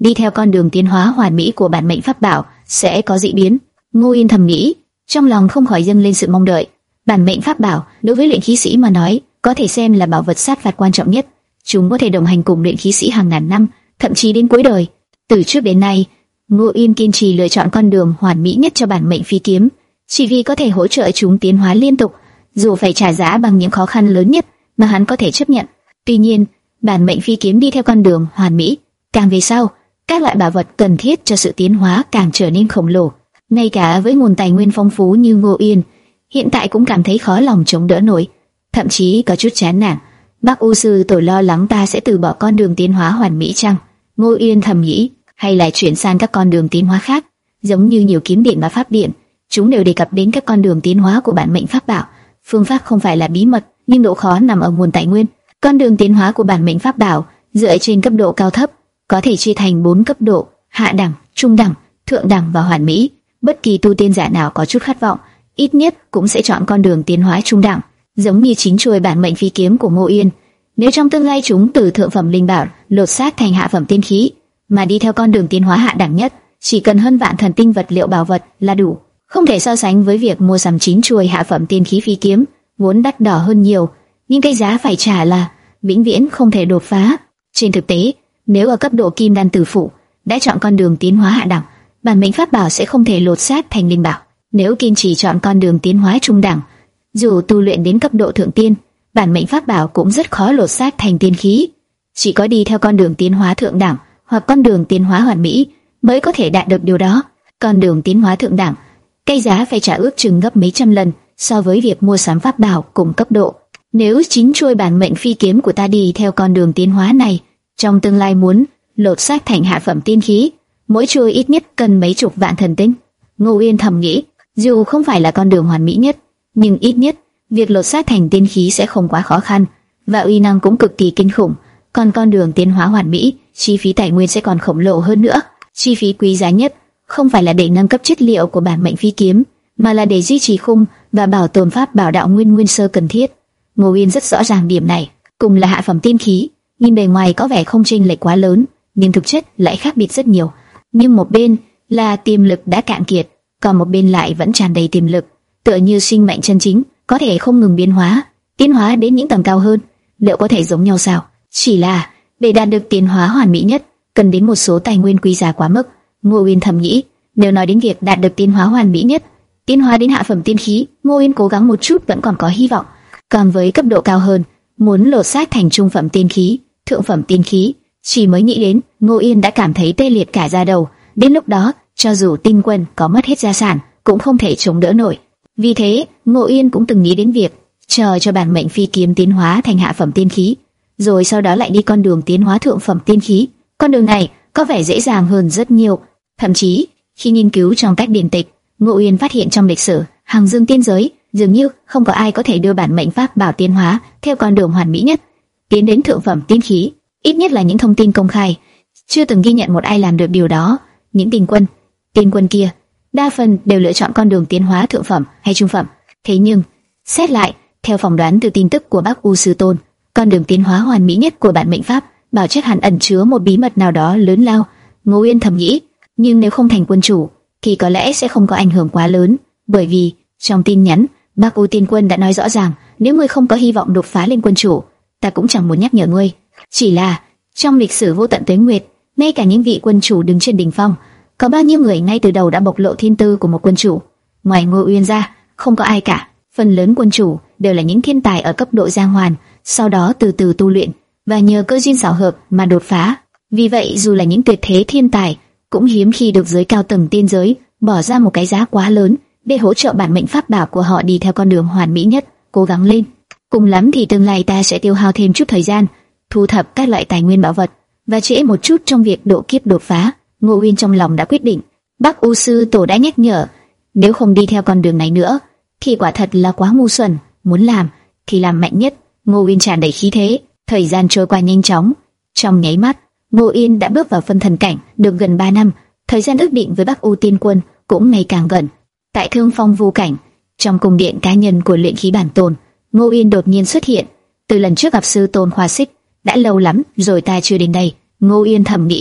đi theo con đường tiến hóa hoàn mỹ của bản mệnh pháp bảo sẽ có dị biến. Ngô Yên thầm nghĩ, trong lòng không khỏi dâng lên sự mong đợi. Bản mệnh pháp bảo đối với luyện khí sĩ mà nói, có thể xem là bảo vật sát phạt quan trọng nhất. Chúng có thể đồng hành cùng luyện khí sĩ hàng ngàn năm, thậm chí đến cuối đời. Từ trước đến nay, Ngô Yên kiên trì lựa chọn con đường hoàn mỹ nhất cho bản mệnh phi kiếm, chỉ vì có thể hỗ trợ chúng tiến hóa liên tục, dù phải trả giá bằng những khó khăn lớn nhất mà hắn có thể chấp nhận. Tuy nhiên, bản mệnh phi kiếm đi theo con đường hoàn mỹ, càng về sau, các loại bảo vật cần thiết cho sự tiến hóa càng trở nên khổng lồ. Ngay cả với nguồn tài nguyên phong phú như Ngô Yên, hiện tại cũng cảm thấy khó lòng chống đỡ nổi, thậm chí có chút chán nản. Bác U sư tổ lo lắng ta sẽ từ bỏ con đường tiến hóa hoàn mỹ chăng? Ngô Yên thầm nghĩ, hay lại chuyển sang các con đường tiến hóa khác, giống như nhiều kiếm điện và pháp điện, chúng đều đề cập đến các con đường tiến hóa của bản mệnh pháp bảo. Phương pháp không phải là bí mật, nhưng độ khó nằm ở nguồn tài nguyên. Con đường tiến hóa của bản mệnh pháp bảo dựa trên cấp độ cao thấp, có thể chia thành bốn cấp độ: hạ đẳng, trung đẳng, thượng đẳng và hoàn mỹ. Bất kỳ tu tiên giả nào có chút khát vọng, ít nhất cũng sẽ chọn con đường tiến hóa trung đẳng, giống như chính chuôi bản mệnh phi kiếm của Ngô Yên. Nếu trong tương lai chúng từ thượng phẩm linh bảo lột xác thành hạ phẩm tiên khí, mà đi theo con đường tiến hóa hạ đẳng nhất, chỉ cần hơn vạn thần tinh vật liệu bảo vật là đủ, không thể so sánh với việc mua sắm chín chuôi hạ phẩm tiên khí phi kiếm, vốn đắt đỏ hơn nhiều, nhưng cái giá phải trả là vĩnh viễn không thể đột phá. Trên thực tế, nếu ở cấp độ kim đan tử phụ đã chọn con đường tiến hóa hạ đẳng, bản mệnh pháp bảo sẽ không thể lột xác thành linh bảo. Nếu kiên trì chọn con đường tiến hóa trung đẳng, dù tu luyện đến cấp độ thượng tiên, bản mệnh pháp bảo cũng rất khó lột xác thành tiên khí. Chỉ có đi theo con đường tiến hóa thượng đẳng hoặc con đường tiến hóa hoàn mỹ mới có thể đạt được điều đó. Con đường tiến hóa thượng đẳng, cái giá phải trả ước chừng gấp mấy trăm lần so với việc mua sắm pháp bảo cùng cấp độ. Nếu chính chuôi bản mệnh phi kiếm của ta đi theo con đường tiến hóa này, trong tương lai muốn lột xác thành hạ phẩm tiên khí, mỗi chuôi ít nhất cần mấy chục vạn thần tinh. Ngô Yên thầm nghĩ, dù không phải là con đường hoàn mỹ nhất, nhưng ít nhất việc lột xác thành tiên khí sẽ không quá khó khăn, và uy năng cũng cực kỳ kinh khủng. Còn con đường tiến hóa hoàn mỹ, chi phí tài nguyên sẽ còn khổng lồ hơn nữa. Chi phí quý giá nhất không phải là để nâng cấp chất liệu của bản mệnh phi kiếm, mà là để duy trì khung và bảo tồn pháp bảo đạo nguyên nguyên sơ cần thiết. Ngô Yên rất rõ ràng điểm này. Cùng là hạ phẩm tiên khí, nhìn bề ngoài có vẻ không chênh lệch quá lớn, nhưng thực chất lại khác biệt rất nhiều. Nhưng một bên là tiềm lực đã cạn kiệt, còn một bên lại vẫn tràn đầy tiềm lực, tựa như sinh mệnh chân chính, có thể không ngừng biến hóa, tiến hóa đến những tầng cao hơn. Liệu có thể giống nhau sao? Chỉ là để đạt được tiến hóa hoàn mỹ nhất, cần đến một số tài nguyên quý giá quá mức. Ngô Yên thầm nghĩ, nếu nói đến việc đạt được tiến hóa hoàn mỹ nhất, tiến hóa đến hạ phẩm tiên khí, Ngô Yên cố gắng một chút vẫn còn có hy vọng. Còn với cấp độ cao hơn, muốn lột xác thành trung phẩm tiên khí, thượng phẩm tiên khí, chỉ mới nghĩ đến, Ngô Yên đã cảm thấy tê liệt cả da đầu. Đến lúc đó, cho dù Tinh Quân có mất hết gia sản, cũng không thể chống đỡ nổi. Vì thế, Ngô Yên cũng từng nghĩ đến việc chờ cho bản mệnh phi kiếm tiến hóa thành hạ phẩm tiên khí, rồi sau đó lại đi con đường tiến hóa thượng phẩm tiên khí. Con đường này có vẻ dễ dàng hơn rất nhiều. Thậm chí, khi nghiên cứu trong các điển tịch, Ngô Yên phát hiện trong lịch sử Hằng Dương tiên giới dường như không có ai có thể đưa bản mệnh pháp bảo tiến hóa theo con đường hoàn mỹ nhất, tiến đến thượng phẩm tiên khí. Ít nhất là những thông tin công khai, chưa từng ghi nhận một ai làm được điều đó. Những tinh quân, tiên quân kia, đa phần đều lựa chọn con đường tiến hóa thượng phẩm hay trung phẩm. Thế nhưng, xét lại, theo phỏng đoán từ tin tức của Bác U Sư Tôn, con đường tiến hóa hoàn mỹ nhất của bản mệnh pháp bảo chắc hẳn ẩn chứa một bí mật nào đó lớn lao. Ngô Yên thầm nghĩ, nhưng nếu không thành quân chủ, thì có lẽ sẽ không có ảnh hưởng quá lớn, bởi vì trong tin nhắn, Bác U Tiên Quân đã nói rõ ràng, nếu ngươi không có hy vọng đột phá lên quân chủ, ta cũng chẳng muốn nhắc nhở ngươi. Chỉ là trong lịch sử vô tận tuế nguyệt, ngay cả những vị quân chủ đứng trên đỉnh phong, có bao nhiêu người ngay từ đầu đã bộc lộ thiên tư của một quân chủ? Ngoài Ngô Uyên ra, không có ai cả. Phần lớn quân chủ đều là những thiên tài ở cấp độ giang hoàn, sau đó từ từ tu luyện và nhờ cơ duyên xảo hợp mà đột phá. Vì vậy, dù là những tuyệt thế thiên tài, cũng hiếm khi được giới cao tầng tiên giới bỏ ra một cái giá quá lớn để hỗ trợ bản mệnh pháp bảo của họ đi theo con đường hoàn mỹ nhất. Cố gắng lên, cùng lắm thì tương lai ta sẽ tiêu hao thêm chút thời gian, thu thập các loại tài nguyên bảo vật và trễ một chút trong việc độ kiếp đột phá. Ngô Uyên trong lòng đã quyết định. Bác U Sư Tổ đã nhắc nhở, nếu không đi theo con đường này nữa, thì quả thật là quá ngu xuẩn. Muốn làm thì làm mạnh nhất. Ngô Uyên tràn đầy khí thế. Thời gian trôi qua nhanh chóng, trong nháy mắt, Ngô Uyên đã bước vào phân thần cảnh được gần ba năm. Thời gian ước định với Bác U Tiên Quân cũng ngày càng gần. Tại Thương Phong Vu Cảnh, trong cung điện cá nhân của luyện khí bản tôn, Ngô Uyên đột nhiên xuất hiện. Từ lần trước gặp sư tôn Khoa Xích, đã lâu lắm rồi ta chưa đến đây. Ngô Uyên thầm nghĩ,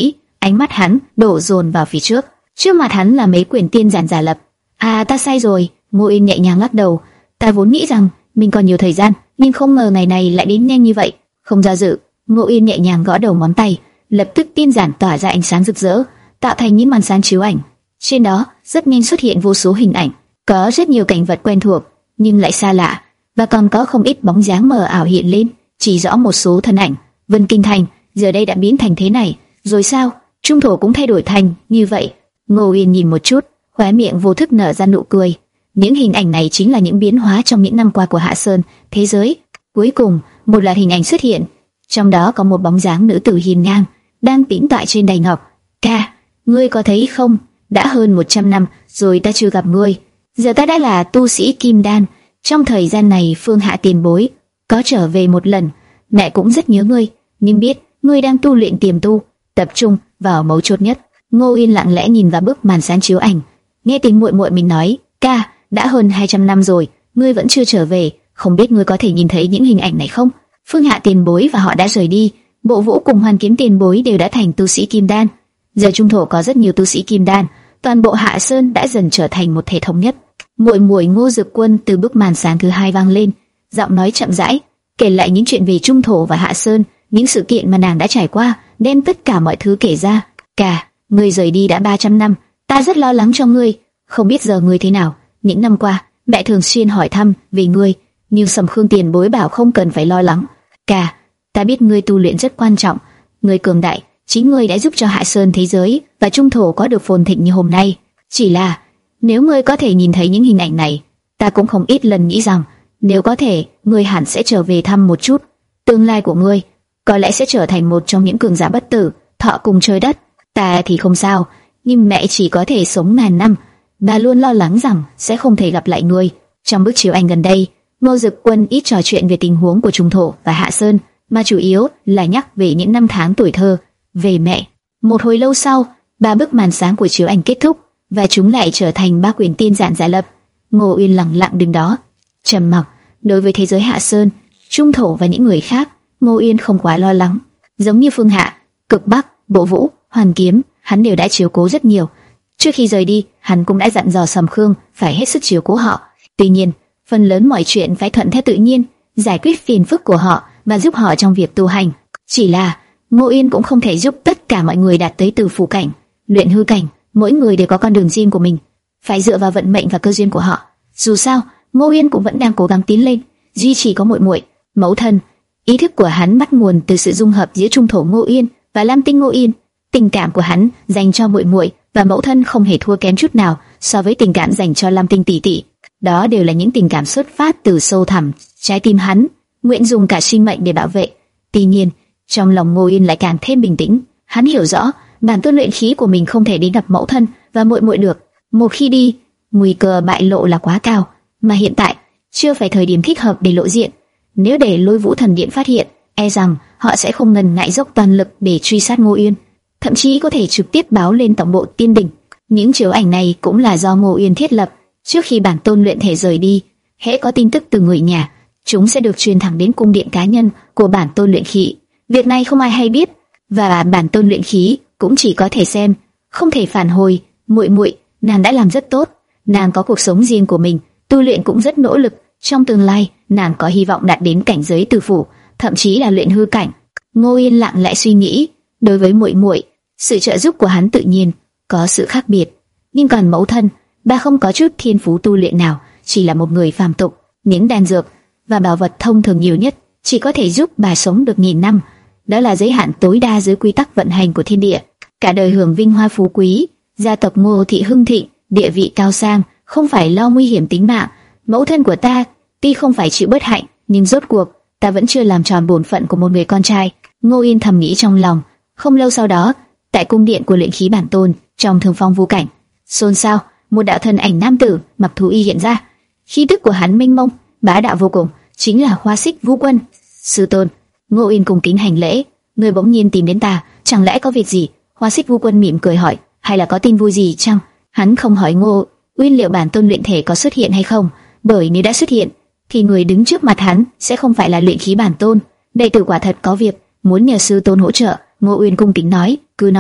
ánh mắt hắn đổ dồn vào phía trước. Trước mặt hắn là mấy quyển tiên giản giả lập. À, ta sai rồi. Ngô Yên nhẹ nhàng lắc đầu. Ta vốn nghĩ rằng mình còn nhiều thời gian, nhưng không ngờ ngày này lại đến nhanh như vậy. Không do dự, Ngô Yên nhẹ nhàng gõ đầu ngón tay, lập tức tiên giản tỏa ra ánh sáng rực rỡ, tạo thành những màn sáng chiếu ảnh. Trên đó rất nhanh xuất hiện vô số hình ảnh, có rất nhiều cảnh vật quen thuộc nhưng lại xa lạ, và còn có không ít bóng dáng mờ ảo hiện lên, chỉ rõ một số thân ảnh. Vân Kinh Thành giờ đây đã biến thành thế này, rồi sao? Trung thổ cũng thay đổi thành như vậy. Ngô Yên nhìn một chút, khóe miệng vô thức nở ra nụ cười. Những hình ảnh này chính là những biến hóa trong những năm qua của Hạ Sơn thế giới. Cuối cùng, một loạt hình ảnh xuất hiện, trong đó có một bóng dáng nữ tử hiên ngang đang tĩnh tọa trên đài ngọc. Ca, ngươi có thấy không? Đã hơn một trăm năm rồi ta chưa gặp ngươi. Giờ ta đã là tu sĩ kim đan. Trong thời gian này Phương Hạ tiền bối có trở về một lần. Mẹ cũng rất nhớ ngươi, nhưng biết ngươi đang tu luyện tiềm tu, tập trung vào mấu chốt nhất. Ngô Yên lặng lẽ nhìn vào bức màn sáng chiếu ảnh, nghe tiếng muội muội mình nói, ca, đã hơn hai trăm năm rồi, ngươi vẫn chưa trở về, không biết ngươi có thể nhìn thấy những hình ảnh này không? Phương Hạ tiền bối và họ đã rời đi, Bộ Vũ cùng Hoàn Kiếm tiền bối đều đã thành tu sĩ kim đan. Giờ Trung thổ có rất nhiều tu sĩ kim đan, toàn bộ Hạ Sơn đã dần trở thành một thể thống nhất. Muội muội Ngô Dực Quân từ bức màn sáng thứ hai vang lên, giọng nói chậm rãi, kể lại những chuyện về Trung thổ và Hạ Sơn, những sự kiện mà nàng đã trải qua, đem tất cả mọi thứ kể ra. Cả, ngươi rời đi đã ba trăm năm, ta rất lo lắng cho ngươi, không biết giờ ngươi thế nào. Những năm qua, mẹ thường xuyên hỏi thăm về ngươi, nhưng Sầm Khương tiền bối bảo không cần phải lo lắng. Cả, ta biết ngươi tu luyện rất quan trọng, ngươi cường đại, chính ngươi đã giúp cho Hạ Sơn thế giới và Trung thổ có được phồn thịnh như hôm nay. Chỉ là, nếu ngươi có thể nhìn thấy những hình ảnh này, ta cũng không ít lần nghĩ rằng, nếu có thể, ngươi hẳn sẽ trở về thăm một chút. Tương lai của ngươi có lẽ sẽ trở thành một trong những cường giả bất tử, thọ cùng trời đất. Ta thì không sao, nhưng mẹ chỉ có thể sống ngàn năm. Bà luôn lo lắng rằng sẽ không thể gặp lại ngươi. Trong bức chiếu ảnh gần đây, Ngô Dực Quân ít trò chuyện về tình huống của Trung thổ và Hạ Sơn, mà chủ yếu là nhắc về những năm tháng tuổi thơ, về mẹ. Một hồi lâu sau, ba bức màn sáng của chiếu ảnh kết thúc, và chúng lại trở thành ba quyển tiên giản giả lập. Ngô Uyên lặng lặng đứng đó, trầm mặc. Đối với thế giới Hạ Sơn, Trung thổ và những người khác, Ngô Uyên không quá lo lắng. Giống như Phương Hạ, Cực Bắc, Bộ Vũ, Hoàn Kiếm, hắn đều đã chiếu cố rất nhiều. Trước khi rời đi, hắn cũng đã dặn dò Sầm Khương phải hết sức chiếu cố họ. Tuy nhiên, phần lớn mọi chuyện phải thuận theo tự nhiên, giải quyết phiền phức của họ và giúp họ trong việc tu hành. Chỉ là Ngô Uyên cũng không thể giúp tất cả mọi người đạt tới từ phủ cảnh, luyện hư cảnh. Mỗi người đều có con đường riêng của mình, phải dựa vào vận mệnh và cơ duyên của họ. Dù sao, Ngô Uyên cũng vẫn đang cố gắng tiến lên, duy trì có muội muội, mẫu thân. Ý thức của hắn bắt nguồn từ sự dung hợp giữa Trung thổ Ngô Uyên và Lam Tinh Ngô Yên. Tình cảm của hắn dành cho muội muội và mẫu thân không hề thua kém chút nào so với tình cảm dành cho Lam Tinh tỷ tỷ. Đó đều là những tình cảm xuất phát từ sâu thẳm trái tim hắn, nguyện dùng cả sinh mệnh để bảo vệ. Tuy nhiên, trong lòng Ngô Yên lại càng thêm bình tĩnh. Hắn hiểu rõ bản thân luyện khí của mình không thể đến gặp mẫu thân và muội muội được. Một khi đi, nguy cơ bại lộ là quá cao, mà hiện tại chưa phải thời điểm thích hợp để lộ diện. Nếu để Lôi Vũ Thần Điện phát hiện, e rằng họ sẽ không ngần ngại dốc toàn lực để truy sát Ngô Uyên, thậm chí có thể trực tiếp báo lên tổng bộ Tiên Đình. Những chiếu ảnh này cũng là do Ngô Uyên thiết lập. Trước khi bản tôn luyện thể rời đi, hễ có tin tức từ người nhà, chúng sẽ được truyền thẳng đến cung điện cá nhân của bản tôn luyện khí. Việc này không ai hay biết, và bản tôn luyện khí cũng chỉ có thể xem, không thể phản hồi. Muội muội, nàng đã làm rất tốt, nàng có cuộc sống riêng của mình, tu luyện cũng rất nỗ lực. Trong tương lai, nàng có hy vọng đạt đến cảnh giới tử phủ, thậm chí là luyện hư cảnh. Ngô Yên lặng lẽ suy nghĩ, đối với muội muội, sự trợ giúp của hắn tự nhiên có sự khác biệt, nhưng còn mẫu thân, bà không có chút thiên phú tu luyện nào, chỉ là một người phàm tục. Những đan dược và bảo vật thông thường nhiều nhất chỉ có thể giúp bà sống được nghìn năm, đó là giới hạn tối đa dưới quy tắc vận hành của thiên địa. Cả đời hưởng vinh hoa phú quý, gia tộc Ngô thị hưng thịnh, địa vị cao sang, không phải lo nguy hiểm tính mạng. Mẫu thân của ta tuy không phải chịu bất hạnh, nhưng rốt cuộc ta vẫn chưa làm tròn bổn phận của một người con trai. Ngô Yên thầm nghĩ trong lòng. Không lâu sau đó, tại cung điện của luyện khí bản tôn, trong Thường Phong Vu cảnh, xôn xao, một đạo thân ảnh nam tử mặc thú y hiện ra. Khí tức của hắn mênh mông, bá đạo vô cùng, chính là Hoa Xích Vu Quân. Sư tôn. Ngô Yên cung kính hành lễ. Người bỗng nhiên tìm đến ta, chẳng lẽ có việc gì? Hoa Xích Vu Quân mỉm cười hỏi, hay là có tin vui gì chăng? Hắn không hỏi Ngô Uyên liệu bản tôn luyện thể có xuất hiện hay không, bởi nếu đã xuất hiện, thì người đứng trước mặt hắn sẽ không phải là luyện khí bản tôn. Đệ tử quả thật có việc muốn nhờ sư tôn hỗ trợ. Ngô Uyên cung kính nói, cứ nói.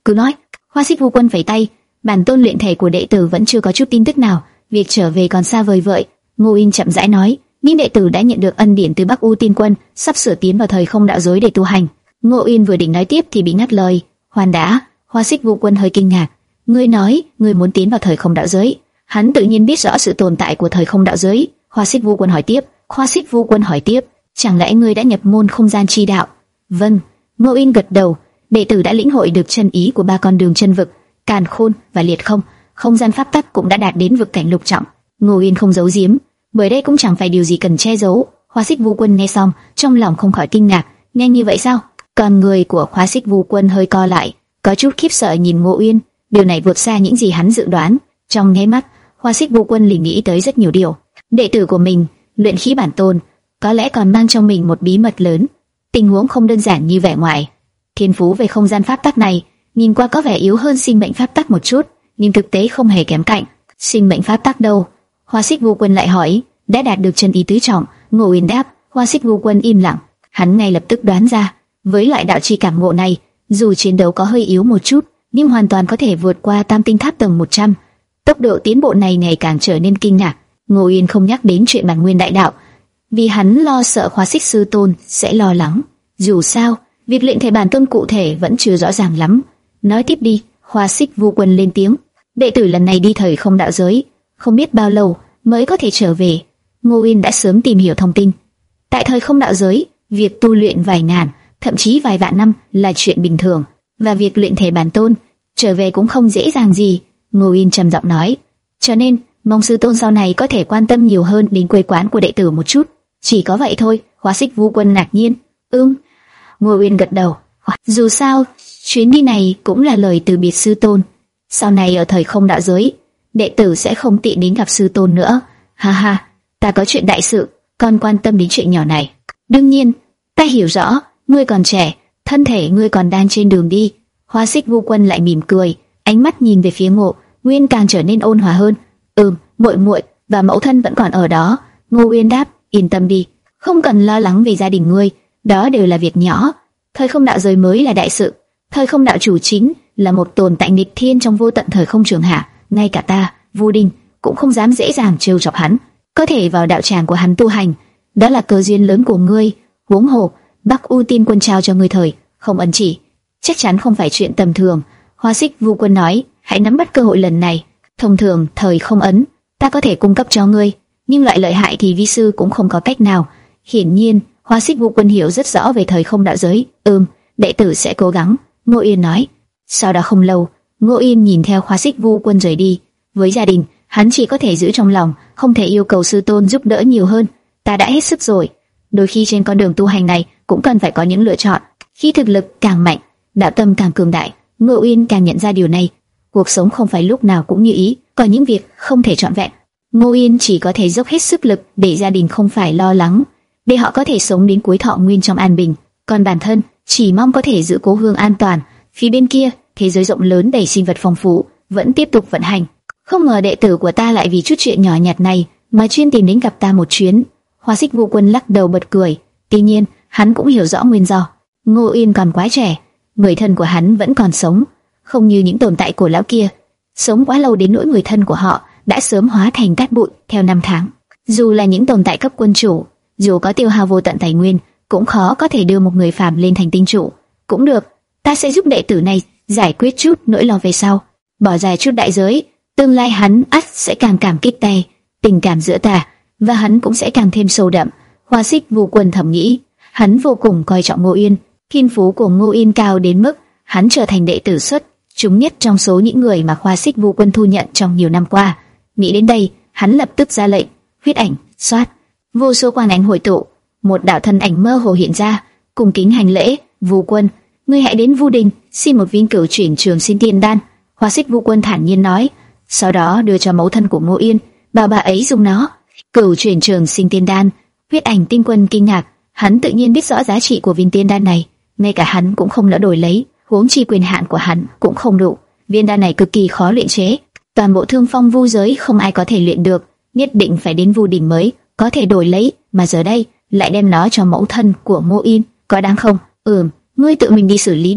cứ nói. Hoa Xích Vu Quân phẩy tay, bản tôn luyện thể của đệ tử vẫn chưa có chút tin tức nào, việc trở về còn xa vời vợi. Ngô Yên chậm rãi nói, những đệ tử đã nhận được ân điển từ Bắc U Tiên Quân, sắp sửa tiến vào thời không đạo giới để tu hành. Ngô Yên vừa định nói tiếp thì bị ngắt lời. Khoan đã. Hoa Xích Vu Quân hơi kinh ngạc. Ngươi nói, ngươi muốn tiến vào thời không đạo giới? Hắn tự nhiên biết rõ sự tồn tại của thời không đạo giới. Hoa Xích Vu Quân hỏi tiếp. Hoa Xích Vu Quân hỏi tiếp, chẳng lẽ ngươi đã nhập môn không gian chi đạo? Vâng. Ngô Yên gật đầu. Đệ tử đã lĩnh hội được chân ý của ba con đường chân vực, Càn Khôn và Liệt Không. Không gian pháp tắc cũng đã đạt đến vực cảnh lục trọng. Ngô Yên không giấu giếm, bởi đây cũng chẳng phải điều gì cần che giấu. Hoa Xích Vu Quân nghe xong, trong lòng không khỏi kinh ngạc. Nhanh như vậy sao? Con người của Hoa Xích Vu Quân hơi co lại, có chút khiếp sợ nhìn Ngô Yên. Điều này vượt xa những gì hắn dự đoán. Trong nháy mắt, Hoa Xích Vu Quân liền nghĩ tới rất nhiều điều. Đệ tử của mình, luyện khí bản tôn, có lẽ còn mang trong mình một bí mật lớn. Tình huống không đơn giản như vẻ ngoài. Thiên phú về không gian pháp tắc này, nhìn qua có vẻ yếu hơn sinh mệnh pháp tắc một chút, nhưng thực tế không hề kém cạnh. Sinh mệnh pháp tắc đâu? Hoa Xích Vu Quân lại hỏi. Đã đạt được chân ý tứ trọng. Ngô Yên đáp. Hoa Xích Vu Quân im lặng. Hắn ngay lập tức đoán ra, với loại đạo chi cảm ngộ này, dù chiến đấu có hơi yếu một chút, nhưng hoàn toàn có thể vượt qua Tam Tinh Tháp tầng một trăm. Tốc độ tiến bộ này ngày càng trở nên kinh ngạc. Ngô Yên không nhắc đến chuyện bản nguyên đại đạo, vì hắn lo sợ Hoa Xích sư tôn sẽ lo lắng. Dù sao, việc luyện thể bản tôn cụ thể vẫn chưa rõ ràng lắm. Nói tiếp đi. Hoa Xích Vu Quân lên tiếng. Đệ tử lần này đi thời không đạo giới, không biết bao lâu mới có thể trở về. Ngô Yên đã sớm tìm hiểu thông tin. Tại thời không đạo giới, việc tu luyện vài ngàn, thậm chí vài vạn năm là chuyện bình thường, và việc luyện thể bản tôn trở về cũng không dễ dàng gì. Ngô Yên trầm giọng nói. Cho nên mong sư tôn sau này có thể quan tâm nhiều hơn đến quê quán của đệ tử một chút. Chỉ có vậy thôi. Hoa Xích Vu Quân ngạc nhiên. Ừm. Ngô Yên gật đầu. Dù sao, chuyến đi này cũng là lời từ biệt sư tôn. Sau này ở thời không đạo giới, đệ tử sẽ không tiện đến gặp sư tôn nữa. Ha ha, ta có chuyện đại sự, còn quan tâm đến chuyện nhỏ này. Đương nhiên, ta hiểu rõ, ngươi còn trẻ, thân thể ngươi còn đang trên đường đi. Hoa Xích Vu Quân lại mỉm cười, ánh mắt nhìn về phía Ngô Uyên càng trở nên ôn hòa hơn. Ừm, muội muội và mẫu thân vẫn còn ở đó. Ngô Uyên đáp. Yên tâm đi, không cần lo lắng về gia đình ngươi, đó đều là việc nhỏ. Thời không đạo giới mới là đại sự. Thời không đạo chủ chính là một tồn tại nghịch thiên trong vô tận thời không trường hạ. Ngay cả ta, Vu Đình, cũng không dám dễ dàng trêu chọc hắn. Có thể vào đạo tràng của hắn tu hành, đó là cơ duyên lớn của ngươi. Huống hồ, Bắc U Tiên Quân trao cho ngươi thời không ấn chỉ, chắc chắn không phải chuyện tầm thường. Hoa Xích Vu Quân nói. Hãy nắm bắt cơ hội lần này. Thông thường thời không ấn ta có thể cung cấp cho ngươi, nhưng loại lợi hại thì vi sư cũng không có cách nào. Hiển nhiên, Hoa Xích Vu Quân hiểu rất rõ về thời không đạo giới. Ừm, đệ tử sẽ cố gắng. Ngô Yên nói. Sau đó không lâu, Ngô Yên nhìn theo Hoa Xích Vu Quân rời đi. Với gia đình, hắn chỉ có thể giữ trong lòng, không thể yêu cầu sư tôn giúp đỡ nhiều hơn. Ta đã hết sức rồi. Đôi khi trên con đường tu hành này cũng cần phải có những lựa chọn. Khi thực lực càng mạnh, đạo tâm càng cường đại, Ngô Yên càng nhận ra điều này. Cuộc sống không phải lúc nào cũng như ý, có những việc không thể trọn vẹn. Ngô Yên chỉ có thể dốc hết sức lực để gia đình không phải lo lắng, để họ có thể sống đến cuối thọ nguyên trong an bình. Còn bản thân chỉ mong có thể giữ cố hương an toàn. Phía bên kia, thế giới rộng lớn đầy sinh vật phong phú vẫn tiếp tục vận hành. Không ngờ đệ tử của ta lại vì chút chuyện nhỏ nhặt này mà chuyên tìm đến gặp ta một chuyến. Hoa Xích Vu Quân lắc đầu bật cười. Tuy nhiên, hắn cũng hiểu rõ nguyên do. Ngô Yên còn quá trẻ, người thân của hắn vẫn còn sống, không như những tồn tại cổ lão kia, sống quá lâu đến nỗi người thân của họ đã sớm hóa thành cát bụi theo năm tháng. Dù là những tồn tại cấp quân chủ, dù có tiêu hao vô tận tài nguyên, cũng khó có thể đưa một người phàm lên thành tinh chủ. Cũng được, ta sẽ giúp đệ tử này giải quyết chút nỗi lo về sau, bỏ ra chút đại giới, tương lai hắn ắt sẽ càng cảm kích tay. Tình cảm giữa ta và hắn cũng sẽ càng thêm sâu đậm. Hoa Xích Vu Quân thầm nghĩ, hắn vô cùng coi trọng Ngô Yên. Thiên phú của Ngô Yên cao đến mức hắn trở thành đệ tử xuất chúng nhất trong số những người mà Hoa Xích Vu Quân thu nhận trong nhiều năm qua. Nghĩ đến đây, hắn lập tức ra lệnh, huyết ảnh, xoát. Vô số quang ảnh hội tụ, một đạo thân ảnh mơ hồ hiện ra, cung kính hành lễ. Vu Quân, ngươi hãy đến Vu Đình xin một viên cửu chuyển trường sinh tiên đan. Hoa Xích Vu Quân thản nhiên nói, sau đó đưa cho mẫu thân của Ngô Yên, bảo bà ấy dùng nó. Cửu chuyển trường sinh tiên đan. Huyết ảnh tinh quân kinh ngạc, hắn tự nhiên biết rõ giá trị của viên tiên đan này, ngay cả hắn cũng không nỡ đổi lấy, huống chi quyền hạn của hắn cũng không đủ. Viên đan này cực kỳ khó luyện chế, toàn bộ thương phong vu giới không ai có thể luyện được, nhất định phải đến Vu Đình mới có thể đổi lấy, mà giờ đây lại đem nó cho mẫu thân của Ngô Yên, có đáng không? Ừm, ngươi tự mình đi xử lý đi.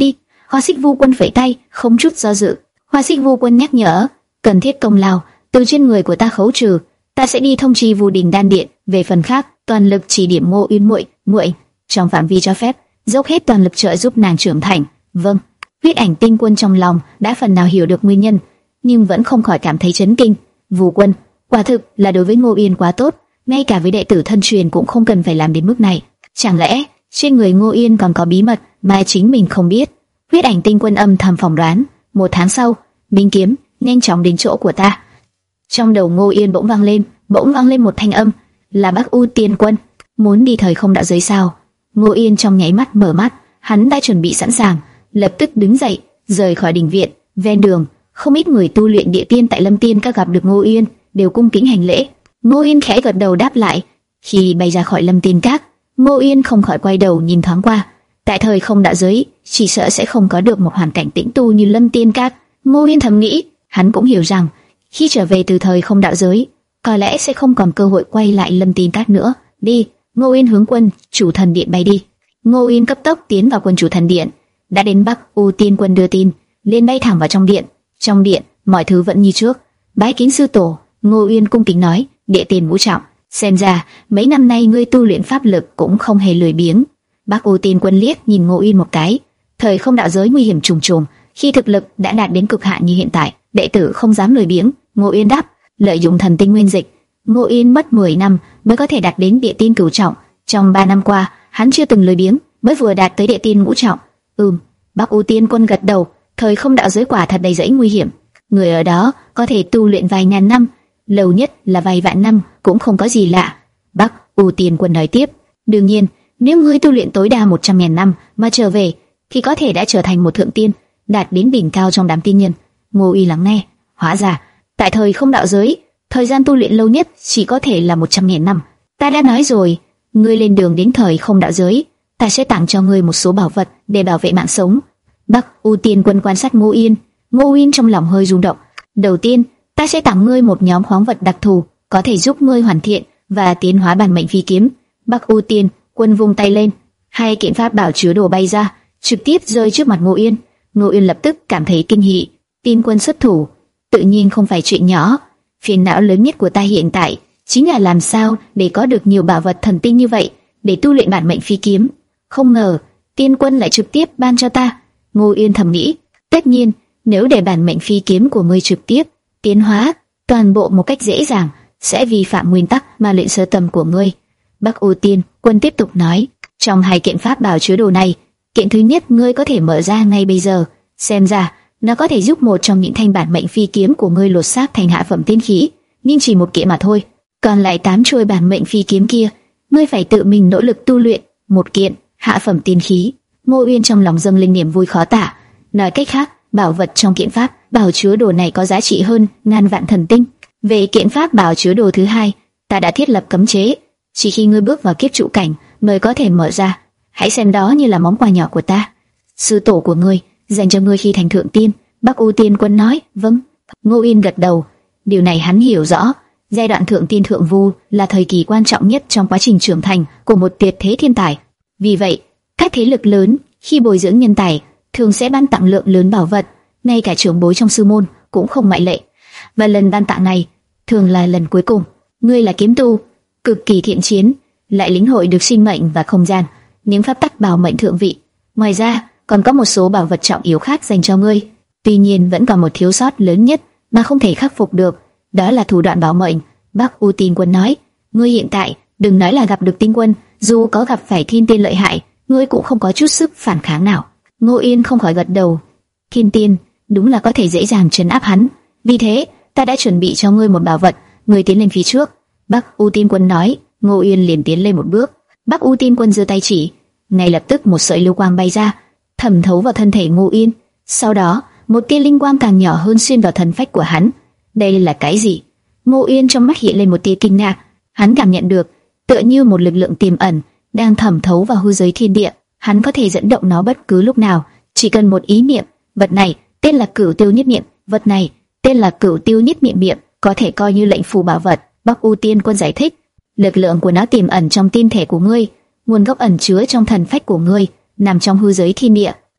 Hoa Xích Vu Quân phẩy tay, không chút do dự. Hoa Xích Vu Quân nhắc nhở, cần thiết công lao từ trên người của ta khấu trừ, ta sẽ đi thông chi Vu Đình Đan Điện. Về phần khác, toàn lực chỉ điểm Ngô Uyên muội, muội trong phạm vi cho phép, dốc hết toàn lực trợ giúp nàng trưởng thành. Vâng. Huyết Ảnh Tinh Quân trong lòng đã phần nào hiểu được nguyên nhân, nhưng vẫn không khỏi cảm thấy chấn kinh. Vu Quân, quả thực là đối với Ngô Uyên quá tốt, ngay cả với đệ tử thân truyền cũng không cần phải làm đến mức này. Chẳng lẽ trên người Ngô Uyên còn có bí mật mà chính mình không biết? Huyết Ảnh Tinh Quân âm thầm phỏng đoán. Một tháng sau, Minh Kiếm nhanh chóng đến chỗ của ta. Trong đầu Ngô Uyên bỗng vang lên, bỗng vang lên một thanh âm, là Bắc U Tiên Quân. Muốn đi thời không đạo giới sao? Ngô Uyên trong nháy mắt mở mắt, hắn đã chuẩn bị sẵn sàng, lập tức đứng dậy, rời khỏi đình viện. Ven đường, không ít người tu luyện địa tiên tại Lâm Tiên Các gặp được Ngô Uyên, đều cung kính hành lễ. Ngô Uyên khẽ gật đầu đáp lại. Khi bay ra khỏi Lâm Tiên Các, Ngô Uyên không khỏi quay đầu nhìn thoáng qua. Tại thời không đạo giới, chỉ sợ sẽ không có được một hoàn cảnh tĩnh tu như Lâm Tiên Các. Ngô Uyên thầm nghĩ, hắn cũng hiểu rằng khi trở về từ thời không đạo giới, có lẽ sẽ không còn cơ hội quay lại Lâm Tiên Các nữa. Đi, Ngô Uyên hướng Quân Chủ Thần Điện bay đi. Ngô Uyên cấp tốc tiến vào Quân Chủ Thần Điện, đã đến Bắc U Tiên Quân đưa tin, liền bay thẳng vào trong điện. Trong điện, mọi thứ vẫn như trước. Bái kiến sư tổ, Ngô Uyên cung kính nói, địa tiền ngũ trọng, xem ra mấy năm nay ngươi tu luyện pháp lực cũng không hề lười biếng. Bắc U Tiên Quân liếc nhìn Ngô Uyên một cái, thời không đạo giới nguy hiểm trùng trùng, khi thực lực đã đạt đến cực hạn như hiện tại, đệ tử không dám lười biếng. Ngô Uyên đáp, lợi dụng thần tinh nguyên dịch, Ngô Uyên mất mười năm mới có thể đạt đến địa tiên cửu trọng. Trong ba năm qua, hắn chưa từng lười biếng, mới vừa đạt tới địa tiên ngũ trọng. Ừm, Bắc U Tiên Quân gật đầu, thời không đạo giới quả thật đầy rẫy nguy hiểm. Người ở đó có thể tu luyện vài ngàn năm, lâu nhất là vài vạn năm, cũng không có gì lạ. Bắc U Tiên Quân nói tiếp, đương nhiên, nếu ngươi tu luyện tối đa một trăm ngàn năm mà trở về, thì có thể đã trở thành một thượng tiên, đạt đến đỉnh cao trong đám tiên nhân. Ngô Uy lắng nghe, hóa ra tại thời không đạo giới, thời gian tu luyện lâu nhất chỉ có thể là một trăm ngàn năm. Ta đã nói rồi, ngươi lên đường đến thời không đạo giới, ta sẽ tặng cho ngươi một số bảo vật để bảo vệ mạng sống. Bắc U Tiên Quân quan sát Ngô Uyên, Ngô Uyên trong lòng hơi rung động. Đầu tiên, ta sẽ tặng ngươi một nhóm khoáng vật đặc thù, có thể giúp ngươi hoàn thiện và tiến hóa bản mệnh phi kiếm. Bắc U Tiên Quân vung tay lên, hai kiện pháp bảo chứa đồ bay ra, trực tiếp rơi trước mặt Ngô Uyên. Ngô Uyên lập tức cảm thấy kinh hỉ. Tiên Quân xuất thủ, tự nhiên không phải chuyện nhỏ. Phiền não lớn nhất của ta hiện tại chính là làm sao để có được nhiều bảo vật thần tinh như vậy để tu luyện bản mệnh phi kiếm. Không ngờ Tiên Quân lại trực tiếp ban cho ta. Ngô Uyên thầm nghĩ, tất nhiên nếu để bản mệnh phi kiếm của ngươi trực tiếp tiến hóa toàn bộ một cách dễ dàng, sẽ vi phạm nguyên tắc mà luyện sơ tâm của ngươi. Bắc U Tiên Quân tiếp tục nói, trong hai kiện pháp bảo chứa đồ này, kiện thứ nhất ngươi có thể mở ra ngay bây giờ, xem ra nó có thể giúp một trong những thanh bản mệnh phi kiếm của ngươi lột xác thành hạ phẩm tiên khí, nhưng chỉ một kiện mà thôi. Còn lại tám chuôi bản mệnh phi kiếm kia, ngươi phải tự mình nỗ lực tu luyện. Một kiện hạ phẩm tiên khí. Ngô Uyên trong lòng dâng lên niềm vui khó tả. Nói cách khác, bảo vật trong kiện pháp bảo chứa đồ này có giá trị hơn ngàn vạn thần tinh. Về kiện pháp bảo chứa đồ thứ hai, ta đã thiết lập cấm chế, chỉ khi ngươi bước vào kiếp trụ cảnh mới có thể mở ra. Hãy xem đó như là món quà nhỏ của ta, sư tổ của ngươi dành cho ngươi khi thành thượng tiên. Bắc U Tiên Quân nói, vâng. Ngô Uyên gật đầu. Điều này hắn hiểu rõ. Giai đoạn thượng tiên thượng vu là thời kỳ quan trọng nhất trong quá trình trưởng thành của một tuyệt thế thiên tài. Vì vậy, các thế lực lớn khi bồi dưỡng nhân tài thường sẽ ban tặng lượng lớn bảo vật, ngay cả trưởng bối trong sư môn cũng không ngoại lệ. Và lần ban tặng này thường là lần cuối cùng. Ngươi là kiếm tu, cực kỳ thiện chiến, lại lĩnh hội được sinh mệnh và không gian, những pháp tắc bảo mệnh thượng vị. Ngoài ra, còn có một số bảo vật trọng yếu khác dành cho ngươi. Tuy nhiên vẫn còn một thiếu sót lớn nhất mà không thể khắc phục được, đó là thủ đoạn bảo mệnh. Bắc U Tiên Quân nói, ngươi hiện tại đừng nói là gặp được tiên quân, dù có gặp phải thiên tiên lợi hại, ngươi cũng không có chút sức phản kháng nào. Ngô Yên không khỏi gật đầu. Thiên tiên đúng là có thể dễ dàng trấn áp hắn, vì thế ta đã chuẩn bị cho ngươi một bảo vật. Ngươi tiến lên phía trước. Bắc U Tiên Quân nói. Ngô Yên liền tiến lên một bước. Bắc U Tiên Quân giơ tay chỉ, ngay lập tức một sợi lưu quang bay ra, thẩm thấu vào thân thể Ngô Yên. Sau đó, một tia linh quang càng nhỏ hơn xuyên vào thần phách của hắn. Đây là cái gì? Ngô Yên trong mắt hiện lên một tia kinh ngạc. Hắn cảm nhận được, tựa như một lực lượng tiềm ẩn đang thẩm thấu vào hư giới thiên địa. Hắn có thể dẫn động nó bất cứ lúc nào, chỉ cần một ý niệm. Vật này tên là Cửu Tiêu Nhất Niệm. Vật này tên là Cửu Tiêu Nhất Niệm Niệm, có thể coi như lệnh phù bảo vật. Bắc U Tiên Quân giải thích, lực lượng của nó tiềm ẩn trong tiên thể của ngươi, nguồn gốc ẩn chứa trong thần phách của ngươi, nằm trong hư giới thiên địa.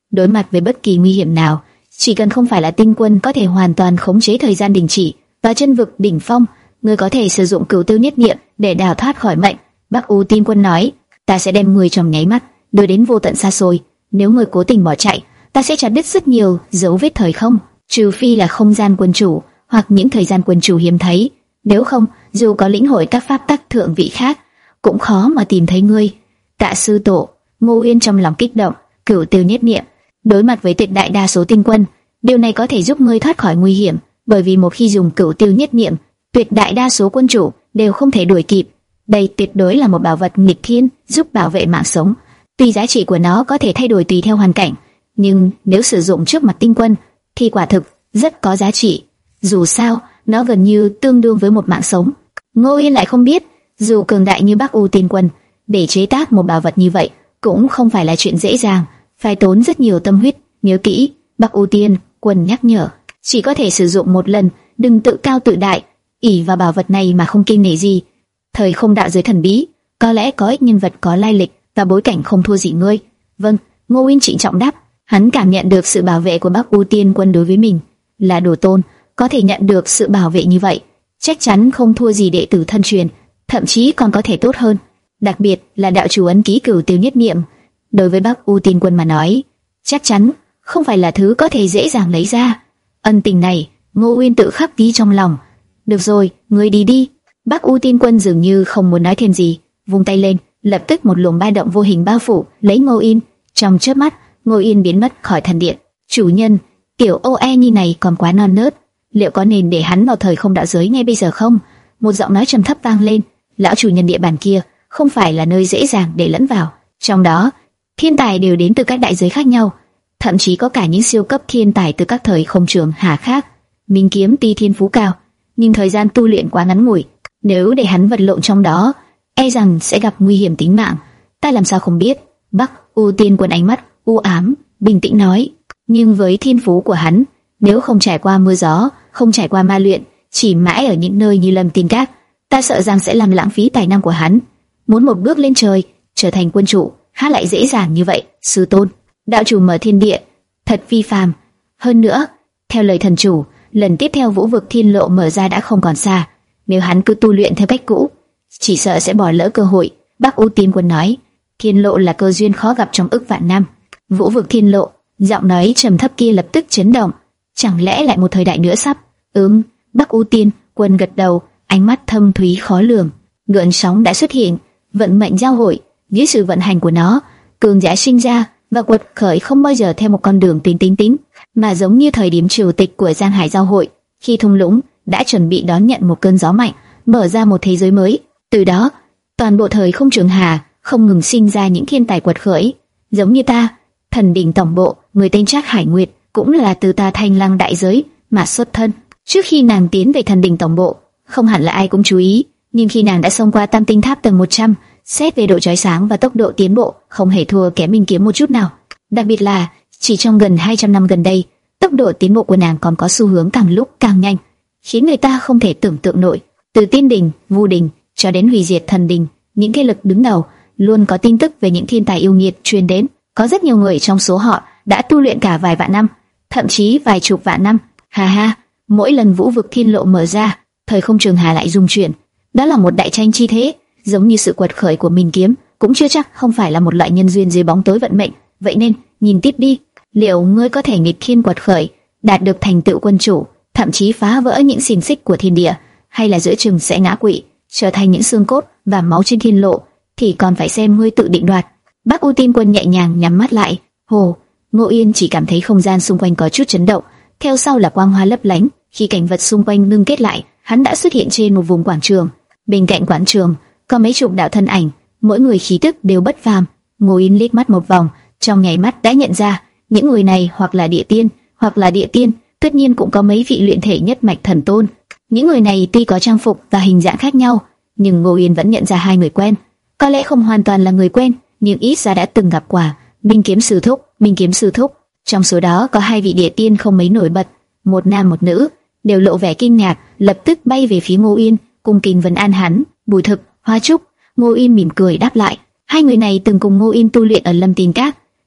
Đối mặt với bất kỳ nguy hiểm nào, chỉ cần không phải là tinh quân có thể hoàn toàn khống chế thời gian đình chỉ và chân vực đỉnh phong, ngươi có thể sử dụng cửu tiêu nhất niệm để đào thoát khỏi mệnh. Bắc U Tinh Quân nói, ta sẽ đem ngươi trong nháy mắt đưa đến vô tận xa xôi. Nếu ngươi cố tình bỏ chạy, ta sẽ chặt đứt rất nhiều dấu vết thời không, trừ phi là không gian quân chủ hoặc những thời gian quân chủ hiếm thấy. Nếu không, dù có lĩnh hội các pháp tắc thượng vị khác, cũng khó mà tìm thấy ngươi. Tạ sư tổ. Ngô Uyên trong lòng kích động. Cửu tiêu nhất niệm, đối mặt với tuyệt đại đa số tinh quân, điều này có thể giúp ngươi thoát khỏi nguy hiểm, bởi vì một khi dùng cửu tiêu nhất niệm, tuyệt đại đa số quân chủ đều không thể đuổi kịp. Đây tuyệt đối là một bảo vật nghịch thiên, giúp bảo vệ mạng sống. Tuy giá trị của nó có thể thay đổi tùy theo hoàn cảnh, nhưng nếu sử dụng trước mặt tinh quân thì quả thực rất có giá trị. Dù sao, nó gần như tương đương với một mạng sống. Ngô Yên lại không biết, dù cường đại như Bắc U Tiên Quân, để chế tác một bảo vật như vậy cũng không phải là chuyện dễ dàng, phải tốn rất nhiều tâm huyết. Nhớ kỹ, Bắc U Tiên Quân nhắc nhở, chỉ có thể sử dụng một lần, đừng tự cao tự đại, ỷ vào bảo vật này mà không kiêng nể gì. Thời không đạo giới thần bí, có lẽ có ít nhân vật có lai lịch và bối cảnh không thua gì ngươi. Vâng, Ngô Uyên trịnh trọng đáp. Hắn cảm nhận được sự bảo vệ của Bắc U Tiên Quân đối với mình, là đồ tôn, có thể nhận được sự bảo vệ như vậy, chắc chắn không thua gì đệ tử thân truyền, thậm chí còn có thể tốt hơn. Đặc biệt là đạo chủ ấn ký cửu tiêu nhất niệm, đối với Bắc U Tiên Quân mà nói, chắc chắn không phải là thứ có thể dễ dàng lấy ra. Ân tình này, Ngô Uyên tự khắc ghi trong lòng. Được rồi, ngươi đi đi. Bắc U Tiên Quân dường như không muốn nói thêm gì, vung tay lên, lập tức một luồng ba động vô hình bao phủ lấy Ngô Yên. Trong chớp mắt, Ngô Yên biến mất khỏi thần điện. Chủ nhân, tiểu Ô E Nhi này còn quá non nớt, liệu có nên để hắn vào thời không đạo giới ngay bây giờ không? Một giọng nói trầm thấp vang lên. Lão chủ nhân địa bàn kia không phải là nơi dễ dàng để lẫn vào, trong đó thiên tài đều đến từ các đại giới khác nhau, thậm chí có cả những siêu cấp thiên tài từ các thời không trường hà khác. Minh kiếm tuy thiên phú cao, nhưng thời gian tu luyện quá ngắn ngủi, nếu để hắn vật lộn trong đó, e rằng sẽ gặp nguy hiểm tính mạng. Ta làm sao không biết? Bắc U Tiên Quân ánh mắt u ám, bình tĩnh nói. Nhưng với thiên phú của hắn, nếu không trải qua mưa gió, không trải qua ma luyện, chỉ mãi ở những nơi như Lâm Tiên Các, ta sợ rằng sẽ làm lãng phí tài năng của hắn. Muốn một bước lên trời, trở thành quân chủ, há lại dễ dàng như vậy, sư tôn. Đạo chủ mở thiên địa, thật phi phàm. Hơn nữa, theo lời thần chủ, lần tiếp theo vũ vực thiên lộ mở ra đã không còn xa. Nếu hắn cứ tu luyện theo cách cũ, chỉ sợ sẽ bỏ lỡ cơ hội. Bắc U Tiên Quân nói, thiên lộ là cơ duyên khó gặp trong ức vạn năm. Vũ vực thiên lộ, giọng nói trầm thấp kia lập tức chấn động. Chẳng lẽ lại một thời đại nữa sắp? Ừm, Bắc U Tiên Quân gật đầu, ánh mắt thâm thúy khó lường. Gợn sóng đã xuất hiện, vận mệnh giao hội. Dưới sự vận hành của nó, cường giả sinh ra và quật khởi không bao giờ theo một con đường tính tính tính, mà giống như thời điểm triều tịch của Giang Hải giao hội, khi thung lũng đã chuẩn bị đón nhận một cơn gió mạnh, mở ra một thế giới mới. Từ đó, toàn bộ thời không trường hà không ngừng sinh ra những thiên tài quật khởi, giống như ta. Thần đỉnh tổng bộ, người tên Trác Hải Nguyệt, cũng là từ ta Thanh Lăng đại giới mà xuất thân. Trước khi nàng tiến về thần đỉnh tổng bộ, không hẳn là ai cũng chú ý, nhưng khi nàng đã xông qua Tam Tinh Tháp tầng một trăm, xét về độ chói sáng và tốc độ tiến bộ, không hề thua kém Minh Kiếm một chút nào. Đặc biệt là chỉ trong gần hai trăm năm gần đây, tốc độ tiến bộ của nàng còn có xu hướng càng lúc càng nhanh, khiến người ta không thể tưởng tượng nổi. Từ Tiên Đình, Vu Đình cho đến hủy diệt thần đình, những thế lực đứng đầu luôn có tin tức về những thiên tài yêu nghiệt truyền đến. Có rất nhiều người trong số họ đã tu luyện cả vài vạn năm, thậm chí vài chục vạn năm. Ha ha, mỗi lần vũ vực thiên lộ mở ra, thời không trường hà lại rung chuyển. Đó là một đại tranh chi thế, giống như sự quật khởi của Minh Kiếm cũng chưa chắc không phải là một loại nhân duyên dưới bóng tối vận mệnh. Vậy nên, nhìn tiếp đi, liệu ngươi có thể nghịch thiên quật khởi, đạt được thành tựu quân chủ, thậm chí phá vỡ những xiềng xích của thiên địa, hay là giữa chừng sẽ ngã quỵ, trở thành những xương cốt và máu trên thiên lộ, thì còn phải xem ngươi tự định đoạt. Bắc U Tiên Quân nhẹ nhàng nhắm mắt lại. Hồ, Ngô Yên chỉ cảm thấy không gian xung quanh có chút chấn động, theo sau là quang hoa lấp lánh. Khi cảnh vật xung quanh ngưng kết lại, hắn đã xuất hiện trên một vùng quảng trường. Bên cạnh quảng trường có mấy chục đạo thân ảnh, mỗi người khí tức đều bất phàm. Ngô Yên liếc mắt một vòng, trong nháy mắt đã nhận ra những người này hoặc là địa tiên, hoặc là địa tiên, tất nhiên cũng có mấy vị luyện thể nhất mạch thần tôn. Những người này tuy có trang phục và hình dạng khác nhau, nhưng Ngô Yên vẫn nhận ra hai người quen. Có lẽ không hoàn toàn là người quen, nhưng ít ra đã từng gặp qua. Minh Kiếm sư thúc, Minh Kiếm sư thúc. Trong số đó có hai vị địa tiên không mấy nổi bật, một nam một nữ, đều lộ vẻ kinh ngạc, lập tức bay về phía Ngô Yên, cung kính vấn an hắn. Bùi Thực, Hoa Trúc. Ngô Yên mỉm cười đáp lại. Hai người này từng cùng Ngô Yên tu luyện ở Lâm Tiên Các,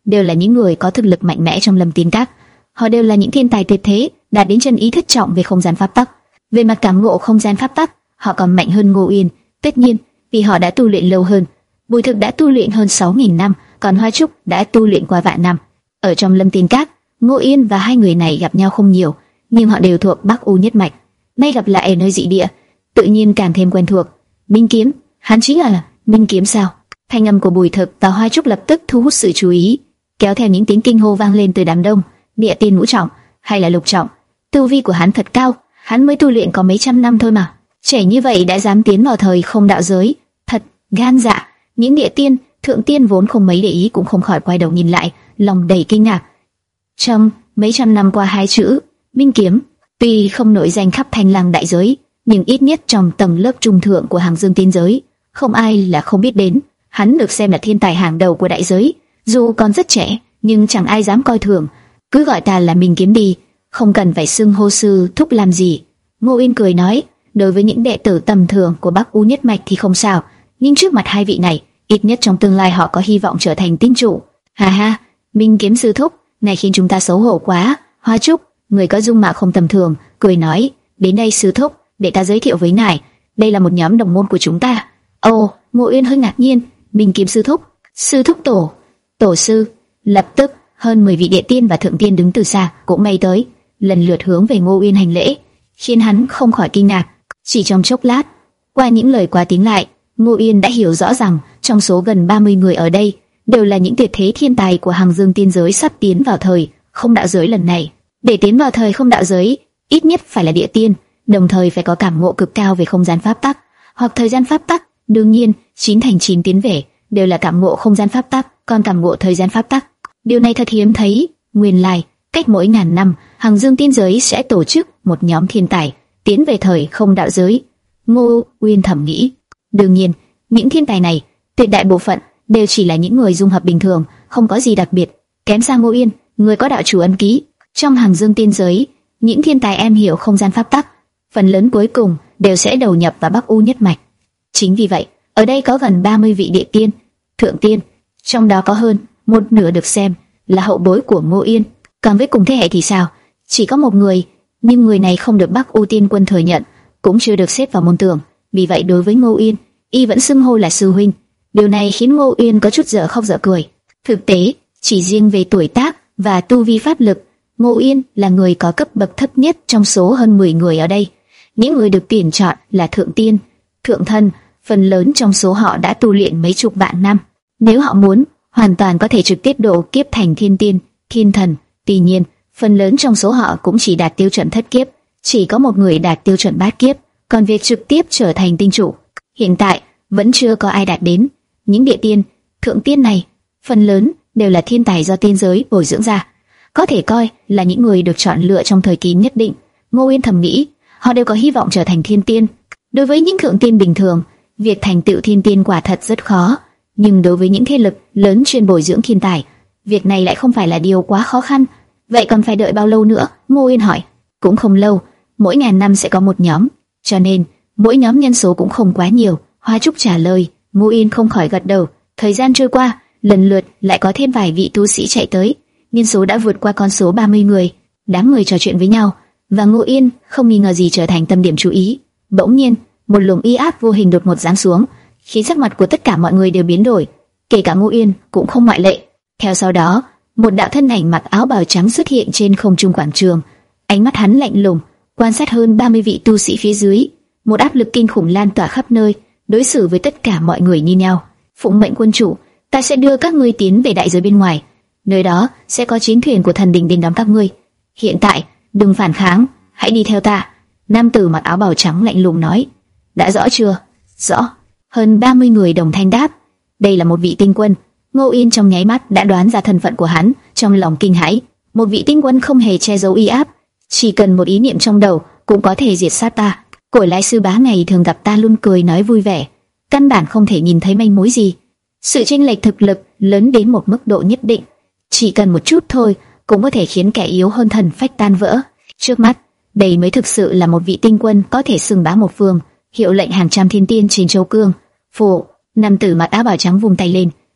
đều là những người có thực lực mạnh mẽ trong Lâm Tiên Các. Họ đều là những thiên tài tuyệt thế, đạt đến chân ý thất trọng về không gian pháp tắc. Về mặt cảm ngộ không gian pháp tắc, họ còn mạnh hơn Ngô Uyên. Tất nhiên, vì họ đã tu luyện lâu hơn. Bùi Thực đã tu luyện hơn sáu nghìn năm, còn Hoa Trúc đã tu luyện qua vạn năm. Ở trong Lâm Tiên Các, Ngô Uyên và hai người này gặp nhau không nhiều, nhưng họ đều thuộc Bắc U nhất mạch. Nay gặp lại ở nơi dị địa, tự nhiên càng thêm quen thuộc. Minh Kiếm, hắn chính là Minh Kiếm sao? Thanh âm của Bùi Thực và Hoa Trúc lập tức thu hút sự chú ý, kéo theo những tiếng kinh hô vang lên từ đám đông. Địa tiên ngũ trọng hay là lục trọng? Tu vi của hắn thật cao, hắn mới tu luyện có mấy trăm năm thôi mà, trẻ như vậy đã dám tiến vào thời không đạo giới, thật gan dạ. Những địa tiên, thượng tiên vốn không mấy để ý cũng không khỏi quay đầu nhìn lại, lòng đầy kinh ngạc. Trong mấy trăm năm qua, hai chữ Minh Kiếm tuy không nổi danh khắp thanh lang đại giới, nhưng ít nhất trong tầng lớp trung thượng của hàng dương tiên giới, không ai là không biết đến. Hắn được xem là thiên tài hàng đầu của đại giới, dù còn rất trẻ, nhưng chẳng ai dám coi thường. Cứ gọi ta là Minh Kiếm đi, không cần phải xưng hô sư thúc làm gì. Ngô Uyên cười nói, đối với những đệ tử tầm thường của Bắc U nhất mạch thì không sao, nhưng trước mặt hai vị này, ít nhất trong tương lai họ có hy vọng trở thành tín chủ. Ha ha, Minh Kiếm sư thúc, này khiến chúng ta xấu hổ quá. Hoa Trúc, người có dung mạo không tầm thường, cười nói, đến đây sư thúc, để ta giới thiệu với ngài, đây là một nhóm đồng môn của chúng ta. Ồ, Ngô Uyên hơi ngạc nhiên, Minh Kiếm sư thúc, sư thúc tổ, tổ sư. Lập tức hơn mười vị địa tiên và thượng tiên đứng từ xa cũng bay tới, lần lượt hướng về Ngô Uyên hành lễ, khiến hắn không khỏi kinh ngạc. Chỉ trong chốc lát, qua những lời qua tiếng lại, Ngô Uyên đã hiểu rõ rằng trong số gần ba mươi người ở đây đều là những tuyệt thế thiên tài của hàng dương tiên giới sắp tiến vào thời không đạo giới lần này. Để tiến vào thời không đạo giới, ít nhất phải là địa tiên, đồng thời phải có cảm ngộ cực cao về không gian pháp tắc hoặc thời gian pháp tắc. Đương nhiên, chín thành chín tiến về đều là cảm ngộ không gian pháp tắc, còn cảm ngộ thời gian pháp tắc, điều này thật hiếm thấy. Nguyên lai, cách mỗi ngàn năm, hàng dương tiên giới sẽ tổ chức một nhóm thiên tài tiến về thời không đạo giới. Ngô Uyên thầm nghĩ. Đương nhiên, những thiên tài này, tuyệt đại bộ phận đều chỉ là những người dung hợp bình thường, không có gì đặc biệt. Kém xa Ngô Uyên, người có đạo chủ ân ký. Trong hàng dương tiên giới, những thiên tài em hiểu không gian pháp tắc, phần lớn cuối cùng đều sẽ đầu nhập vào Bắc U nhất mạch. Chính vì vậy, ở đây có gần ba mươi vị địa tiên, thượng tiên, trong đó có hơn một nửa được xem là hậu bối của Ngô Uyên. Còn với cùng thế hệ thì sao? Chỉ có một người, nhưng người này không được Bắc U Tiên Quân thừa nhận, cũng chưa được xếp vào môn tưởng. Vì vậy đối với Ngô Uyên, y vẫn xưng hô là sư huynh. Điều này khiến Ngô Uyên có chút dở khóc dở cười. Thực tế, chỉ riêng về tuổi tác và tu vi pháp lực, Ngô Uyên là người có cấp bậc thấp nhất trong số hơn mười người ở đây. Những người được tuyển chọn là thượng tiên, thượng thân, phần lớn trong số họ đã tu luyện mấy chục vạn năm. Nếu họ muốn, hoàn toàn có thể trực tiếp độ kiếp thành thiên tiên, thiên thần. Tuy nhiên, phần lớn trong số họ cũng chỉ đạt tiêu chuẩn thất kiếp, chỉ có một người đạt tiêu chuẩn bát kiếp, còn việc trực tiếp trở thành tinh chủ, hiện tại vẫn chưa có ai đạt đến. Những địa tiên, thượng tiên này, phần lớn đều là thiên tài do tiên giới bồi dưỡng ra, có thể coi là những người được chọn lựa trong thời kỳ nhất định. Ngô Uyên thầm nghĩ, họ đều có hy vọng trở thành thiên tiên. Đối với những thượng tiên bình thường, việc thành tựu thiên tiên quả thật rất khó, nhưng đối với những thế lực lớn chuyên bồi dưỡng thiên tài, việc này lại không phải là điều quá khó khăn. Vậy còn phải đợi bao lâu nữa? Ngô Uyên hỏi. Cũng không lâu, mỗi ngàn năm sẽ có một nhóm, cho nên mỗi nhóm nhân số cũng không quá nhiều. Hoa Trúc trả lời. Ngô Uyên không khỏi gật đầu. Thời gian trôi qua, lần lượt lại có thêm vài vị tu sĩ chạy tới, nhân số đã vượt qua con số ba mươi người. Đám người trò chuyện với nhau, và Ngô Uyên không nghi ngờ gì trở thành tâm điểm chú ý. Bỗng nhiên, một luồng uy áp vô hình đột ngột giáng xuống, khiến sắc mặt của tất cả mọi người đều biến đổi, kể cả Ngô Uyên cũng không ngoại lệ. Theo sau đó, một đạo thân ảnh mặc áo bào trắng xuất hiện trên không trung quảng trường. Ánh mắt hắn lạnh lùng, quan sát hơn ba mươi vị tu sĩ phía dưới. Một áp lực kinh khủng lan tỏa khắp nơi, đối xử với tất cả mọi người như nhau. Phụng mệnh quân chủ, ta sẽ đưa các ngươi tiến về đại giới bên ngoài, nơi đó sẽ có chiến thuyền của thần đình đến đón các ngươi. Hiện tại, đừng phản kháng, hãy đi theo ta. Nam tử mặc áo bào trắng lạnh lùng nói. Đã rõ chưa? Rõ. Hơn ba mươi người đồng thanh đáp. Đây là một vị tinh quân. Ngô Uyên trong nháy mắt đã đoán ra thân phận của hắn, trong lòng kinh hãi. Một vị tinh quân không hề che giấu uy áp, chỉ cần một ý niệm trong đầu cũng có thể diệt sát ta. Cổ Lái sư bá ngày thường gặp ta luôn cười nói vui vẻ, căn bản không thể nhìn thấy manh mối gì. Sự chênh lệch thực lực lớn đến một mức độ nhất định, chỉ cần một chút thôi cũng có thể khiến kẻ yếu hơn thần phách tan vỡ. Trước mắt, đây mới thực sự là một vị tinh quân có thể xưng bá một phương, hiệu lệnh hàng trăm thiên tiên trên châu cương. Phụ, nam tử mặc áo bào trắng vung tay lên,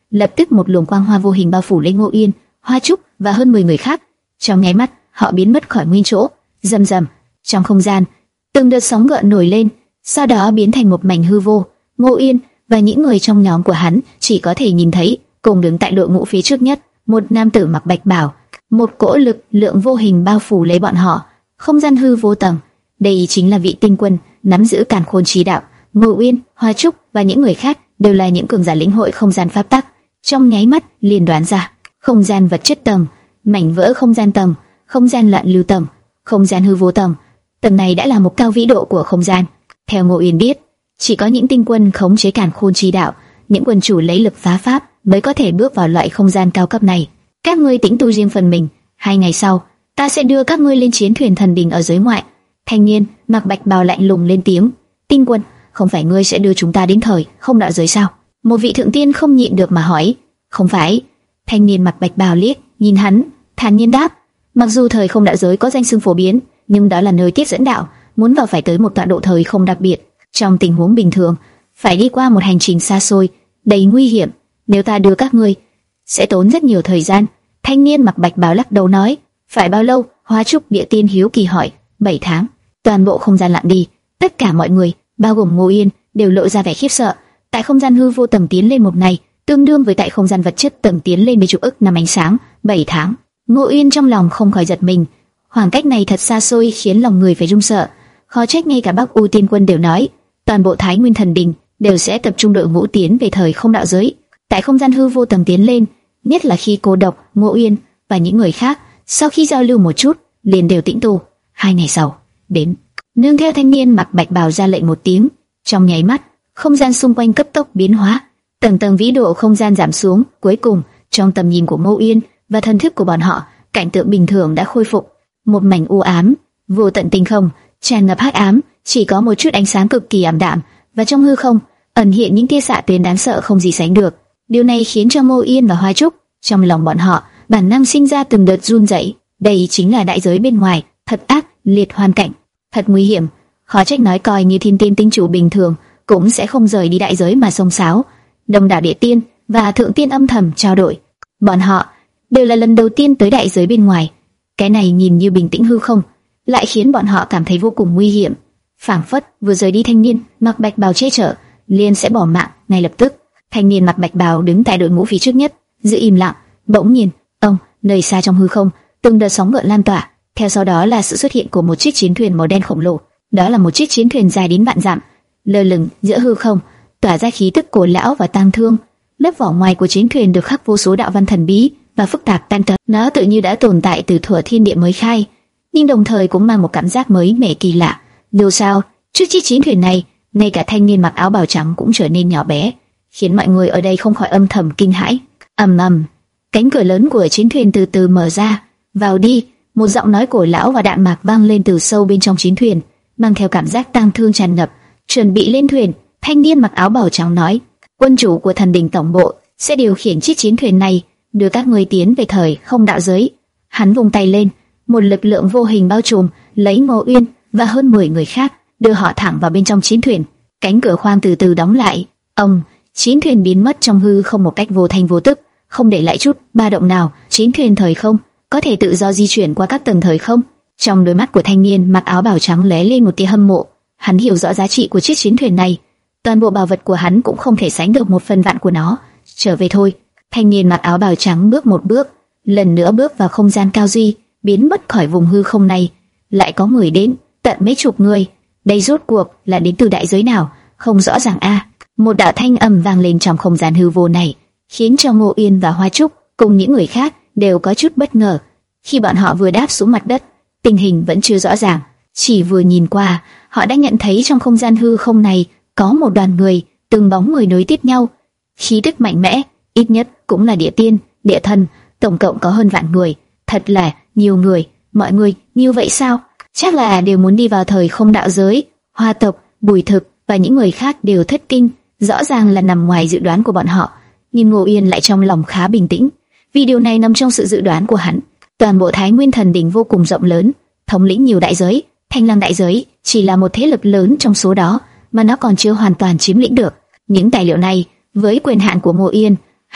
lập tức một luồng quang hoa vô hình bao phủ lên Ngô Yên, Hoa Trúc và hơn mười người khác. Trong nháy mắt, họ biến mất khỏi nguyên chỗ. Rầm rầm, trong không gian, từng đợt sóng gợn nổi lên, sau đó biến thành một mảnh hư vô. Ngô Yên và những người trong nhóm của hắn chỉ có thể nhìn thấy, cùng đứng tại đội ngũ phía trước nhất, một nam tử mặc bạch bào. Một cỗ lực lượng vô hình bao phủ lấy bọn họ, không gian hư vô tầng. Đây chính là vị tinh quân nắm giữ càn khôn trí đạo. Ngô Uyên, Hoa Trúc và những người khác đều là những cường giả lĩnh hội không gian pháp tắc. Trong nháy mắt liền đoán ra, không gian vật chất tầng, mảnh vỡ không gian tầng, không gian loạn lưu tầng, không gian hư vô tầng. Tầng này đã là một cao vĩ độ của không gian. Theo Ngô Uyên biết, chỉ có những tinh quân khống chế càn khôn trí đạo, những quân chủ lấy lực phá pháp mới có thể bước vào loại không gian cao cấp này. Các ngươi tĩnh tu riêng phần mình, hai ngày sau, ta sẽ đưa các ngươi lên chiến thuyền thần đình ở giới ngoại. Thanh niên mặc bạch bào lạnh lùng lên tiếng. Tinh quân, không phải ngươi sẽ đưa chúng ta đến thời không đạo giới sao? Một vị thượng tiên không nhịn được mà hỏi. Không phải. Thanh niên mặc bạch bào liếc nhìn hắn, thản nhiên đáp. Mặc dù thời không đạo giới có danh xưng phổ biến, nhưng đó là nơi tiếp dẫn đạo, muốn vào phải tới một tọa độ thời không đặc biệt. Trong tình huống bình thường, phải đi qua một hành trình xa xôi, đầy nguy hiểm. Nếu ta đưa các ngươi, sẽ tốn rất nhiều thời gian. Thanh niên mặc bạch bào lắc đầu nói. Phải bao lâu? Hoa Trúc địa tiên hiếu kỳ hỏi. Bảy tháng. Toàn bộ không gian lặng đi, tất cả mọi người, bao gồm Ngô Yên, đều lộ ra vẻ khiếp sợ. Tại không gian hư vô tầng tiến lên một ngày, tương đương với tại không gian vật chất tầng tiến lên mấy chục ức năm ánh sáng. Bảy tháng. Ngô Yên trong lòng không khỏi giật mình. Khoảng cách này thật xa xôi khiến lòng người phải run sợ. Khó trách ngay cả Bắc U Tiên Quân đều nói, toàn bộ Thái Nguyên Thần Đình đều sẽ tập trung đội ngũ tiến về thời không đạo giới. Tại không gian hư vô tầng tiến lên, nhất là khi cô độc, Ngô Uyên và những người khác sau khi giao lưu một chút, liền đều tĩnh tu. Hai ngày sau, đến. Nương theo thanh niên mặc bạch bào ra lệnh một tiếng, trong nháy mắt, không gian xung quanh cấp tốc biến hóa, tầng tầng vĩ độ không gian giảm xuống. Cuối cùng, trong tầm nhìn của Ngô Uyên và thần thức của bọn họ, cảnh tượng bình thường đã khôi phục. Một mảnh u ám, vô tận tinh không, tràn ngập hắc ám, chỉ có một chút ánh sáng cực kỳ ảm đạm, và trong hư không ẩn hiện những tia xạ tuyến đáng sợ không gì sánh được. Điều này khiến cho Ngô Yên và Hoa Trúc, trong lòng bọn họ bản năng sinh ra từng đợt run rẩy. Đây chính là đại giới bên ngoài, thật ác liệt hoàn cảnh, thật nguy hiểm. Khó trách nói coi như thiên tiên tinh chủ bình thường cũng sẽ không rời đi đại giới mà xông xáo. Đông đảo địa tiên và thượng tiên âm thầm trao đổi. Bọn họ đều là lần đầu tiên tới đại giới bên ngoài. Cái này nhìn như bình tĩnh hư không, lại khiến bọn họ cảm thấy vô cùng nguy hiểm. Phảng phất vừa rời đi thanh niên mặc bạch bào che chở, liền sẽ bỏ mạng ngay lập tức. Thanh niên mặc bạch bào đứng tại đội ngũ phía trước nhất, giữ im lặng. Bỗng nhiên, ông, nơi xa trong hư không, từng đợt sóng gợn lan tỏa, theo sau đó là sự xuất hiện của một chiếc chiến thuyền màu đen khổng lồ. Đó là một chiếc chiến thuyền dài đến vạn dặm, lơ lửng giữa hư không, tỏa ra khí tức cổ lão và tang thương. Lớp vỏ ngoài của chiến thuyền được khắc vô số đạo văn thần bí và phức tạp tan tật. Nó tự như đã tồn tại từ thuở thiên địa mới khai, nhưng đồng thời cũng mang một cảm giác mới mẻ kỳ lạ. Dù sao, trước chiếc chiến thuyền này, ngay cả thanh niên mặc áo bào trắng cũng trở nên nhỏ bé, khiến mọi người ở đây không khỏi âm thầm kinh hãi. Ầm ầm, cánh cửa lớn của chiến thuyền từ từ mở ra. Vào đi. Một giọng nói cổ lão và đạm mạc vang lên từ sâu bên trong chiến thuyền, mang theo cảm giác tang thương tràn ngập. Chuẩn bị lên thuyền. Thanh niên mặc áo bào trắng nói, quân chủ của thần đình tổng bộ sẽ điều khiển chiếc chiến thuyền này, đưa các ngươi tiến về thời không đạo giới. Hắn vung tay lên, một lực lượng vô hình bao trùm lấy Ngô Uyên và hơn mười người khác, đưa họ thẳng vào bên trong chiến thuyền. Cánh cửa khoang từ từ đóng lại. Ông, chiến thuyền biến mất trong hư không một cách vô thanh vô tức, không để lại chút ba động nào. Chiến thuyền thời không có thể tự do di chuyển qua các tầng thời không. Trong đôi mắt của thanh niên mặc áo bào trắng lóe lên một tia hâm mộ. Hắn hiểu rõ giá trị của chiếc chiến thuyền này. Toàn bộ bảo vật của hắn cũng không thể sánh được một phần vạn của nó. Trở về thôi. Thanh niên mặc áo bào trắng bước một bước, lần nữa bước vào không gian cao duy, biến mất khỏi vùng hư không này. Lại có người đến, tận mấy chục người. Đây rốt cuộc là đến từ đại giới nào? Không rõ ràng a. À. Một đạo thanh âm vang lên trong không gian hư vô này, khiến cho Ngô Uyên và Hoa Trúc cùng những người khác đều có chút bất ngờ. Khi bọn họ vừa đáp xuống mặt đất, tình hình vẫn chưa rõ ràng, chỉ vừa nhìn qua, họ đã nhận thấy trong không gian hư không này có một đoàn người, từng bóng người nối tiếp nhau, khí tức mạnh mẽ, ít nhất cũng là địa tiên, địa thần, tổng cộng có hơn vạn người, thật là nhiều người. Mọi người như vậy sao? Chắc là đều muốn đi vào thời không đạo giới. Hoa tộc, Bùi Thực và những người khác đều thất kinh, rõ ràng là nằm ngoài dự đoán của bọn họ. Nhưng Ngô Uyên lại trong lòng khá bình tĩnh, vì điều này nằm trong sự dự đoán của hắn. Toàn bộ Thái Nguyên Thần Đình vô cùng rộng lớn, thống lĩnh nhiều đại giới, Thanh Lăng đại giới chỉ là một thế lực lớn trong số đó, mà nó còn chưa hoàn toàn chiếm lĩnh được. Những tài liệu này với quyền hạn của Ngô Uyên,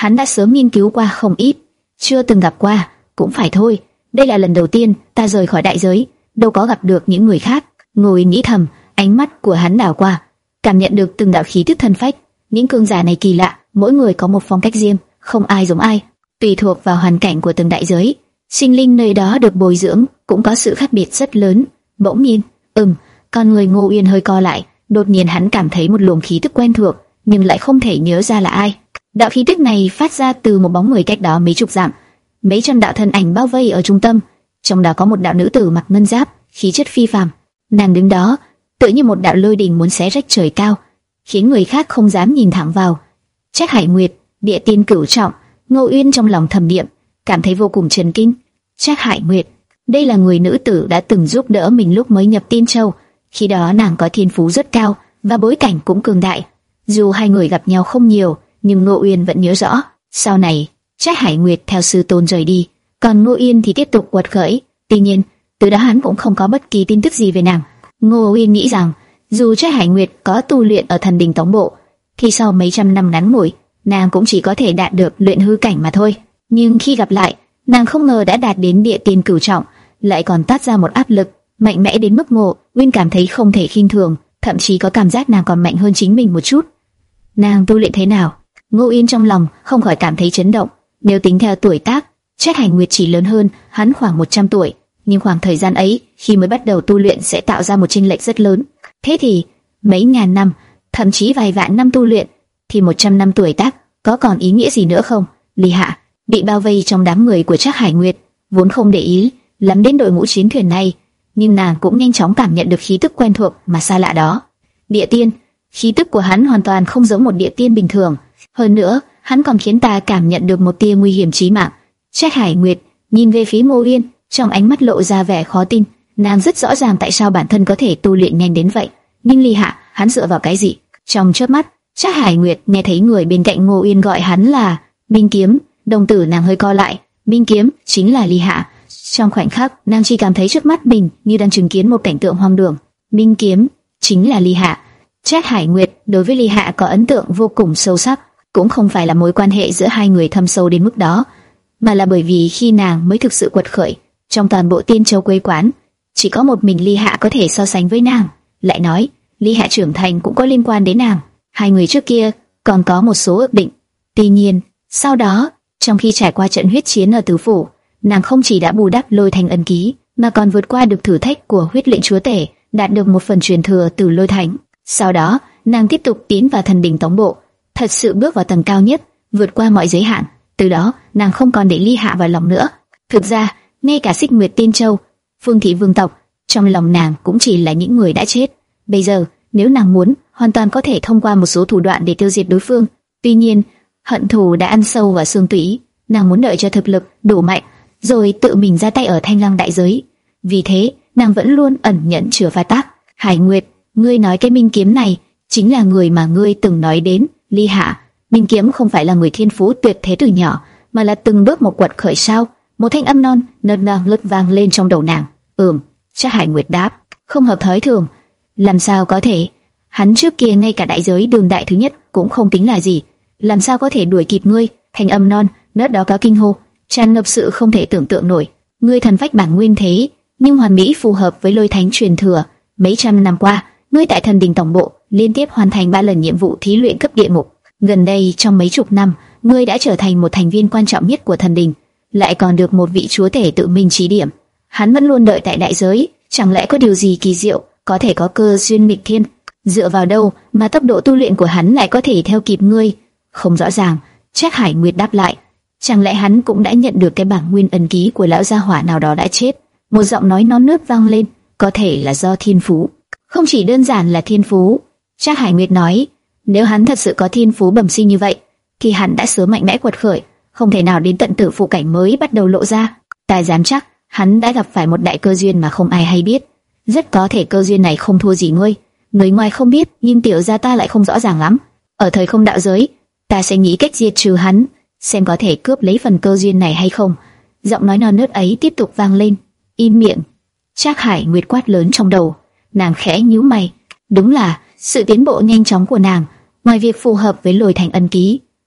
hắn đã sớm nghiên cứu qua không ít, chưa từng gặp qua, cũng phải thôi. Đây là lần đầu tiên ta rời khỏi đại giới, đâu có gặp được những người khác. Ngô Uyên nghĩ thầm, ánh mắt của hắn đảo qua, cảm nhận được từng đạo khí tức thân phách. Những cường giả này kỳ lạ, mỗi người có một phong cách riêng, không ai giống ai, tùy thuộc vào hoàn cảnh của từng đại giới. Sinh linh nơi đó được bồi dưỡng cũng có sự khác biệt rất lớn. Bỗng nhiên, ừm, con người Ngô Uyên hơi co lại, đột nhiên hắn cảm thấy một luồng khí tức quen thuộc, nhưng lại không thể nhớ ra là ai. Đạo khí tức này phát ra từ một bóng người cách đó mấy chục dặm, mấy trăm đạo thân ảnh bao vây ở trung tâm, trong đó có một đạo nữ tử mặc ngân giáp, khí chất phi phàm. Nàng đứng đó, tựa như một đạo lôi đình muốn xé rách trời cao, khiến người khác không dám nhìn thẳng vào. Trác Hải Nguyệt, địa tiên cửu trọng. Ngô Uyên trong lòng thầm niệm, cảm thấy vô cùng chấn kinh. Trác Hải Nguyệt, đây là người nữ tử đã từng giúp đỡ mình lúc mới nhập Tiên Châu. Khi đó nàng có thiên phú rất cao và bối cảnh cũng cường đại. Dù hai người gặp nhau không nhiều, nhưng Ngô Uyên vẫn nhớ rõ. Sau này, Trác Hải Nguyệt theo sư tôn rời đi, còn Ngô Uyên thì tiếp tục quật khởi. Tuy nhiên, từ đó hắn cũng không có bất kỳ tin tức gì về nàng. Ngô Uyên nghĩ rằng, dù Trác Hải Nguyệt có tu luyện ở Thần Đình Tống Bộ, thì sau mấy trăm năm ngắn ngủi, nàng cũng chỉ có thể đạt được luyện hư cảnh mà thôi. Nhưng khi gặp lại, nàng không ngờ đã đạt đến địa tiên cửu trọng, lại còn toát ra một áp lực mạnh mẽ đến mức Ngô Uyên cảm thấy không thể khinh thường, thậm chí có cảm giác nàng còn mạnh hơn chính mình một chút. Nàng tu luyện thế nào? Ngô Uyên trong lòng không khỏi cảm thấy chấn động. Nếu tính theo tuổi tác, Trác Hải Nguyệt chỉ lớn hơn hắn khoảng một trăm tuổi, nhưng khoảng thời gian ấy, khi mới bắt đầu tu luyện sẽ tạo ra một chênh lệch rất lớn. Thế thì, mấy ngàn năm, thậm chí vài vạn năm tu luyện, thì một trăm năm tuổi tác có còn ý nghĩa gì nữa không? Ly Hạ bị bao vây trong đám người của Trác Hải Nguyệt, vốn không để ý lắm đến đội ngũ chiến thuyền này, nhưng nàng cũng nhanh chóng cảm nhận được khí tức quen thuộc mà xa lạ đó. Địa tiên, khí tức của hắn hoàn toàn không giống một địa tiên bình thường. Hơn nữa, hắn còn khiến ta cảm nhận được một tia nguy hiểm chí mạng. Trác Hải Nguyệt nhìn về phía Ngô Uyên, trong ánh mắt lộ ra vẻ khó tin. Nàng rất rõ ràng tại sao bản thân có thể tu luyện nhanh đến vậy, nhưng Ly Hạ, hắn dựa vào cái gì? Trong chớp mắt, Trác Hải Nguyệt nghe thấy người bên cạnh Ngô Uyên gọi hắn là Minh Kiếm, đồng tử nàng hơi co lại. Minh Kiếm chính là Ly Hạ. Trong khoảnh khắc, nàng chỉ cảm thấy trước mắt mình như đang chứng kiến một cảnh tượng hoang đường. Minh Kiếm chính là Ly Hạ. Trác Hải Nguyệt đối với Ly Hạ có ấn tượng vô cùng sâu sắc, cũng không phải là mối quan hệ giữa hai người thâm sâu đến mức đó, mà là bởi vì khi nàng mới thực sự quật khởi, trong toàn bộ Tiên Châu quê quán, chỉ có một mình Ly Hạ có thể so sánh với nàng. Lại nói, Ly Hạ trưởng thành cũng có liên quan đến nàng. Hai người trước kia còn có một số ước định. Tuy nhiên, sau đó, trong khi trải qua trận huyết chiến ở Tứ Phủ, nàng không chỉ đã bù đắp Lôi Thành ân ký, mà còn vượt qua được thử thách của huyết lệnh chúa tể, đạt được một phần truyền thừa từ Lôi Thành. Sau đó, nàng tiếp tục tiến vào Thần Đình Tống Bộ, thật sự bước vào tầng cao nhất, vượt qua mọi giới hạn. Từ đó, nàng không còn để Ly Hạ vào lòng nữa. Thực ra, ngay cả Xích Nguyệt Tiên Châu, Phương Thị vương tộc, trong lòng nàng cũng chỉ là những người đã chết. Bây giờ, nếu nàng muốn, hoàn toàn có thể thông qua một số thủ đoạn để tiêu diệt đối phương. Tuy nhiên, hận thù đã ăn sâu vào xương tủy, nàng muốn đợi cho thực lực đủ mạnh, rồi tự mình ra tay ở Thanh Lăng đại giới. Vì thế, nàng vẫn luôn ẩn nhẫn chừa pha tác. Hải Nguyệt, ngươi nói cái Minh Kiếm này chính là người mà ngươi từng nói đến. Ly Hạ, Minh Kiếm không phải là người thiên phú tuyệt thế từ nhỏ, mà là từng bước một quật khởi sao? Một thanh âm non nớt nang lướt vang lên trong đầu nàng. Ừm, Trác Hải Nguyệt đáp, không hợp thói thường. Làm sao có thể? Hắn trước kia ngay cả đại giới đường đại thứ nhất cũng không tính là gì, làm sao có thể đuổi kịp ngươi? Thanh âm non nớt đó có kinh hô, tràn ngập sự không thể tưởng tượng nổi. Ngươi thần phách bản nguyên thế, nhưng hoàn mỹ phù hợp với Lôi Thánh truyền thừa. Mấy trăm năm qua, ngươi tại Thần Đình Tổng Bộ liên tiếp hoàn thành ba lần nhiệm vụ thí luyện cấp địa ngục. Gần đây trong mấy chục năm, ngươi đã trở thành một thành viên quan trọng nhất của Thần Đình, lại còn được một vị chúa tể tự mình chỉ điểm. Hắn vẫn luôn đợi tại đại giới, chẳng lẽ có điều gì kỳ diệu, có thể có cơ duyên nghịch thiên? Dựa vào đâu mà tốc độ tu luyện của hắn lại có thể theo kịp ngươi? Không rõ ràng. Trác Hải Nguyệt đáp lại. Chẳng lẽ hắn cũng đã nhận được cái bản nguyên ấn ký của lão gia hỏa nào đó đã chết? Một giọng nói non nớt vang lên. Có thể là do thiên phú. Không chỉ đơn giản là thiên phú. Trác Hải Nguyệt nói, nếu hắn thật sự có thiên phú bẩm sinh như vậy, thì hắn đã sớm mạnh mẽ quật khởi, không thể nào đến tận tử phụ cảnh mới bắt đầu lộ ra. Ta dám chắc, hắn đã gặp phải một đại cơ duyên mà không ai hay biết. Rất có thể cơ duyên này không thua gì ngươi. Người ngoài không biết, nhưng tiểu gia ta lại không rõ ràng lắm. Ở thời không đạo giới, ta sẽ nghĩ cách diệt trừ hắn, xem có thể cướp lấy phần cơ duyên này hay không. Giọng nói non nớt ấy tiếp tục vang lên. Im miệng. Trác Hải Nguyệt quát lớn trong đầu. Nàng khẽ nhíu mày. Đúng là sự tiến bộ nhanh chóng của nàng, ngoài việc phù hợp với Lôi Thành ân ký,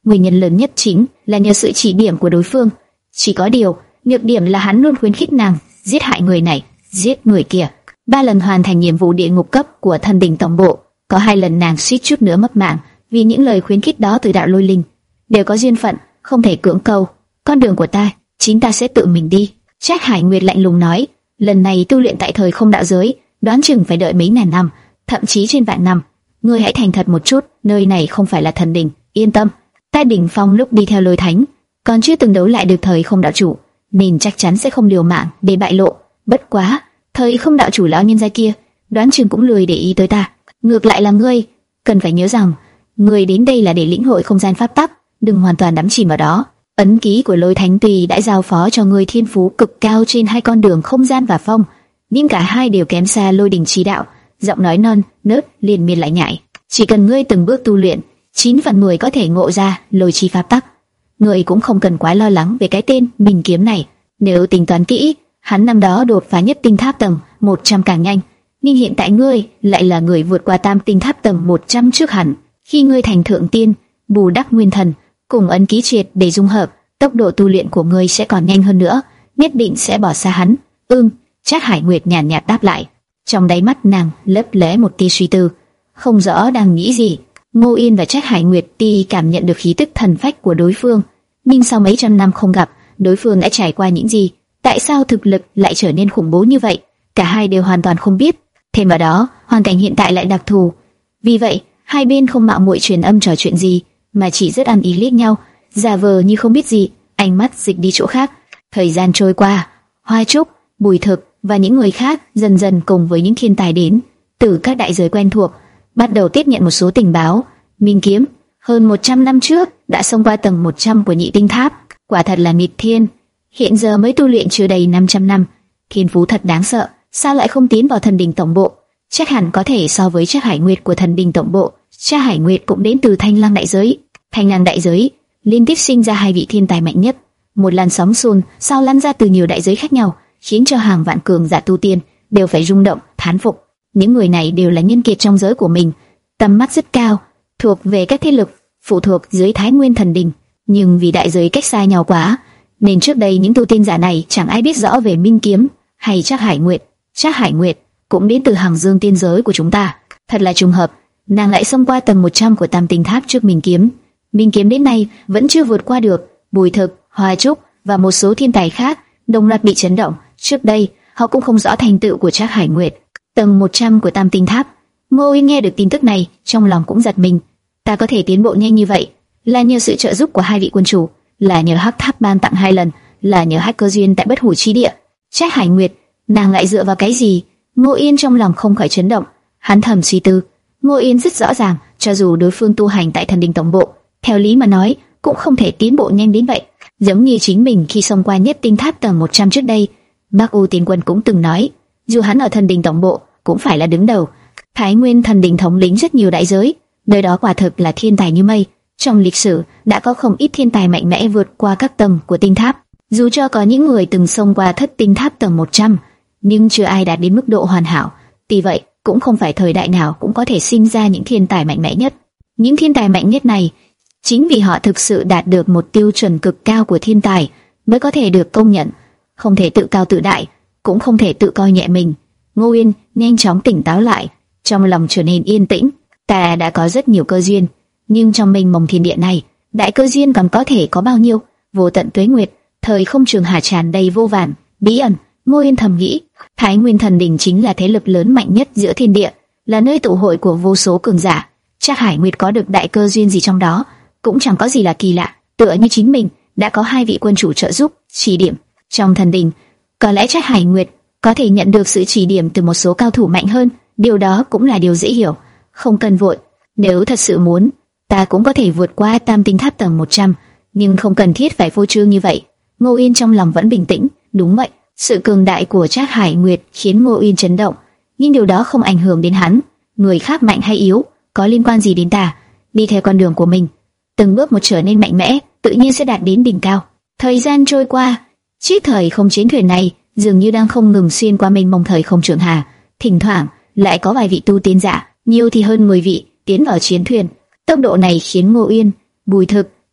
Nguyên nhân lớn nhất chính là nhờ sự chỉ điểm của đối phương. Chỉ có điều, nhược điểm là hắn luôn khuyến khích nàng giết hại người này, giết người kia. Ba lần hoàn thành nhiệm vụ địa ngục cấp của thần đình tổng bộ, có hai lần nàng suýt chút nữa mất mạng vì những lời khuyến khích đó từ đạo lôi linh. Đều có duyên phận, không thể cưỡng cầu. Con đường của ta, chính ta sẽ tự mình đi. Trác Hải Nguyệt lạnh lùng nói, lần này tu luyện tại thời không đạo giới, đoán chừng phải đợi mấy ngàn năm, thậm chí trên vạn năm. Ngươi hãy thành thật một chút, nơi này không phải là thần đình, yên tâm. Ta đỉnh phong lúc đi theo lôi thánh, còn chưa từng đấu lại được thời không đạo chủ, nên chắc chắn sẽ không liều mạng để bại lộ. Bất quá, thời không đạo chủ lão nhân gia kia, đoán chừng cũng lười để ý tới ta. Ngược lại là ngươi, cần phải nhớ rằng, ngươi đến đây là để lĩnh hội không gian pháp tắc, đừng hoàn toàn đắm chìm vào đó. Ấn ký của lôi thánh tùy đã giao phó cho ngươi thiên phú cực cao trên hai con đường không gian và phong, nhưng cả hai đều kém xa lôi đình chi đạo. Giọng nói non nớt liền miên lại nhảy, chỉ cần ngươi từng bước tu luyện, chín phần mười có thể ngộ ra lôi chi pháp tắc. Ngươi cũng không cần quá lo lắng về cái tên Minh Kiếm này. Nếu tính toán kỹ, hắn năm đó đột phá nhất tinh tháp tầng một trăm càng nhanh, nhưng hiện tại ngươi lại là người vượt qua tam tinh tháp tầng một trăm trước hẳn. Khi ngươi thành thượng tiên, bù đắp nguyên thần, cùng ấn ký triệt để dung hợp, tốc độ tu luyện của ngươi sẽ còn nhanh hơn nữa, nhất định sẽ bỏ xa hắn. Ừm, Trác Hải Nguyệt nhàn nhạt đáp lại. Trong đáy mắt nàng lấp lóe một tia suy tư, không rõ đang nghĩ gì. Ngô Yên và Trác Hải Nguyệt tuy cảm nhận được khí tức thần phách của đối phương, nhưng sau mấy trăm năm không gặp, đối phương đã trải qua những gì? Tại sao thực lực lại trở nên khủng bố như vậy? Cả hai đều hoàn toàn không biết. Thêm vào đó, hoàn cảnh hiện tại lại đặc thù. Vì vậy, hai bên không mạo muội truyền âm trò chuyện gì, mà chỉ rất ăn ý liếc nhau, giả vờ như không biết gì, ánh mắt dịch đi chỗ khác. Thời gian trôi qua, Hoa Trúc, Bùi Thực và những người khác dần dần cùng với những thiên tài đến từ các đại giới quen thuộc, bắt đầu tiếp nhận một số tình báo. Minh Kiếm hơn một trăm năm trước đã xông qua tầng một trăm của nhị tinh tháp, quả thật là nghịch thiên. Hiện giờ mới tu luyện chưa đầy năm trăm năm, thiên phú thật đáng sợ, sao lại không tiến vào thần đình tổng bộ? Chắc hẳn có thể so với Trác Hải Nguyệt của thần đình tổng bộ. Trác Hải Nguyệt cũng đến từ Thanh Lăng đại giới. Thanh Lăng đại giới liên tiếp sinh ra hai vị thiên tài mạnh nhất, một làn sóng xôn xao lan ra từ nhiều đại giới khác nhau, khiến cho hàng vạn cường giả tu tiên đều phải rung động, thán phục. Những người này đều là nhân kiệt trong giới của mình, tầm mắt rất cao, thuộc về các thế lực phụ thuộc dưới Thái Nguyên thần đình, nhưng vì đại giới cách xa nhau quá, nên trước đây những tu tiên giả này chẳng ai biết rõ về Minh Kiếm hay Trác Hải Nguyệt. Trác Hải Nguyệt cũng đến từ Hàng Dương tiên giới của chúng ta. Thật là trùng hợp, nàng lại xông qua tầng một trăm của Tam Tinh Tháp trước Minh Kiếm. Minh Kiếm đến nay vẫn chưa vượt qua được. Bùi Thực, Hoa Trúc và một số thiên tài khác đồng loạt bị chấn động. Trước đây họ cũng không rõ thành tựu của Trác Hải Nguyệt. Tầng một trăm của Tam Tinh Tháp. Ngô Uy nghe được tin tức này, trong lòng cũng giật mình. Ta có thể tiến bộ nhanh như vậy là nhờ sự trợ giúp của hai vị quân chủ, là nhờ Hắc Tháp ban tặng hai lần, là nhờ hacker duyên tại Bất Hủ Chi Địa. Trác Hải Nguyệt, nàng lại dựa vào cái gì? Ngô Yên trong lòng không khỏi chấn động. Hắn thầm suy tư. Ngô Yên rất rõ ràng, cho dù đối phương tu hành tại thần đình tổng bộ, theo lý mà nói cũng không thể tiến bộ nhanh đến vậy. Giống như chính mình khi xông qua nhất tinh tháp tầng một trăm trước đây, Bắc U Tiên Quân cũng từng nói, dù hắn ở thần đình tổng bộ cũng phải là đứng đầu. Thái Nguyên thần đình thống lĩnh rất nhiều đại giới, nơi đó quả thực là thiên tài như mây. Trong lịch sử đã có không ít thiên tài mạnh mẽ vượt qua các tầng của tinh tháp. Dù cho có những người từng xông qua thất tinh tháp tầng một trăm, nhưng chưa ai đạt đến mức độ hoàn hảo. Tuy vậy, cũng không phải thời đại nào cũng có thể sinh ra những thiên tài mạnh mẽ nhất. Những thiên tài mạnh nhất này, chính vì họ thực sự đạt được một tiêu chuẩn cực cao của thiên tài, mới có thể được công nhận. Không thể tự cao tự đại, cũng không thể tự coi nhẹ mình. Ngô Uyên nhanh chóng tỉnh táo lại, trong lòng trở nên yên tĩnh. Ta đã có rất nhiều cơ duyên, nhưng trong mênh mông thiên địa này, đại cơ duyên còn có thể có bao nhiêu? Vô tận tuế nguyệt, thời không trường hà tràn đầy vô vàn bí ẩn. Ngô Uyên thầm nghĩ, Thái Nguyên thần đình chính là thế lực lớn mạnh nhất giữa thiên địa, là nơi tụ hội của vô số cường giả. Trác Hải Nguyệt có được đại cơ duyên gì trong đó, cũng chẳng có gì là kỳ lạ. Tựa như chính mình đã có hai vị quân chủ trợ giúp, chỉ điểm trong thần đình, có lẽ Trác Hải Nguyệt có thể nhận được sự chỉ điểm từ một số cao thủ mạnh hơn. Điều đó cũng là điều dễ hiểu, không cần vội. Nếu thật sự muốn, ta cũng có thể vượt qua Tam Tinh Tháp tầng một trăm, nhưng không cần thiết phải phô trương như vậy. Ngô Uyên trong lòng vẫn bình tĩnh. Đúng vậy, sự cường đại của Trác Hải Nguyệt khiến Ngô Uyên chấn động, nhưng điều đó không ảnh hưởng đến hắn. Người khác mạnh hay yếu, có liên quan gì đến ta? Đi theo con đường của mình, từng bước một trở nên mạnh mẽ, tự nhiên sẽ đạt đến đỉnh cao. Thời gian trôi qua, chiếc thời không chiến thuyền này dường như đang không ngừng xuyên qua mênh mông thời không trường hà. Thỉnh thoảng lại có vài vị tu tiên giả, nhiều thì hơn mười vị, tiến vào chiến thuyền. Tốc độ này khiến Ngô Uyên, Bùi Thực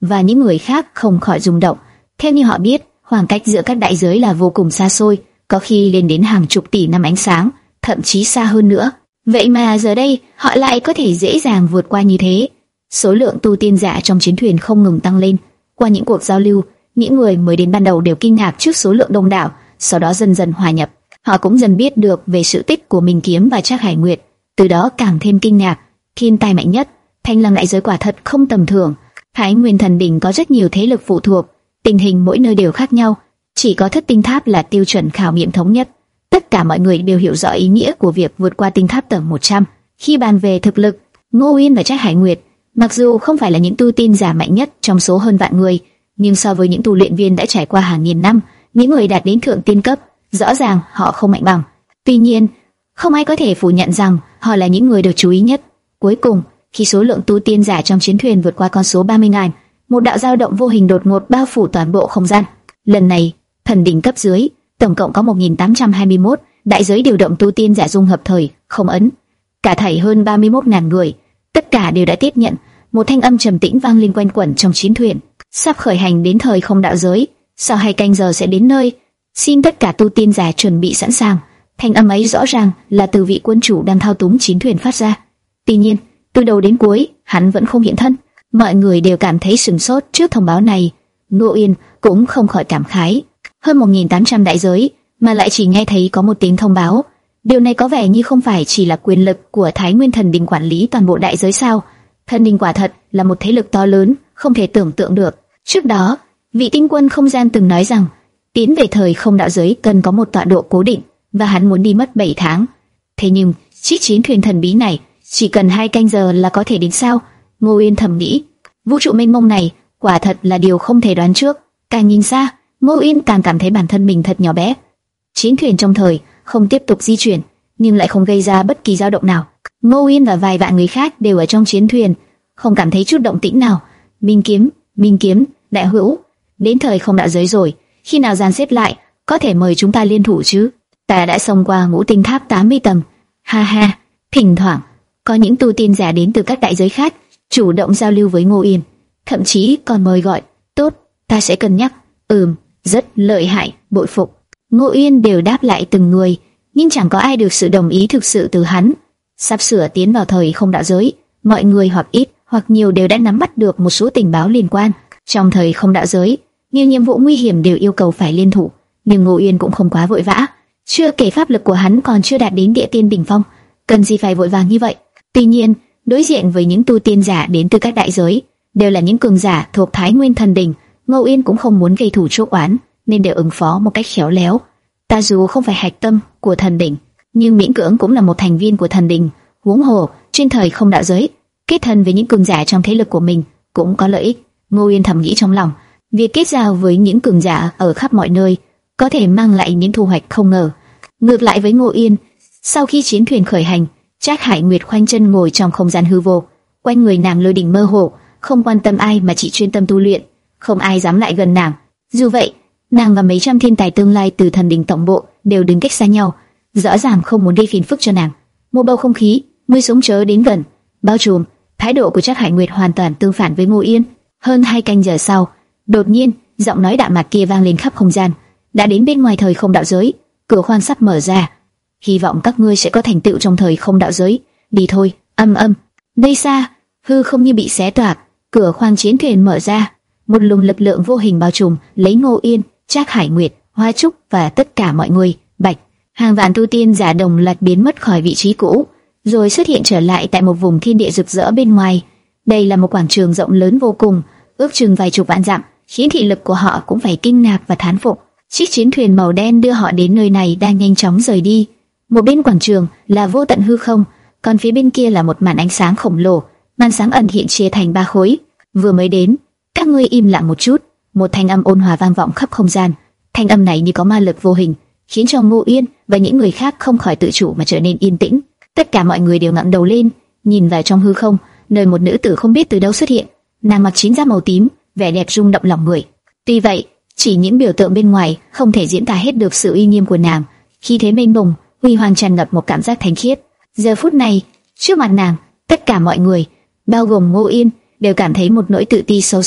và những người khác không khỏi rung động. Theo như họ biết, khoảng cách giữa các đại giới là vô cùng xa xôi, có khi lên đến hàng chục tỷ năm ánh sáng, thậm chí xa hơn nữa. Vậy mà giờ đây, họ lại có thể dễ dàng vượt qua như thế. Số lượng tu tiên giả trong chiến thuyền không ngừng tăng lên. Qua những cuộc giao lưu, những người mới đến ban đầu đều kinh ngạc trước số lượng đông đảo, sau đó dần dần hòa nhập. Họ cũng dần biết được về sự tích của Minh Kiếm và Trác Hải Nguyệt, từ đó càng thêm kinh ngạc. Thiên tài mạnh nhất, Thanh Lăng đại giới quả thật không tầm thường. Thái Nguyên Thần Đỉnh có rất nhiều thế lực phụ thuộc, tình hình mỗi nơi đều khác nhau, chỉ có Thất Tinh Tháp là tiêu chuẩn khảo nghiệm thống nhất. Tất cả mọi người đều hiểu rõ ý nghĩa của việc vượt qua tinh tháp tầng một trăm. Khi bàn về thực lực, Ngô Uyên và Trác Hải Nguyệt, mặc dù không phải là những tu tiên giả mạnh nhất trong số hơn vạn người, nhưng so với những tu luyện viên đã trải qua hàng nghìn năm, những người đạt đến thượng tiên cấp, rõ ràng họ không mạnh bằng. Tuy nhiên, không ai có thể phủ nhận rằng họ là những người được chú ý nhất. Cuối cùng, khi số lượng tu tiên giả trong chiến thuyền vượt qua con số ba mươi nghìn, một đạo dao động vô hình đột ngột bao phủ toàn bộ không gian. Lần này, thần đỉnh cấp dưới, tổng cộng có một nghìn tám trăm hai mươi mốt đại giới điều động tu tiên giả dung hợp thời không ấn. Cả thảy hơn ba mươi mốt nghìn người, tất cả đều đã tiếp nhận. Một thanh âm trầm tĩnh vang lên quanh quẩn trong chiến thuyền. Sắp khởi hành đến thời không đạo giới, sau hai canh giờ sẽ đến nơi. Xin tất cả tu tiên giả chuẩn bị sẵn sàng. Thanh âm ấy rõ ràng là từ vị quân chủ đang thao túng chiến thuyền phát ra. Tuy nhiên, từ đầu đến cuối, hắn vẫn không hiện thân. Mọi người đều cảm thấy sửng sốt trước thông báo này. Ngô Uyên cũng không khỏi cảm khái. Hơn một nghìn tám trăm đại giới mà lại chỉ nghe thấy có một tiếng thông báo. Điều này có vẻ như không phải chỉ là quyền lực của Thái Nguyên Thần Đình quản lý toàn bộ đại giới sao? Thần Đình quả thật là một thế lực to lớn, không thể tưởng tượng được. Trước đó, vị tinh quân không gian từng nói rằng tiến về thời không đạo giới cần có một tọa độ cố định, và hắn muốn đi mất bảy tháng. Thế nhưng chiếc chiến thuyền thần bí này chỉ cần hai canh giờ là có thể đến sao? Ngô Uyên thầm nghĩ, vũ trụ mênh mông này quả thật là điều không thể đoán trước. Càng nhìn xa, Ngô Uyên càng cảm thấy bản thân mình thật nhỏ bé. Chiến thuyền trong thời không tiếp tục di chuyển, nhưng lại không gây ra bất kỳ dao động nào. Ngô Uyên và vài vạn người khác đều ở trong chiến thuyền, không cảm thấy chút động tĩnh nào. Minh Kiếm, Minh Kiếm, đại hữu, đến thời không đạo giới rồi, khi nào dàn xếp lại, có thể mời chúng ta liên thủ chứ? Ta đã xông qua ngũ tinh tháp tám mươi tầng. Ha ha, thỉnh thoảng có những tu tiên giả đến từ các đại giới khác, chủ động giao lưu với Ngô Uyên, thậm chí còn mời gọi. Tốt, ta sẽ cân nhắc. Ừm, rất lợi hại, bội phục. Ngô Uyên đều đáp lại từng người, nhưng chẳng có ai được sự đồng ý thực sự từ hắn. Sắp sửa tiến vào thời không đạo giới, mọi người hoặc ít hoặc nhiều đều đã nắm bắt được một số tình báo liên quan. Trong thời không đạo giới, nhiều nhiệm vụ nguy hiểm đều yêu cầu phải liên thủ, nhưng Ngô Uyên cũng không quá vội vã. Chưa kể pháp lực của hắn còn chưa đạt đến địa tiên đỉnh phong, cần gì phải vội vàng như vậy. Tuy nhiên, đối diện với những tu tiên giả đến từ các đại giới, đều là những cường giả thuộc Thái Nguyên Thần Đình, Ngô Uyên cũng không muốn gây thủ chuốc oán, nên đều ứng phó một cách khéo léo. Ta dù không phải hạch tâm của thần đỉnh, nhưng miễn cưỡng cũng là một thành viên của thần đình. Huống hồ trên thời không đạo giới, kết thân với những cường giả trong thế lực của mình cũng có lợi ích. Ngô Uyên thầm nghĩ trong lòng, việc kết giao với những cường giả ở khắp mọi nơi có thể mang lại những thu hoạch không ngờ. Ngược lại với Ngô Uyên, sau khi chiến thuyền khởi hành, Trác Hải Nguyệt khoanh chân ngồi trong không gian hư vô, quanh người nàng lôi đình mơ hồ, không quan tâm ai mà chỉ chuyên tâm tu luyện, không ai dám lại gần nàng. Dù vậy, nàng và mấy trăm thiên tài tương lai từ thần đình tổng bộ đều đứng cách xa nhau, rõ ràng không muốn gây phiền phức cho nàng. Một bầu không khí mới sống chớ đến gần, bao trùm. Thái độ của Trác Hải Nguyệt hoàn toàn tương phản với Ngô Uyên. Hơn hai canh giờ sau, đột nhiên giọng nói đạm mạc kia vang lên khắp không gian. Đã đến bên ngoài thời không đạo giới, cửa khoang sắp mở ra. Hy vọng các ngươi sẽ có thành tựu trong thời không đạo giới. Đi thôi. Âm âm. Nơi xa, hư không như bị xé toạc, cửa khoang chiến thuyền mở ra. Một luồng lực lượng vô hình bao trùm lấy Ngô Uyên, Trác Hải Nguyệt, Hoa Trúc và tất cả mọi người. Bạch, hàng vạn tu tiên giả đồng loạt biến mất khỏi vị trí cũ, rồi xuất hiện trở lại tại một vùng thiên địa rực rỡ bên ngoài. Đây là một quảng trường rộng lớn vô cùng, ước chừng vài chục vạn dặm, khiến thị lực của họ cũng phải kinh ngạc và thán phục. Chiếc chiến thuyền màu đen đưa họ đến nơi này đang nhanh chóng rời đi. Một bên quảng trường là vô tận hư không, còn phía bên kia là một màn ánh sáng khổng lồ. Màn sáng ẩn hiện chia thành ba khối. Vừa mới đến, các ngươi im lặng một chút. Một thanh âm ôn hòa vang vọng khắp không gian. Thanh âm này như có ma lực vô hình, khiến cho Ngô Uyên và những người khác không khỏi tự chủ mà trở nên yên tĩnh. Tất cả mọi người đều ngẩng đầu lên, nhìn vào trong hư không, nơi một nữ tử không biết từ đâu xuất hiện. Nàng mặc chiến giáp màu tím, vẻ đẹp rung động lòng người. Tuy vậy, chỉ những biểu tượng bên ngoài không thể diễn tả hết được sự uy nghiêm của nàng. Khi thế mênh mông, huy hoàng tràn ngập một cảm giác thánh khiết. Giờ phút này, trước mặt nàng, tất cả mọi người, bao gồm Ngô Uyên, đều cảm thấy một nỗi tự ti sâu sắc.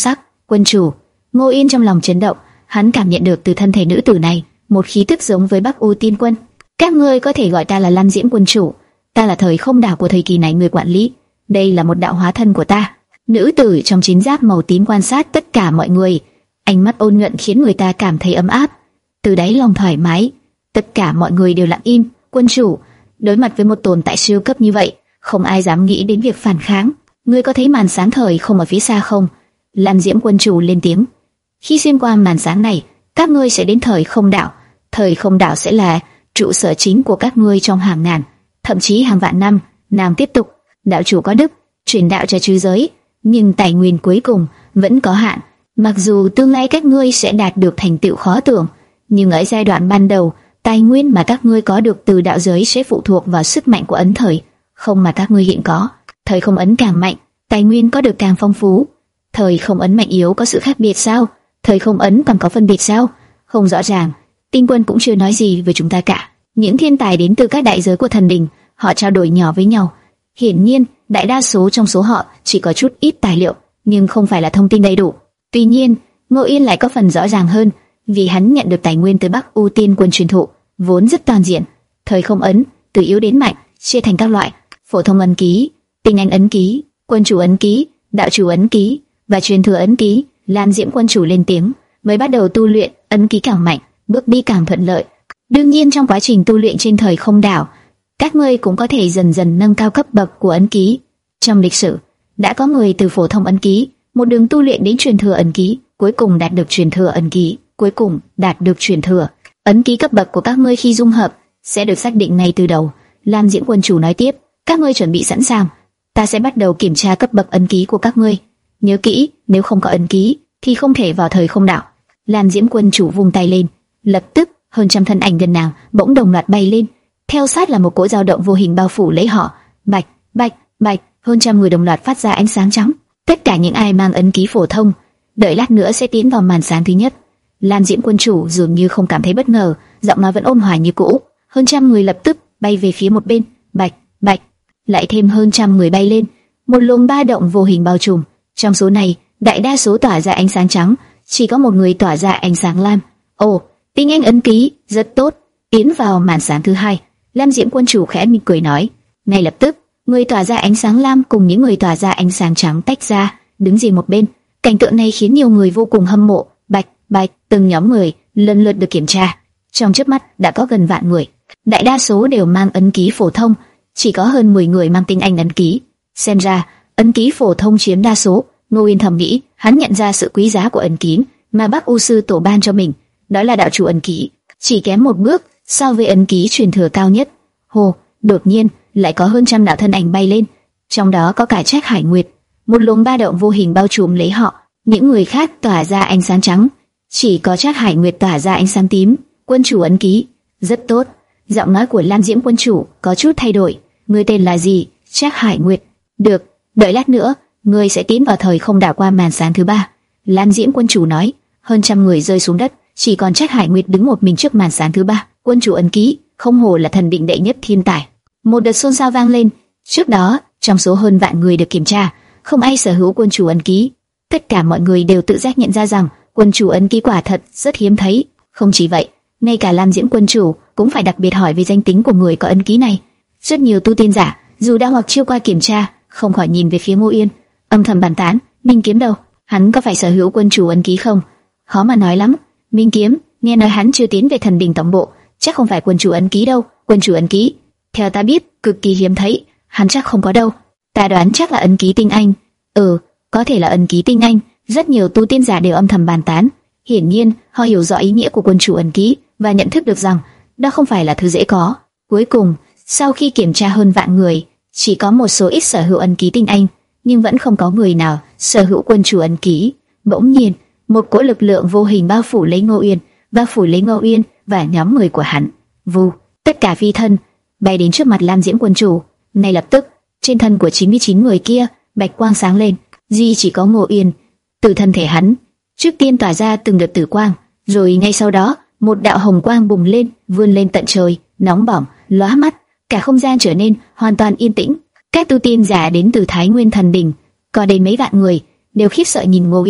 Quân chủ. Ngô Yên trong lòng chấn động, hắn cảm nhận được từ thân thể nữ tử này một khí tức giống với Bắc U Tiên Quân. Các ngươi có thể gọi ta là Lam Diễm Quân chủ, ta là thời không đảo của thời kỳ này người quản lý, đây là một đạo hóa thân của ta. Nữ tử trong chiến giáp màu tím quan sát tất cả mọi người, ánh mắt ôn nhuận khiến người ta cảm thấy ấm áp, từ đáy lòng thoải mái. Tất cả mọi người đều lặng im. Quân chủ, đối mặt với một tồn tại siêu cấp như vậy, không ai dám nghĩ đến việc phản kháng. Ngươi có thấy màn sáng thời không ở phía xa không? Lam Diễm Quân chủ lên tiếng. Khi xuyên qua màn sáng này, các ngươi sẽ đến thời không đảo. Thời không đảo sẽ là trụ sở chính của các ngươi trong hàng ngàn, thậm chí hàng vạn năm. Nàng tiếp tục, đạo chủ có đức, truyền đạo cho trừ giới, nhưng tài nguyên cuối cùng vẫn có hạn. Mặc dù tương lai các ngươi sẽ đạt được thành tựu khó tưởng, nhưng ở giai đoạn ban đầu, tài nguyên mà các ngươi có được từ đạo giới sẽ phụ thuộc vào sức mạnh của ấn thời không mà các ngươi hiện có. Thời không ấn càng mạnh, tài nguyên có được càng phong phú. Thời không ấn mạnh yếu có sự khác biệt sao? Thời không ấn còn có phân biệt sao? Không rõ ràng. Tinh Quân cũng chưa nói gì với chúng ta cả. Những thiên tài đến từ các đại giới của thần đình, họ trao đổi nhỏ với nhau. Hiển nhiên, đại đa số trong số họ chỉ có chút ít tài liệu, nhưng không phải là thông tin đầy đủ. Tuy nhiên, Ngô Yên lại có phần rõ ràng hơn, vì hắn nhận được tài nguyên từ Bắc U Tiên Quân truyền thụ, vốn rất toàn diện. Thời không ấn từ yếu đến mạnh chia thành các loại: phổ thông ấn ký, tinh anh ấn ký, quân chủ ấn ký, đạo chủ ấn ký và truyền thừa ấn ký. Lam Diễm Quân chủ lên tiếng, mới bắt đầu tu luyện, ấn ký càng mạnh, bước đi càng thuận lợi. Đương nhiên trong quá trình tu luyện trên thời không đảo, các ngươi cũng có thể dần dần nâng cao cấp bậc của ấn ký. Trong lịch sử, đã có người từ phổ thông ấn ký, một đường tu luyện đến truyền thừa ấn ký, cuối cùng đạt được truyền thừa ấn ký, cuối cùng đạt được truyền thừa. Ấn ký cấp bậc của các ngươi khi dung hợp sẽ được xác định ngay từ đầu. Lam Diễm Quân chủ nói tiếp, các ngươi chuẩn bị sẵn sàng, ta sẽ bắt đầu kiểm tra cấp bậc ấn ký của các ngươi. Nhớ kỹ, nếu không có ấn ký thì không thể vào thời không đảo. Lam Diễm Quân chủ vung tay lên, lập tức hơn trăm thân ảnh gần nàng bỗng đồng loạt bay lên, theo sát là một cỗ dao động vô hình bao phủ lấy họ. Bạch, bạch, bạch, hơn trăm người đồng loạt phát ra ánh sáng trắng. Tất cả những ai mang ấn ký phổ thông, đợi lát nữa sẽ tiến vào màn sáng thứ nhất. Lam Diễm Quân chủ dường như không cảm thấy bất ngờ, giọng nói vẫn ôn hòa như cũ. Hơn trăm người lập tức bay về phía một bên. Bạch, bạch, lại thêm hơn trăm người bay lên, một luồng ba động vô hình bao trùm. Trong số này, đại đa số tỏa ra ánh sáng trắng, chỉ có một người tỏa ra ánh sáng lam. Ồ, tinh anh ấn ký, rất tốt. Tiến vào màn sáng thứ hai. Lam Diễm Quân chủ khẽ mỉm cười nói. Ngay lập tức, người tỏa ra ánh sáng lam cùng những người tỏa ra ánh sáng trắng tách ra, đứng riêng một bên. Cảnh tượng này khiến nhiều người vô cùng hâm mộ. Bạch, bạch, từng nhóm người lần lượt được kiểm tra. Trong chớp mắt đã có gần vạn người. Đại đa số đều mang ấn ký phổ thông, chỉ có hơn mười người mang tinh anh ấn ký. Xem ra, ấn ký phổ thông chiếm đa số. Ngô Yên thầm nghĩ, hắn nhận ra sự quý giá của ấn ký mà Bắc U sư tổ ban cho mình, đó là đạo chủ ấn ký, chỉ kém một bước so với ấn ký truyền thừa cao nhất. Hồ, đột nhiên lại có hơn trăm đạo thân ảnh bay lên, trong đó có cả Trác Hải Nguyệt. Một luồng ba động vô hình bao trùm lấy họ, những người khác tỏa ra ánh sáng trắng, chỉ có Trác Hải Nguyệt tỏa ra ánh sáng tím. Quân chủ ấn ký, rất tốt. Giọng nói của Lam Diễm Quân chủ có chút thay đổi. Ngươi tên là gì? Trác Hải Nguyệt. Được, đợi lát nữa ngươi sẽ tiến vào thời không đảo qua màn sáng thứ ba. Lam Diễm Quân chủ nói. Hơn trăm người rơi xuống đất, chỉ còn Trác Hải Nguyệt đứng một mình trước màn sáng thứ ba. Quân chủ ấn ký, không hồ là thần định đệ nhất thiên tài. Một đợt xôn xao vang lên. Trước đó, trong số hơn vạn người được kiểm tra, không ai sở hữu quân chủ ấn ký. Tất cả mọi người đều tự giác nhận ra rằng quân chủ ấn ký quả thật rất hiếm thấy. Không chỉ vậy, ngay cả Lam Diễm Quân chủ cũng phải đặc biệt hỏi về danh tính của người có ấn ký này. Rất nhiều tu tiên giả, dù đã hoặc chưa qua kiểm tra, không khỏi nhìn về phía Ngô Yên, âm thầm bàn tán, Minh Kiếm đâu, hắn có phải sở hữu quân chủ ấn ký không? Khó mà nói lắm. Minh Kiếm, nghe nói hắn chưa tiến về thần đình tổng bộ, chắc không phải quân chủ ấn ký đâu. Quân chủ ấn ký, theo ta biết, cực kỳ hiếm thấy, hắn chắc không có đâu. Ta đoán chắc là ấn ký tinh anh. Ừ, có thể là ấn ký tinh anh. Rất nhiều tu tiên giả đều âm thầm bàn tán. Hiển nhiên, họ hiểu rõ ý nghĩa của quân chủ ấn ký và nhận thức được rằng đó không phải là thứ dễ có. Cuối cùng, sau khi kiểm tra hơn vạn người, chỉ có một số ít sở hữu ấn ký tinh anh, nhưng vẫn không có người nào sở hữu quân chủ ấn ký. Bỗng nhiên, một cỗ lực lượng vô hình bao phủ lấy Ngô Yên, bao phủ lấy Ngô Yên và nhóm người của hắn. Vù, tất cả phi thân bay đến trước mặt Lam Diễm Quân chủ. Ngay lập tức, trên thân của chín mươi chín người kia, bạch quang sáng lên, duy chỉ có Ngô Yên. Từ thân thể hắn, trước tiên tỏa ra từng đợt tử quang, rồi ngay sau đó, một đạo hồng quang bùng lên, vươn lên tận trời, nóng bỏng, lóa mắt, cả không gian trở nên hoàn toàn yên tĩnh. Các tu tiên giả đến từ Thái Nguyên Thần Đình, có đến mấy vạn người, đều khiếp sợ nhìn Ngô Yên.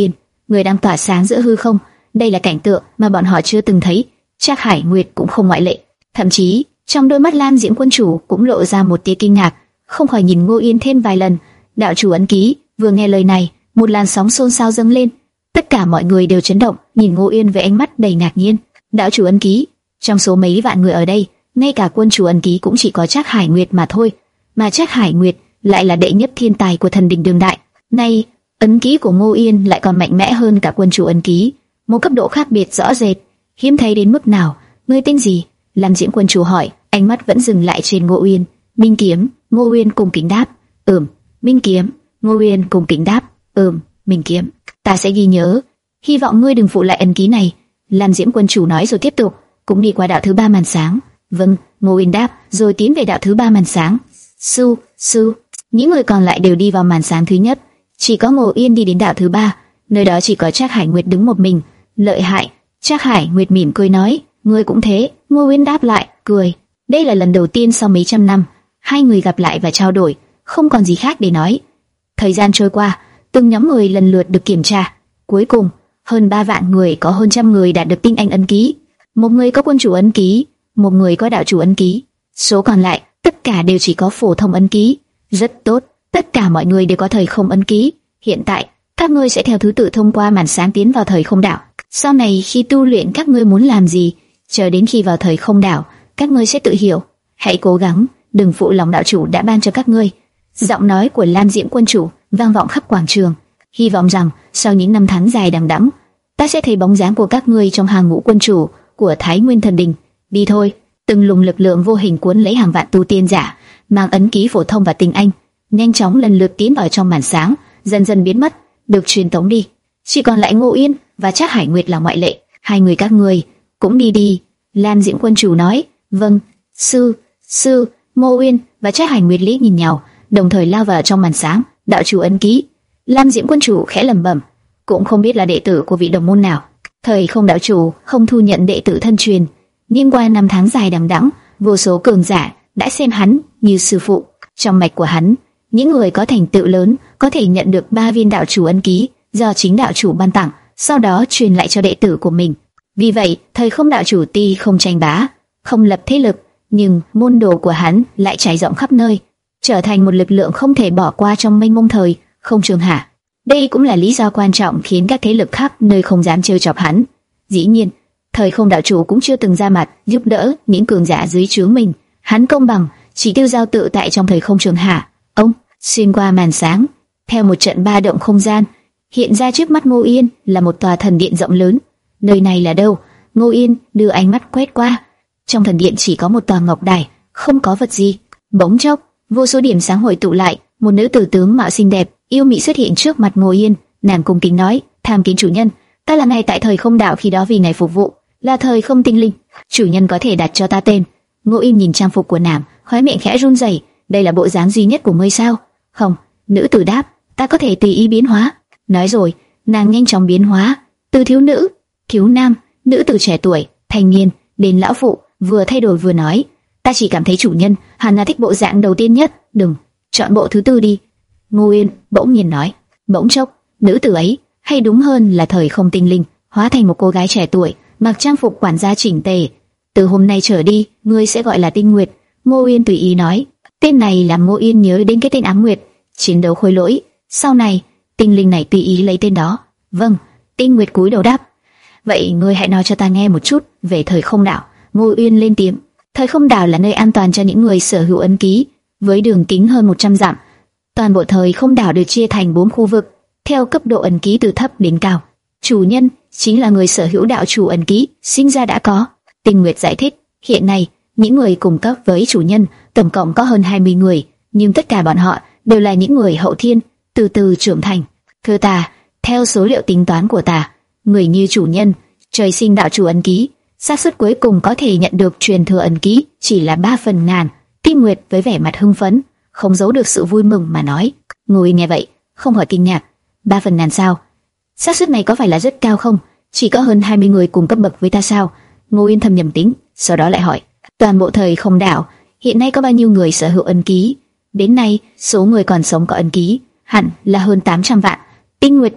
người đang tỏa sáng giữa hư không. Đây là cảnh tượng mà bọn họ chưa từng thấy, Trác Hải Nguyệt cũng không ngoại lệ. Thậm chí trong đôi mắt Lam Diễm quân chủ cũng lộ ra một tia kinh ngạc, không khỏi nhìn Ngô Yên thêm vài lần. Đạo chủ ấn ký. Vừa nghe lời này, một làn sóng xôn xao dâng lên, tất cả mọi người đều chấn động, nhìn Ngô Yên với ánh mắt đầy ngạc nhiên. Đạo chủ ấn ký? Trong số mấy vạn người ở đây, ngay cả quân chủ ấn ký cũng chỉ có Trác Hải Nguyệt mà thôi, mà Trác Hải Nguyệt lại là đệ nhất thiên tài của thần đình đương đại. Nay, ấn ký của Ngô Yên lại còn mạnh mẽ hơn cả quân chủ ấn ký, một cấp độ khác biệt rõ rệt, hiếm thấy đến mức nào. Ngươi tên gì? Lam Diễm quân chủ hỏi, ánh mắt vẫn dừng lại trên Ngô Uyên. Minh Kiếm. Ngô Uyên cung kính đáp, ừm. Minh Kiếm. Ngô Uyên cung kính đáp, ừm. Minh Kiếm, ta sẽ ghi nhớ, hy vọng ngươi đừng phụ lại ấn ký này. Lam Diễm quân chủ nói rồi tiếp tục, cũng đi qua đạo thứ ba màn sáng. Vâng. Ngô Uyên đáp, rồi tiến về đạo thứ ba màn sáng. Su, su. Những người còn lại đều đi vào màn sáng thứ nhất, chỉ có Ngô Uyên đi đến đạo thứ ba. Nơi đó chỉ có Trác Hải Nguyệt đứng một mình. Lợi hại. Trác Hải Nguyệt mỉm cười nói, ngươi cũng thế. Ngô Uyên đáp lại, cười. Đây là lần đầu tiên sau mấy trăm năm, hai người gặp lại và trao đổi, không còn gì khác để nói. Thời gian trôi qua, từng nhóm người lần lượt được kiểm tra. Cuối cùng, hơn ba vạn người có hơn trăm người đạt được tinh anh ấn ký. Một người có quân chủ ấn ký, một người có đạo chủ ấn ký. Số còn lại, tất cả đều chỉ có phổ thông ấn ký. Rất tốt, tất cả mọi người đều có thời không ấn ký. Hiện tại, các ngươi sẽ theo thứ tự thông qua màn sáng tiến vào thời không đảo. Sau này khi tu luyện các ngươi muốn làm gì, chờ đến khi vào thời không đảo, các ngươi sẽ tự hiểu. Hãy cố gắng, đừng phụ lòng đạo chủ đã ban cho các ngươi. Giọng nói của Lam Diễm quân chủ vang vọng khắp quảng trường. Hy vọng rằng sau những năm tháng dài đằng đẵng, ta sẽ thấy bóng dáng của các ngươi trong hàng ngũ quân chủ của Thái Nguyên Thần Đình. Đi thôi. Từng luồng lực lượng vô hình cuốn lấy hàng vạn tu tiên giả mang ấn ký phổ thông và tinh anh, nhanh chóng lần lượt tiến vào trong màn sáng, dần dần biến mất, được truyền tống đi. Chỉ còn lại Ngô Yên và Trác Hải Nguyệt là ngoại lệ. Hai người các ngươi cũng đi đi. Lam Diễm quân chủ nói, vâng, sư, sư. Ngô Uyên và Trác Hải Nguyệt liếc nhìn nhau, đồng thời lao vào trong màn sáng. Đạo chủ ấn ký. Lam Diễm quân chủ khẽ lẩm bẩm, cũng không biết là đệ tử của vị đồng môn nào. Thời không đạo chủ không thu nhận đệ tử thân truyền, nhưng qua năm tháng dài đằng đẵng, vô số cường giả đã xem hắn như sư phụ. Trong mạch của hắn, những người có thành tựu lớn có thể nhận được ba viên đạo chủ ấn ký do chính đạo chủ ban tặng, sau đó truyền lại cho đệ tử của mình. Vì vậy, thời không đạo chủ tuy không tranh bá, không lập thế lực, nhưng môn đồ của hắn lại trải rộng khắp nơi, trở thành một lực lượng không thể bỏ qua trong mênh mông thời không trường hạ. Đây cũng là lý do quan trọng khiến các thế lực khắp nơi không dám trêu chọc hắn. Dĩ nhiên, thời không đạo chủ cũng chưa từng ra mặt giúp đỡ những cường giả dưới trướng mình. Hắn công bằng, chỉ tiêu giao tự tại trong thời không trường hạ. Ông xuyên qua màn sáng, theo một trận ba động không gian, hiện ra trước mắt Ngô Yên là một tòa thần điện rộng lớn. Nơi này là đâu? Ngô Yên đưa ánh mắt quét qua. Trong thần điện chỉ có một tòa ngọc đài, không có vật gì. Bỗng chốc, vô số điểm sáng hội tụ lại, một nữ tử tướng mạo xinh đẹp, yêu mị xuất hiện trước mặt Ngô Yên. Nàng cung kính nói, tham kiến chủ nhân, ta là ngày tại thời không đạo khi đó vì ngài phục vụ, là thời không tinh linh. Chủ nhân có thể đặt cho ta tên. Ngô Yên nhìn trang phục của nàng, khóe miệng khẽ run rẩy. Đây là bộ dáng duy nhất của ngươi sao? Không, nữ tử đáp, ta có thể tùy ý biến hóa. Nói rồi, nàng nhanh chóng biến hóa, từ thiếu nữ, thiếu nam, nữ tử trẻ tuổi, thanh niên, đến lão phụ, vừa thay đổi vừa nói, ta chỉ cảm thấy chủ nhân hẳn là thích bộ dạng đầu tiên nhất, đừng, chọn bộ thứ tư đi. Ngô Yên bỗng nhiên nói. Bỗng chốc, nữ tử ấy, hay đúng hơn là thời không tinh linh, hóa thành một cô gái trẻ tuổi, mặc trang phục quản gia chỉnh tề. Từ hôm nay trở đi, ngươi sẽ gọi là Tinh Nguyệt. Ngô Yên tùy ý nói. Tên này làm Ngô Yên nhớ đến cái tên Ám Nguyệt, chiến đấu khôi lỗi. Sau này, tinh linh này tùy ý lấy tên đó. Vâng. Tinh Nguyệt cúi đầu đáp. Vậy ngươi hãy nói cho ta nghe một chút về thời không đảo. Ngô Uyên lên tiếng. Thời không đảo là nơi an toàn cho những người sở hữu ấn ký, với đường kính hơn một trăm dặm. Toàn bộ thời không đảo được chia thành bốn khu vực, theo cấp độ ấn ký từ thấp đến cao. Chủ nhân chính là người sở hữu đạo chủ ấn ký, sinh ra đã có. Tinh Nguyệt giải thích. Hiện nay, những người cùng cấp với chủ nhân tổng cộng có hơn hai mươi người, nhưng tất cả bọn họ đều là những người hậu thiên, từ từ trưởng thành. Thưa ta, theo số liệu tính toán của ta, người như chủ nhân, trời sinh đạo chủ ấn ký, xác suất cuối cùng có thể nhận được truyền thừa ấn ký chỉ là ba phần ngàn. Tinh Nguyệt với vẻ mặt hưng phấn, không giấu được sự vui mừng mà nói. Ngồi nghe vậy, không khỏi kinh ngạc. Ba phần ngàn sao? Xác suất này có phải là rất cao không? Chỉ có hơn hai mươi người cùng cấp bậc với ta sao? Ngô Yên thầm nhầm tính, sau đó lại hỏi. Toàn bộ thời không đảo, hiện nay có bao nhiêu người sở hữu ấn ký? Đến nay, số người còn sống có ấn ký hẳn là hơn tám trăm vạn. Tinh Nguyệt đáp,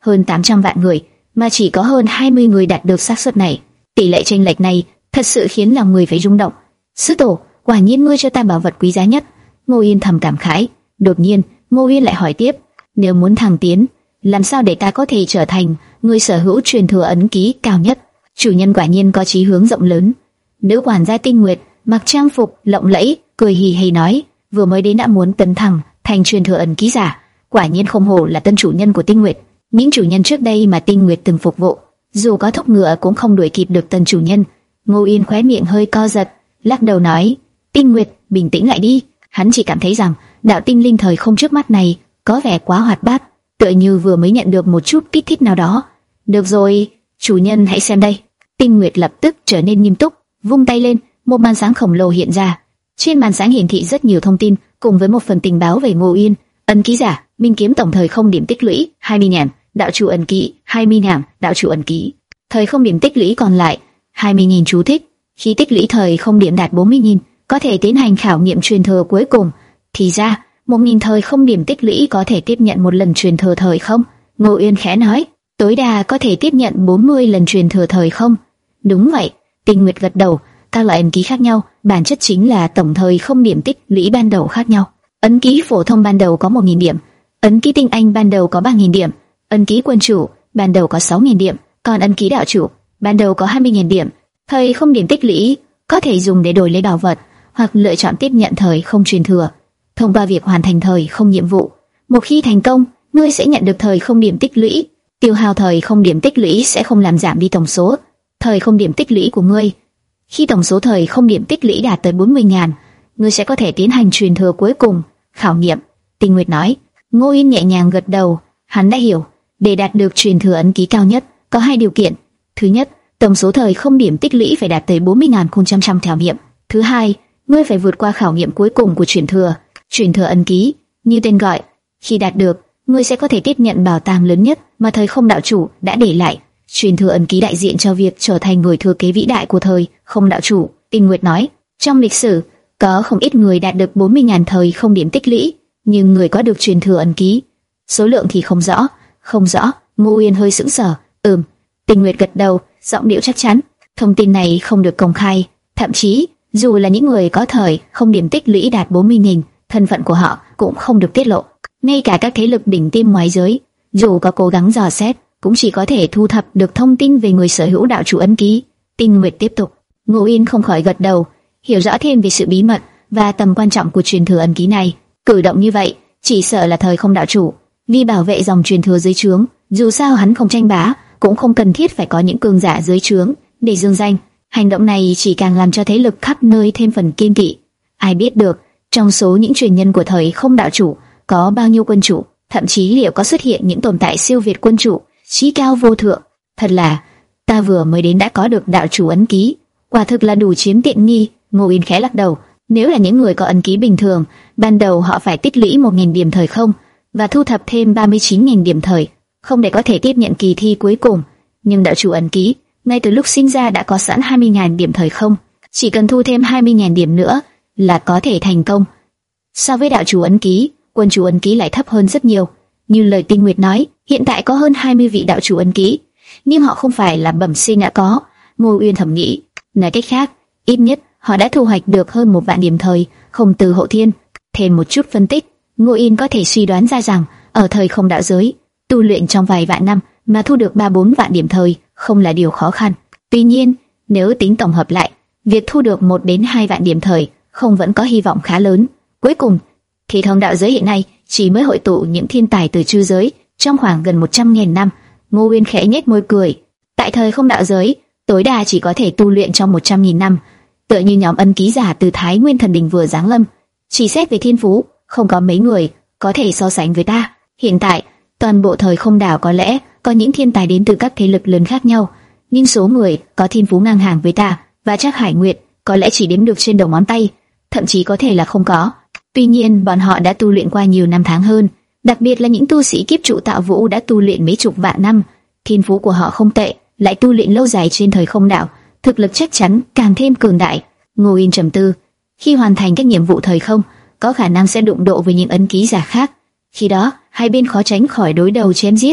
hơn tám trăm vạn người, mà chỉ có hơn hai mươi người đạt được xác suất này. Tỷ lệ chênh lệch này thật sự khiến lòng người phải rung động. Sư tổ, quả nhiên ngươi cho ta bảo vật quý giá nhất. Ngô Yên thầm cảm khái. Đột nhiên, Ngô Yên lại hỏi tiếp, nếu muốn thăng tiến, làm sao để ta có thể trở thành người sở hữu truyền thừa ấn ký cao nhất? Chủ nhân quả nhiên có chí hướng rộng lớn. Nữ quản gia Tinh Nguyệt mặc trang phục lộng lẫy, cười hì hì nói, vừa mới đến đã muốn tấn thăng thành truyền thừa ấn ký giả, quả nhiên không hổ là tân chủ nhân của Tinh Nguyệt. Những chủ nhân trước đây mà Tinh Nguyệt từng phục vụ, dù có thúc ngựa cũng không đuổi kịp được tân chủ nhân. Ngô Yên khóe miệng hơi co giật, lắc đầu nói, Tinh Nguyệt, bình tĩnh lại đi. Hắn chỉ cảm thấy rằng đạo tinh linh thời không trước mắt này có vẻ quá hoạt bát, tựa như vừa mới nhận được một chút kích thích nào đó. Được rồi, chủ nhân hãy xem đây. Tinh Nguyệt lập tức trở nên nghiêm túc, vung tay lên, một màn sáng khổng lồ hiện ra. Trên màn sáng hiển thị rất nhiều thông tin, cùng với một phần tình báo về Ngô Yên. Ấn ký giả, minh kiếm tổng thời không điểm tích lũy hai mươi nghìn, đạo chủ ấn ký hai mươi nghìn, đạo chủ ấn ký thời không điểm tích lũy còn lại hai mươi nghìn. Chú thích: khi tích lũy thời không điểm đạt bốn mươi nghìn, có thể tiến hành khảo nghiệm truyền thừa cuối cùng. Thì ra, một nghìn thời không điểm tích lũy có thể tiếp nhận một lần truyền thừa thời không. Ngô Yên khẽ nói, tối đa có thể tiếp nhận bốn mươi lần truyền thừa thời không. Đúng vậy. Tinh Nguyệt gật đầu. Các loại ấn ký khác nhau, bản chất chính là tổng thời không điểm tích lũy ban đầu khác nhau. Ấn ký phổ thông ban đầu có một nghìn điểm, ấn ký tinh anh ban đầu có ba nghìn điểm, ấn ký quân chủ ban đầu có sáu nghìn điểm, còn ấn ký đạo chủ ban đầu có hai mươi nghìn điểm. Thời không điểm tích lũy có thể dùng để đổi lấy bảo vật, hoặc lựa chọn tiếp nhận thời không truyền thừa. Thông qua việc hoàn thành thời không nhiệm vụ, một khi thành công, ngươi sẽ nhận được thời không điểm tích lũy. Tiêu hao thời không điểm tích lũy sẽ không làm giảm đi tổng số thời không điểm tích lũy của ngươi. Khi tổng số thời không điểm tích lũy đạt tới bốn mươi nghìn, ngươi sẽ có thể tiến hành truyền thừa cuối cùng, khảo nghiệm. Tinh Nguyệt nói. Ngô Yên nhẹ nhàng gật đầu. Hắn đã hiểu, để đạt được truyền thừa ấn ký cao nhất, có hai điều kiện. Thứ nhất, tổng số thời không điểm tích lũy phải đạt tới bốn mươi nghìn không trăm khảo nghiệm. Thứ hai, ngươi phải vượt qua khảo nghiệm cuối cùng của truyền thừa. Truyền thừa ấn ký, như tên gọi, khi đạt được, ngươi sẽ có thể tiếp nhận bảo tàng lớn nhất mà thời không đạo chủ đã để lại. Truyền thừa ấn ký đại diện cho việc trở thành người thừa kế vĩ đại của thời không đạo chủ. Tinh Nguyệt nói, trong lịch sử có không ít người đạt được bốn mươi nghìn thời không điểm tích lũy, nhưng người có được truyền thừa ấn ký, số lượng thì không rõ. Không rõ. Ngô Uyên hơi sững sờ. Ừm. Tinh Nguyệt gật đầu, giọng điệu chắc chắn. Thông tin này không được công khai, thậm chí dù là những người có thời không điểm tích lũy đạt bốn mươi nghìn, thân phận của họ cũng không được tiết lộ. Ngay cả các thế lực đỉnh tiêm ngoài giới, dù có cố gắng dò xét, cũng chỉ có thể thu thập được thông tin về người sở hữu đạo chủ ấn ký. Tinh Nguyệt tiếp tục. Ngô Yên không khỏi gật đầu, hiểu rõ thêm về sự bí mật và tầm quan trọng của truyền thừa ấn ký này. Cử động như vậy, chỉ sợ là thời không đạo chủ vì bảo vệ dòng truyền thừa dưới trướng, dù sao hắn không tranh bá, cũng không cần thiết phải có những cường giả dưới trướng để dương danh. Hành động này chỉ càng làm cho thế lực khắp nơi thêm phần kiêng kỵ. Ai biết được, trong số những truyền nhân của thời không đạo chủ có bao nhiêu quân chủ, thậm chí liệu có xuất hiện những tồn tại siêu việt quân chủ, chí cao vô thượng. Thật là, ta vừa mới đến đã có được đạo chủ ấn ký, quả thực là đủ chiếm tiện nghi. Ngô Yên khẽ lắc đầu. Nếu là những người có ấn ký bình thường, ban đầu họ phải tích lũy một nghìn điểm thời không và thu thập thêm ba mươi chín nghìn điểm thời không để có thể tiếp nhận kỳ thi cuối cùng. Nhưng đạo chủ ấn ký, ngay từ lúc sinh ra đã có sẵn hai mươi nghìn điểm thời không, chỉ cần thu thêm hai mươi nghìn điểm nữa là có thể thành công. So với đạo chủ ấn ký, quân chủ ấn ký lại thấp hơn rất nhiều. Như lời Tinh Nguyệt nói, hiện tại có hơn hai mươi vị đạo chủ ấn ký, nhưng họ không phải là bẩm sinh đã có. Ngô Uyên thầm nghĩ, nói cách khác, ít nhất họ đã thu hoạch được hơn một vạn điểm thời không từ Hậu Thiên. Thêm một chút phân tích, Ngô Yên có thể suy đoán ra rằng ở thời không đạo giới, tu luyện trong vài vạn năm mà thu được ba bốn vạn điểm thời không là điều khó khăn. Tuy nhiên, nếu tính tổng hợp lại, việc thu được một đến hai vạn điểm thời không vẫn có hy vọng khá lớn. Cuối cùng, thì thông đạo giới hiện nay chỉ mới hội tụ những thiên tài từ chư giới trong khoảng gần một trăm nghìn năm. Ngô Uyên khẽ nhếch môi cười. Tại thời không đạo giới, tối đa chỉ có thể tu luyện trong một trăm nghìn năm, tựa như nhóm ân ký giả từ Thái Nguyên Thần Đình vừa giáng lâm. Chỉ xét về thiên phú, không có mấy người có thể so sánh với ta. Hiện tại, toàn bộ thời không đảo có lẽ có những thiên tài đến từ các thế lực lớn khác nhau, nhưng số người có thiên phú ngang hàng với ta và chắc Hải Nguyệt có lẽ chỉ đếm được trên đầu ngón tay, thậm chí có thể là không có. Tuy nhiên, bọn họ đã tu luyện qua nhiều năm tháng hơn, đặc biệt là những tu sĩ kiếp trụ tạo vũ đã tu luyện mấy chục vạn năm, thiên phú của họ không tệ, lại tu luyện lâu dài trên thời không đảo, thực lực chắc chắn càng thêm cường đại. Ngô Yên trầm tư, khi hoàn thành các nhiệm vụ thời không, có khả năng sẽ đụng độ với những ấn ký giả khác. Khi đó, hai bên khó tránh khỏi đối đầu chém giết.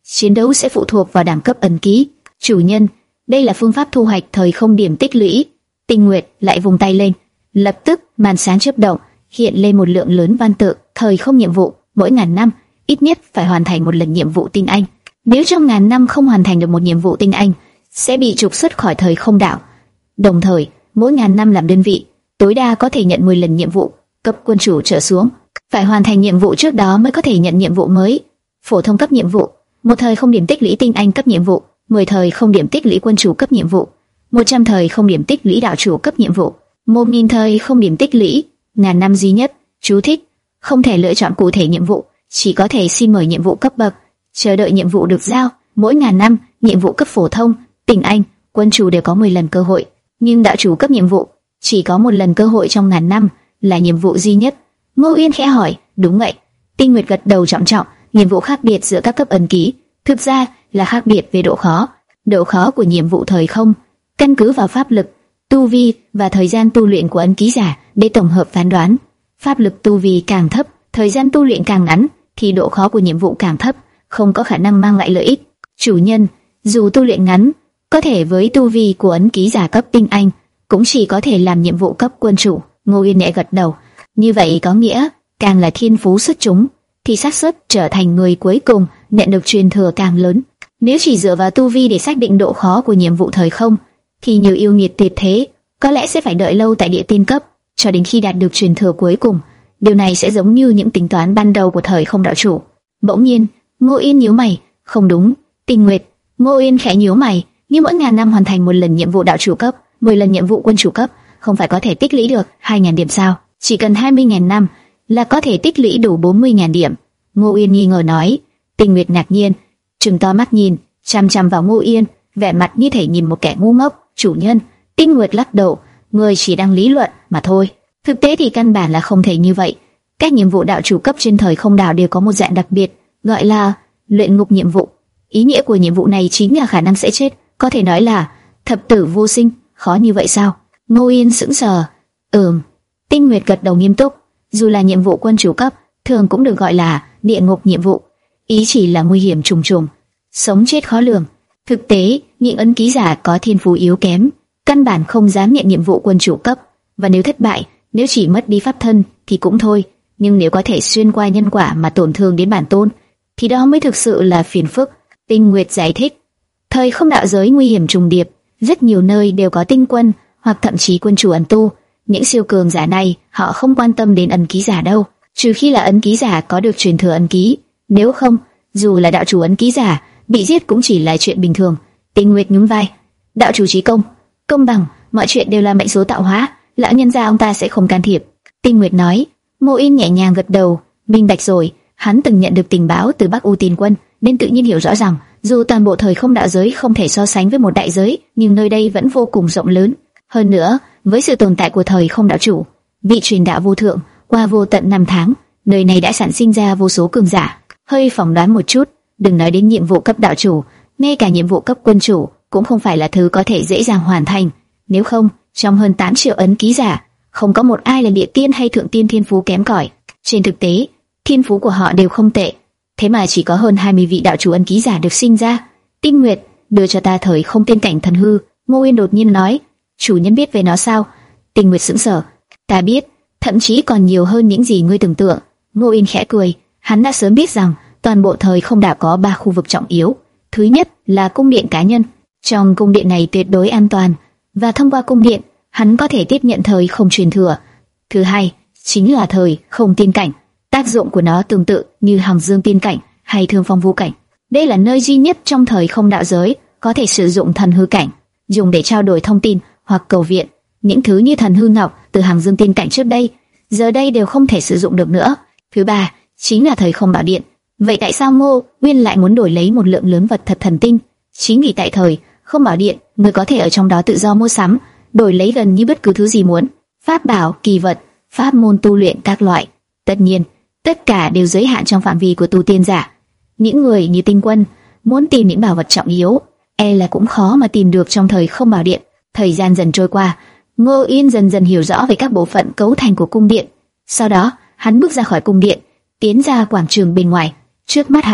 chiến đấu sẽ phụ thuộc vào đẳng cấp ấn ký. Chủ nhân, đây là phương pháp thu hoạch thời không điểm tích lũy. Tinh Nguyệt lại vùng tay lên, lập tức màn sáng chớp động, hiện lên một lượng lớn văn tự. Thời không nhiệm vụ, mỗi ngàn năm ít nhất phải hoàn thành một lần nhiệm vụ tinh anh. Nếu trong ngàn năm không hoàn thành được một nhiệm vụ tinh anh, sẽ bị trục xuất khỏi thời không đảo. Đồng thời, mỗi ngàn năm làm đơn vị, tối đa có thể nhận mười lần nhiệm vụ cấp quân chủ trở xuống. Phải hoàn thành nhiệm vụ trước đó mới có thể nhận nhiệm vụ mới. Phổ thông cấp nhiệm vụ, một thời không điểm tích lũy tinh anh cấp nhiệm vụ, mười thời không điểm tích lũy quân chủ cấp nhiệm vụ, một trăm thời không điểm tích lũy đạo chủ cấp nhiệm vụ, một nghìn thời không điểm tích lũy, ngàn năm duy nhất. Chú thích: không thể lựa chọn cụ thể nhiệm vụ, chỉ có thể xin mời nhiệm vụ cấp bậc, chờ đợi nhiệm vụ được giao. Mỗi ngàn năm, nhiệm vụ cấp phổ thông, tinh anh, quân chủ đều có mười lần cơ hội, nhưng đạo chủ cấp nhiệm vụ chỉ có một lần cơ hội trong ngàn năm, là nhiệm vụ duy nhất. Ngô Uyên khẽ hỏi: đúng vậy. Tinh Nguyệt gật đầu trọng trọng. Nhiệm vụ khác biệt giữa các cấp ấn ký, thực ra là khác biệt về độ khó. Độ khó của nhiệm vụ thời không căn cứ vào pháp lực, tu vi và thời gian tu luyện của ấn ký giả để tổng hợp phán đoán. Pháp lực tu vi càng thấp, thời gian tu luyện càng ngắn, thì độ khó của nhiệm vụ càng thấp, không có khả năng mang lại lợi ích. Chủ nhân, dù tu luyện ngắn, có thể với tu vi của ấn ký giả cấp tinh anh, cũng chỉ có thể làm nhiệm vụ cấp quân chủ. Ngô Uyên nhẹ gật đầu. Như vậy có nghĩa, càng là thiên phú xuất chúng, thì xác suất trở thành người cuối cùng nhận được truyền thừa càng lớn. Nếu chỉ dựa vào tu vi để xác định độ khó của nhiệm vụ thời không, thì nhiều yêu nghiệt tuyệt thế có lẽ sẽ phải đợi lâu tại địa tiên cấp, cho đến khi đạt được truyền thừa cuối cùng. Điều này sẽ giống như những tính toán ban đầu của thời không đạo chủ. Bỗng nhiên, Ngô Uyên nhíu mày. Không đúng, Tinh Nguyệt. Ngô Uyên khẽ nhíu mày. Như mỗi ngàn năm hoàn thành một lần nhiệm vụ đạo chủ cấp, mười lần nhiệm vụ quân chủ cấp, không phải có thể tích lũy được hai nghìn điểm sao? Chỉ cần hai mươi nghìn năm là có thể tích lũy đủ bốn mươi nghìn điểm. Ngô Uyên nghi ngờ nói. Tinh Nguyệt ngạc nhiên, trừng to mắt nhìn, chăm chăm vào Ngô Uyên, vẻ mặt như thể nhìn một kẻ ngu ngốc. Chủ nhân, Tinh Nguyệt lắc đầu, người chỉ đang lý luận mà thôi. Thực tế thì căn bản là không thể như vậy. Các nhiệm vụ đạo chủ cấp trên thời không đảo đều có một dạng đặc biệt, gọi là luyện ngục nhiệm vụ. Ý nghĩa của nhiệm vụ này chính là khả năng sẽ chết, có thể nói là thập tử vô sinh. Khó như vậy sao? Ngô Uyên sững sờ. Ừm. Tinh Nguyệt gật đầu nghiêm túc. Dù là nhiệm vụ quân chủ cấp, thường cũng được gọi là địa ngục nhiệm vụ. Ý chỉ là nguy hiểm trùng trùng, sống chết khó lường. Thực tế, những ấn ký giả có thiên phú yếu kém, căn bản không dám nhận nhiệm vụ quân chủ cấp. Và nếu thất bại, nếu chỉ mất đi pháp thân thì cũng thôi. Nhưng nếu có thể xuyên qua nhân quả mà tổn thương đến bản tôn, thì đó mới thực sự là phiền phức. Tinh Nguyệt giải thích. Thời không đạo giới nguy hiểm trùng điệp, rất nhiều nơi đều có tinh quân hoặc thậm chí quân chủ ẩn tu. Những siêu cường giả này họ không quan tâm đến ấn ký giả đâu, trừ khi là ấn ký giả có được truyền thừa ấn ký. Nếu không, dù là đạo chủ ấn ký giả, bị giết cũng chỉ là chuyện bình thường. Tinh Nguyệt nhún vai. Đạo chủ trí công, công bằng, mọi chuyện đều là mệnh số tạo hóa, lão nhân gia ông ta sẽ không can thiệp. Tinh Nguyệt nói. Ngô Uyên nhẹ nhàng gật đầu, minh bạch rồi. Hắn từng nhận được tình báo từ Bắc U Tiên Quân, nên tự nhiên hiểu rõ rằng dù toàn bộ thời không đạo giới không thể so sánh với một đại giới, nhưng nơi đây vẫn vô cùng rộng lớn. Hơn nữa, với sự tồn tại của thời không đạo chủ, vị truyền đạo vô thượng, qua vô tận năm tháng, nơi này đã sản sinh ra vô số cường giả. Hơi phỏng đoán một chút, đừng nói đến nhiệm vụ cấp đạo chủ, ngay cả nhiệm vụ cấp quân chủ cũng không phải là thứ có thể dễ dàng hoàn thành. Nếu không, trong hơn tám triệu ấn ký giả, không có một ai là địa tiên hay thượng tiên thiên phú kém cỏi. Trên thực tế, thiên phú của họ đều không tệ, thế mà chỉ có hơn hai mươi vị đạo chủ ấn ký giả được sinh ra. Tinh Nguyệt, đưa cho ta thời không tiên cảnh thần hư. Ngô Uyên đột nhiên nói. Chủ nhân biết về nó sao? Tinh Nguyệt sững sờ. Ta biết, thậm chí còn nhiều hơn những gì ngươi tưởng tượng. Ngô Uyên khẽ cười. Hắn đã sớm biết rằng toàn bộ thời không đảo có ba khu vực trọng yếu. Thứ nhất là cung điện cá nhân. Trong cung điện này tuyệt đối an toàn, và thông qua cung điện, hắn có thể tiếp nhận thời không truyền thừa. Thứ hai chính là thời không tiên cảnh. Tác dụng của nó tương tự như Hằng Dương tiên cảnh hay Thương Phong Vũ cảnh. Đây là nơi duy nhất trong thời không đạo giới có thể sử dụng thần hư cảnh, dùng để trao đổi thông tin hoặc cầu viện. Những thứ như thần hư ngọc từ Hằng Dương tiên cảnh trước đây, giờ đây đều không thể sử dụng được nữa. Thứ ba chính là thời không bảo điện. Vậy tại sao Ngô Uyên lại muốn đổi lấy một lượng lớn vật thật thần tinh? Chính vì tại thời không bảo điện, người có thể ở trong đó tự do mua sắm, đổi lấy gần như bất cứ thứ gì muốn, pháp bảo, kỳ vật, pháp môn tu luyện các loại. Tất nhiên, tất cả đều giới hạn trong phạm vi của tu tiên giả. Những người như Tinh Quân muốn tìm những bảo vật trọng yếu, e là cũng khó mà tìm được trong thời không bảo điện. Thời gian dần trôi qua, Ngô Uyên dần dần hiểu rõ về các bộ phận cấu thành của cung điện. Sau đó, hắn bước ra khỏi cung điện, tiến ra quảng trường bên ngoài. Trước mắt hắn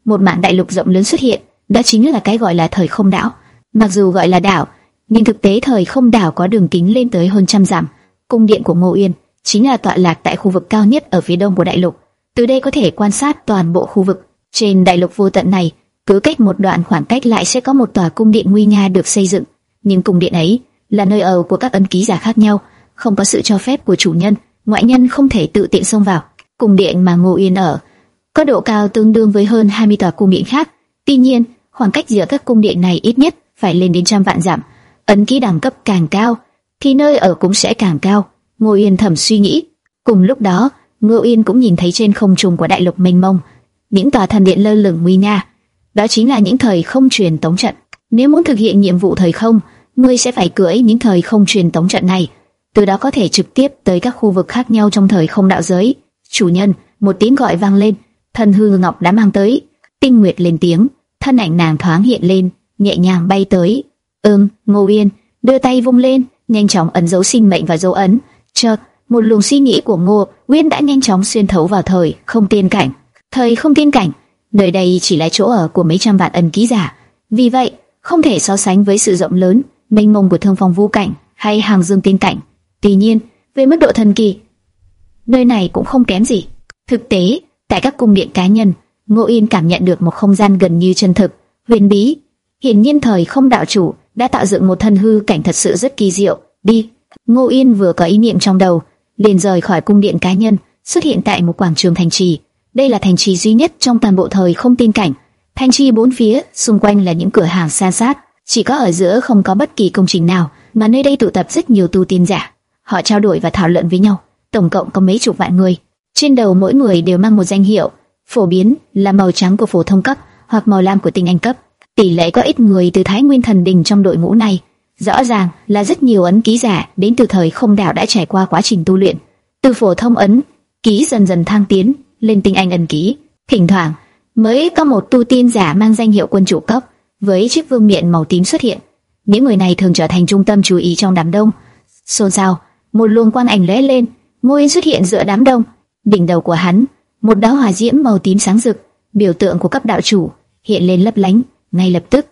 một mảng đại lục rộng lớn xuất hiện, đó chính là cái gọi là thời không đảo. Mặc dù gọi là đảo, nhưng thực tế thời không đảo có đường kính lên tới hơn trăm dặm. Cung điện của Ngô Uyên chính là tọa lạc tại khu vực cao nhất ở phía đông của đại lục. Từ đây có thể quan sát toàn bộ khu vực. Trên đại lục vô tận này, cứ cách một đoạn khoảng cách lại sẽ có một tòa cung điện nguy nga được xây dựng. Nhưng cung điện ấy là nơi ở của các ấn ký giả khác nhau, không có sự cho phép của chủ nhân, ngoại nhân không thể tự tiện xông vào. Cung điện mà Ngô Uyên ở có độ cao tương đương với hơn hai mươi tòa cung điện khác. Tuy nhiên, khoảng cách giữa các cung điện này ít nhất phải lên đến trăm vạn dặm. Ấn ký đẳng cấp càng cao, thì nơi ở cũng sẽ càng cao. Ngô Uyên thầm suy nghĩ. Cùng lúc đó, Ngô Uyên cũng nhìn thấy trên không trung của đại lục mênh mông những tòa thần điện lơ lửng nguy nga. Đó chính là những thời không truyền tống trận. Nếu muốn thực hiện nhiệm vụ thời không, ngươi sẽ phải cưỡi những thời không truyền tống trận này, từ đó có thể trực tiếp tới các khu vực khác nhau trong thời không đạo giới. Chủ nhân, một tiếng gọi vang lên, thần hư ngọc đã mang tới. Tinh Nguyệt lên tiếng, thân ảnh nàng thoáng hiện lên, nhẹ nhàng bay tới. Ừm, Ngô Uyên đưa tay vung lên, nhanh chóng ấn dấu sinh mệnh và dấu ấn. Chợt, một luồng suy nghĩ của Ngô Uyên đã nhanh chóng xuyên thấu vào thời không tiên cảnh. Thời không tiên cảnh, nơi đây chỉ là chỗ ở của mấy trăm vạn ấn ký giả, vì vậy không thể so sánh với sự rộng lớn, mênh mông của Thương Phong Vũ cảnh hay Hàng Dương tiên cảnh. Tuy nhiên, về mức độ thần kỳ, nơi này cũng không kém gì. Thực tế, tại các cung điện cá nhân, Ngô Uyên cảm nhận được một không gian gần như chân thực, huyền bí. Hiển nhiên thời không đạo chủ đã tạo dựng một thân hư cảnh thật sự rất kỳ diệu. Đi, Ngô Uyên vừa có ý niệm trong đầu, liền rời khỏi cung điện cá nhân, xuất hiện tại một quảng trường thành trì. Đây là thành trì duy nhất trong toàn bộ thời không tiên cảnh. Thành trì bốn phía, xung quanh là những cửa hàng san sát, chỉ có ở giữa không có bất kỳ công trình nào, mà nơi đây tụ tập rất nhiều tu tiên giả. Họ trao đổi và thảo luận với nhau, tổng cộng có mấy chục vạn người. Trên đầu mỗi người đều mang một danh hiệu, phổ biến là màu trắng của phổ thông cấp hoặc màu lam của tinh anh cấp. Tỷ lệ có ít người từ Thái Nguyên Thần Đình trong đội ngũ này. Rõ ràng là rất nhiều ấn ký giả đến từ thời không đảo đã trải qua quá trình tu luyện, từ phổ thông ấn ký dần dần thăng tiến lên tinh anh ấn ký. Thỉnh thoảng mới có một tu tiên giả mang danh hiệu quân chủ cấp với chiếc vương miện màu tím xuất hiện. Những người này thường trở thành trung tâm chú ý trong đám đông. Xôn xao, một luồng quang ảnh lóe lên, Ngô Uyên xuất hiện giữa đám đông. Đỉnh đầu của hắn, một đóa hỏa diễm màu tím sáng rực, biểu tượng của cấp đạo chủ, hiện lên lấp lánh. Ngay lập tức,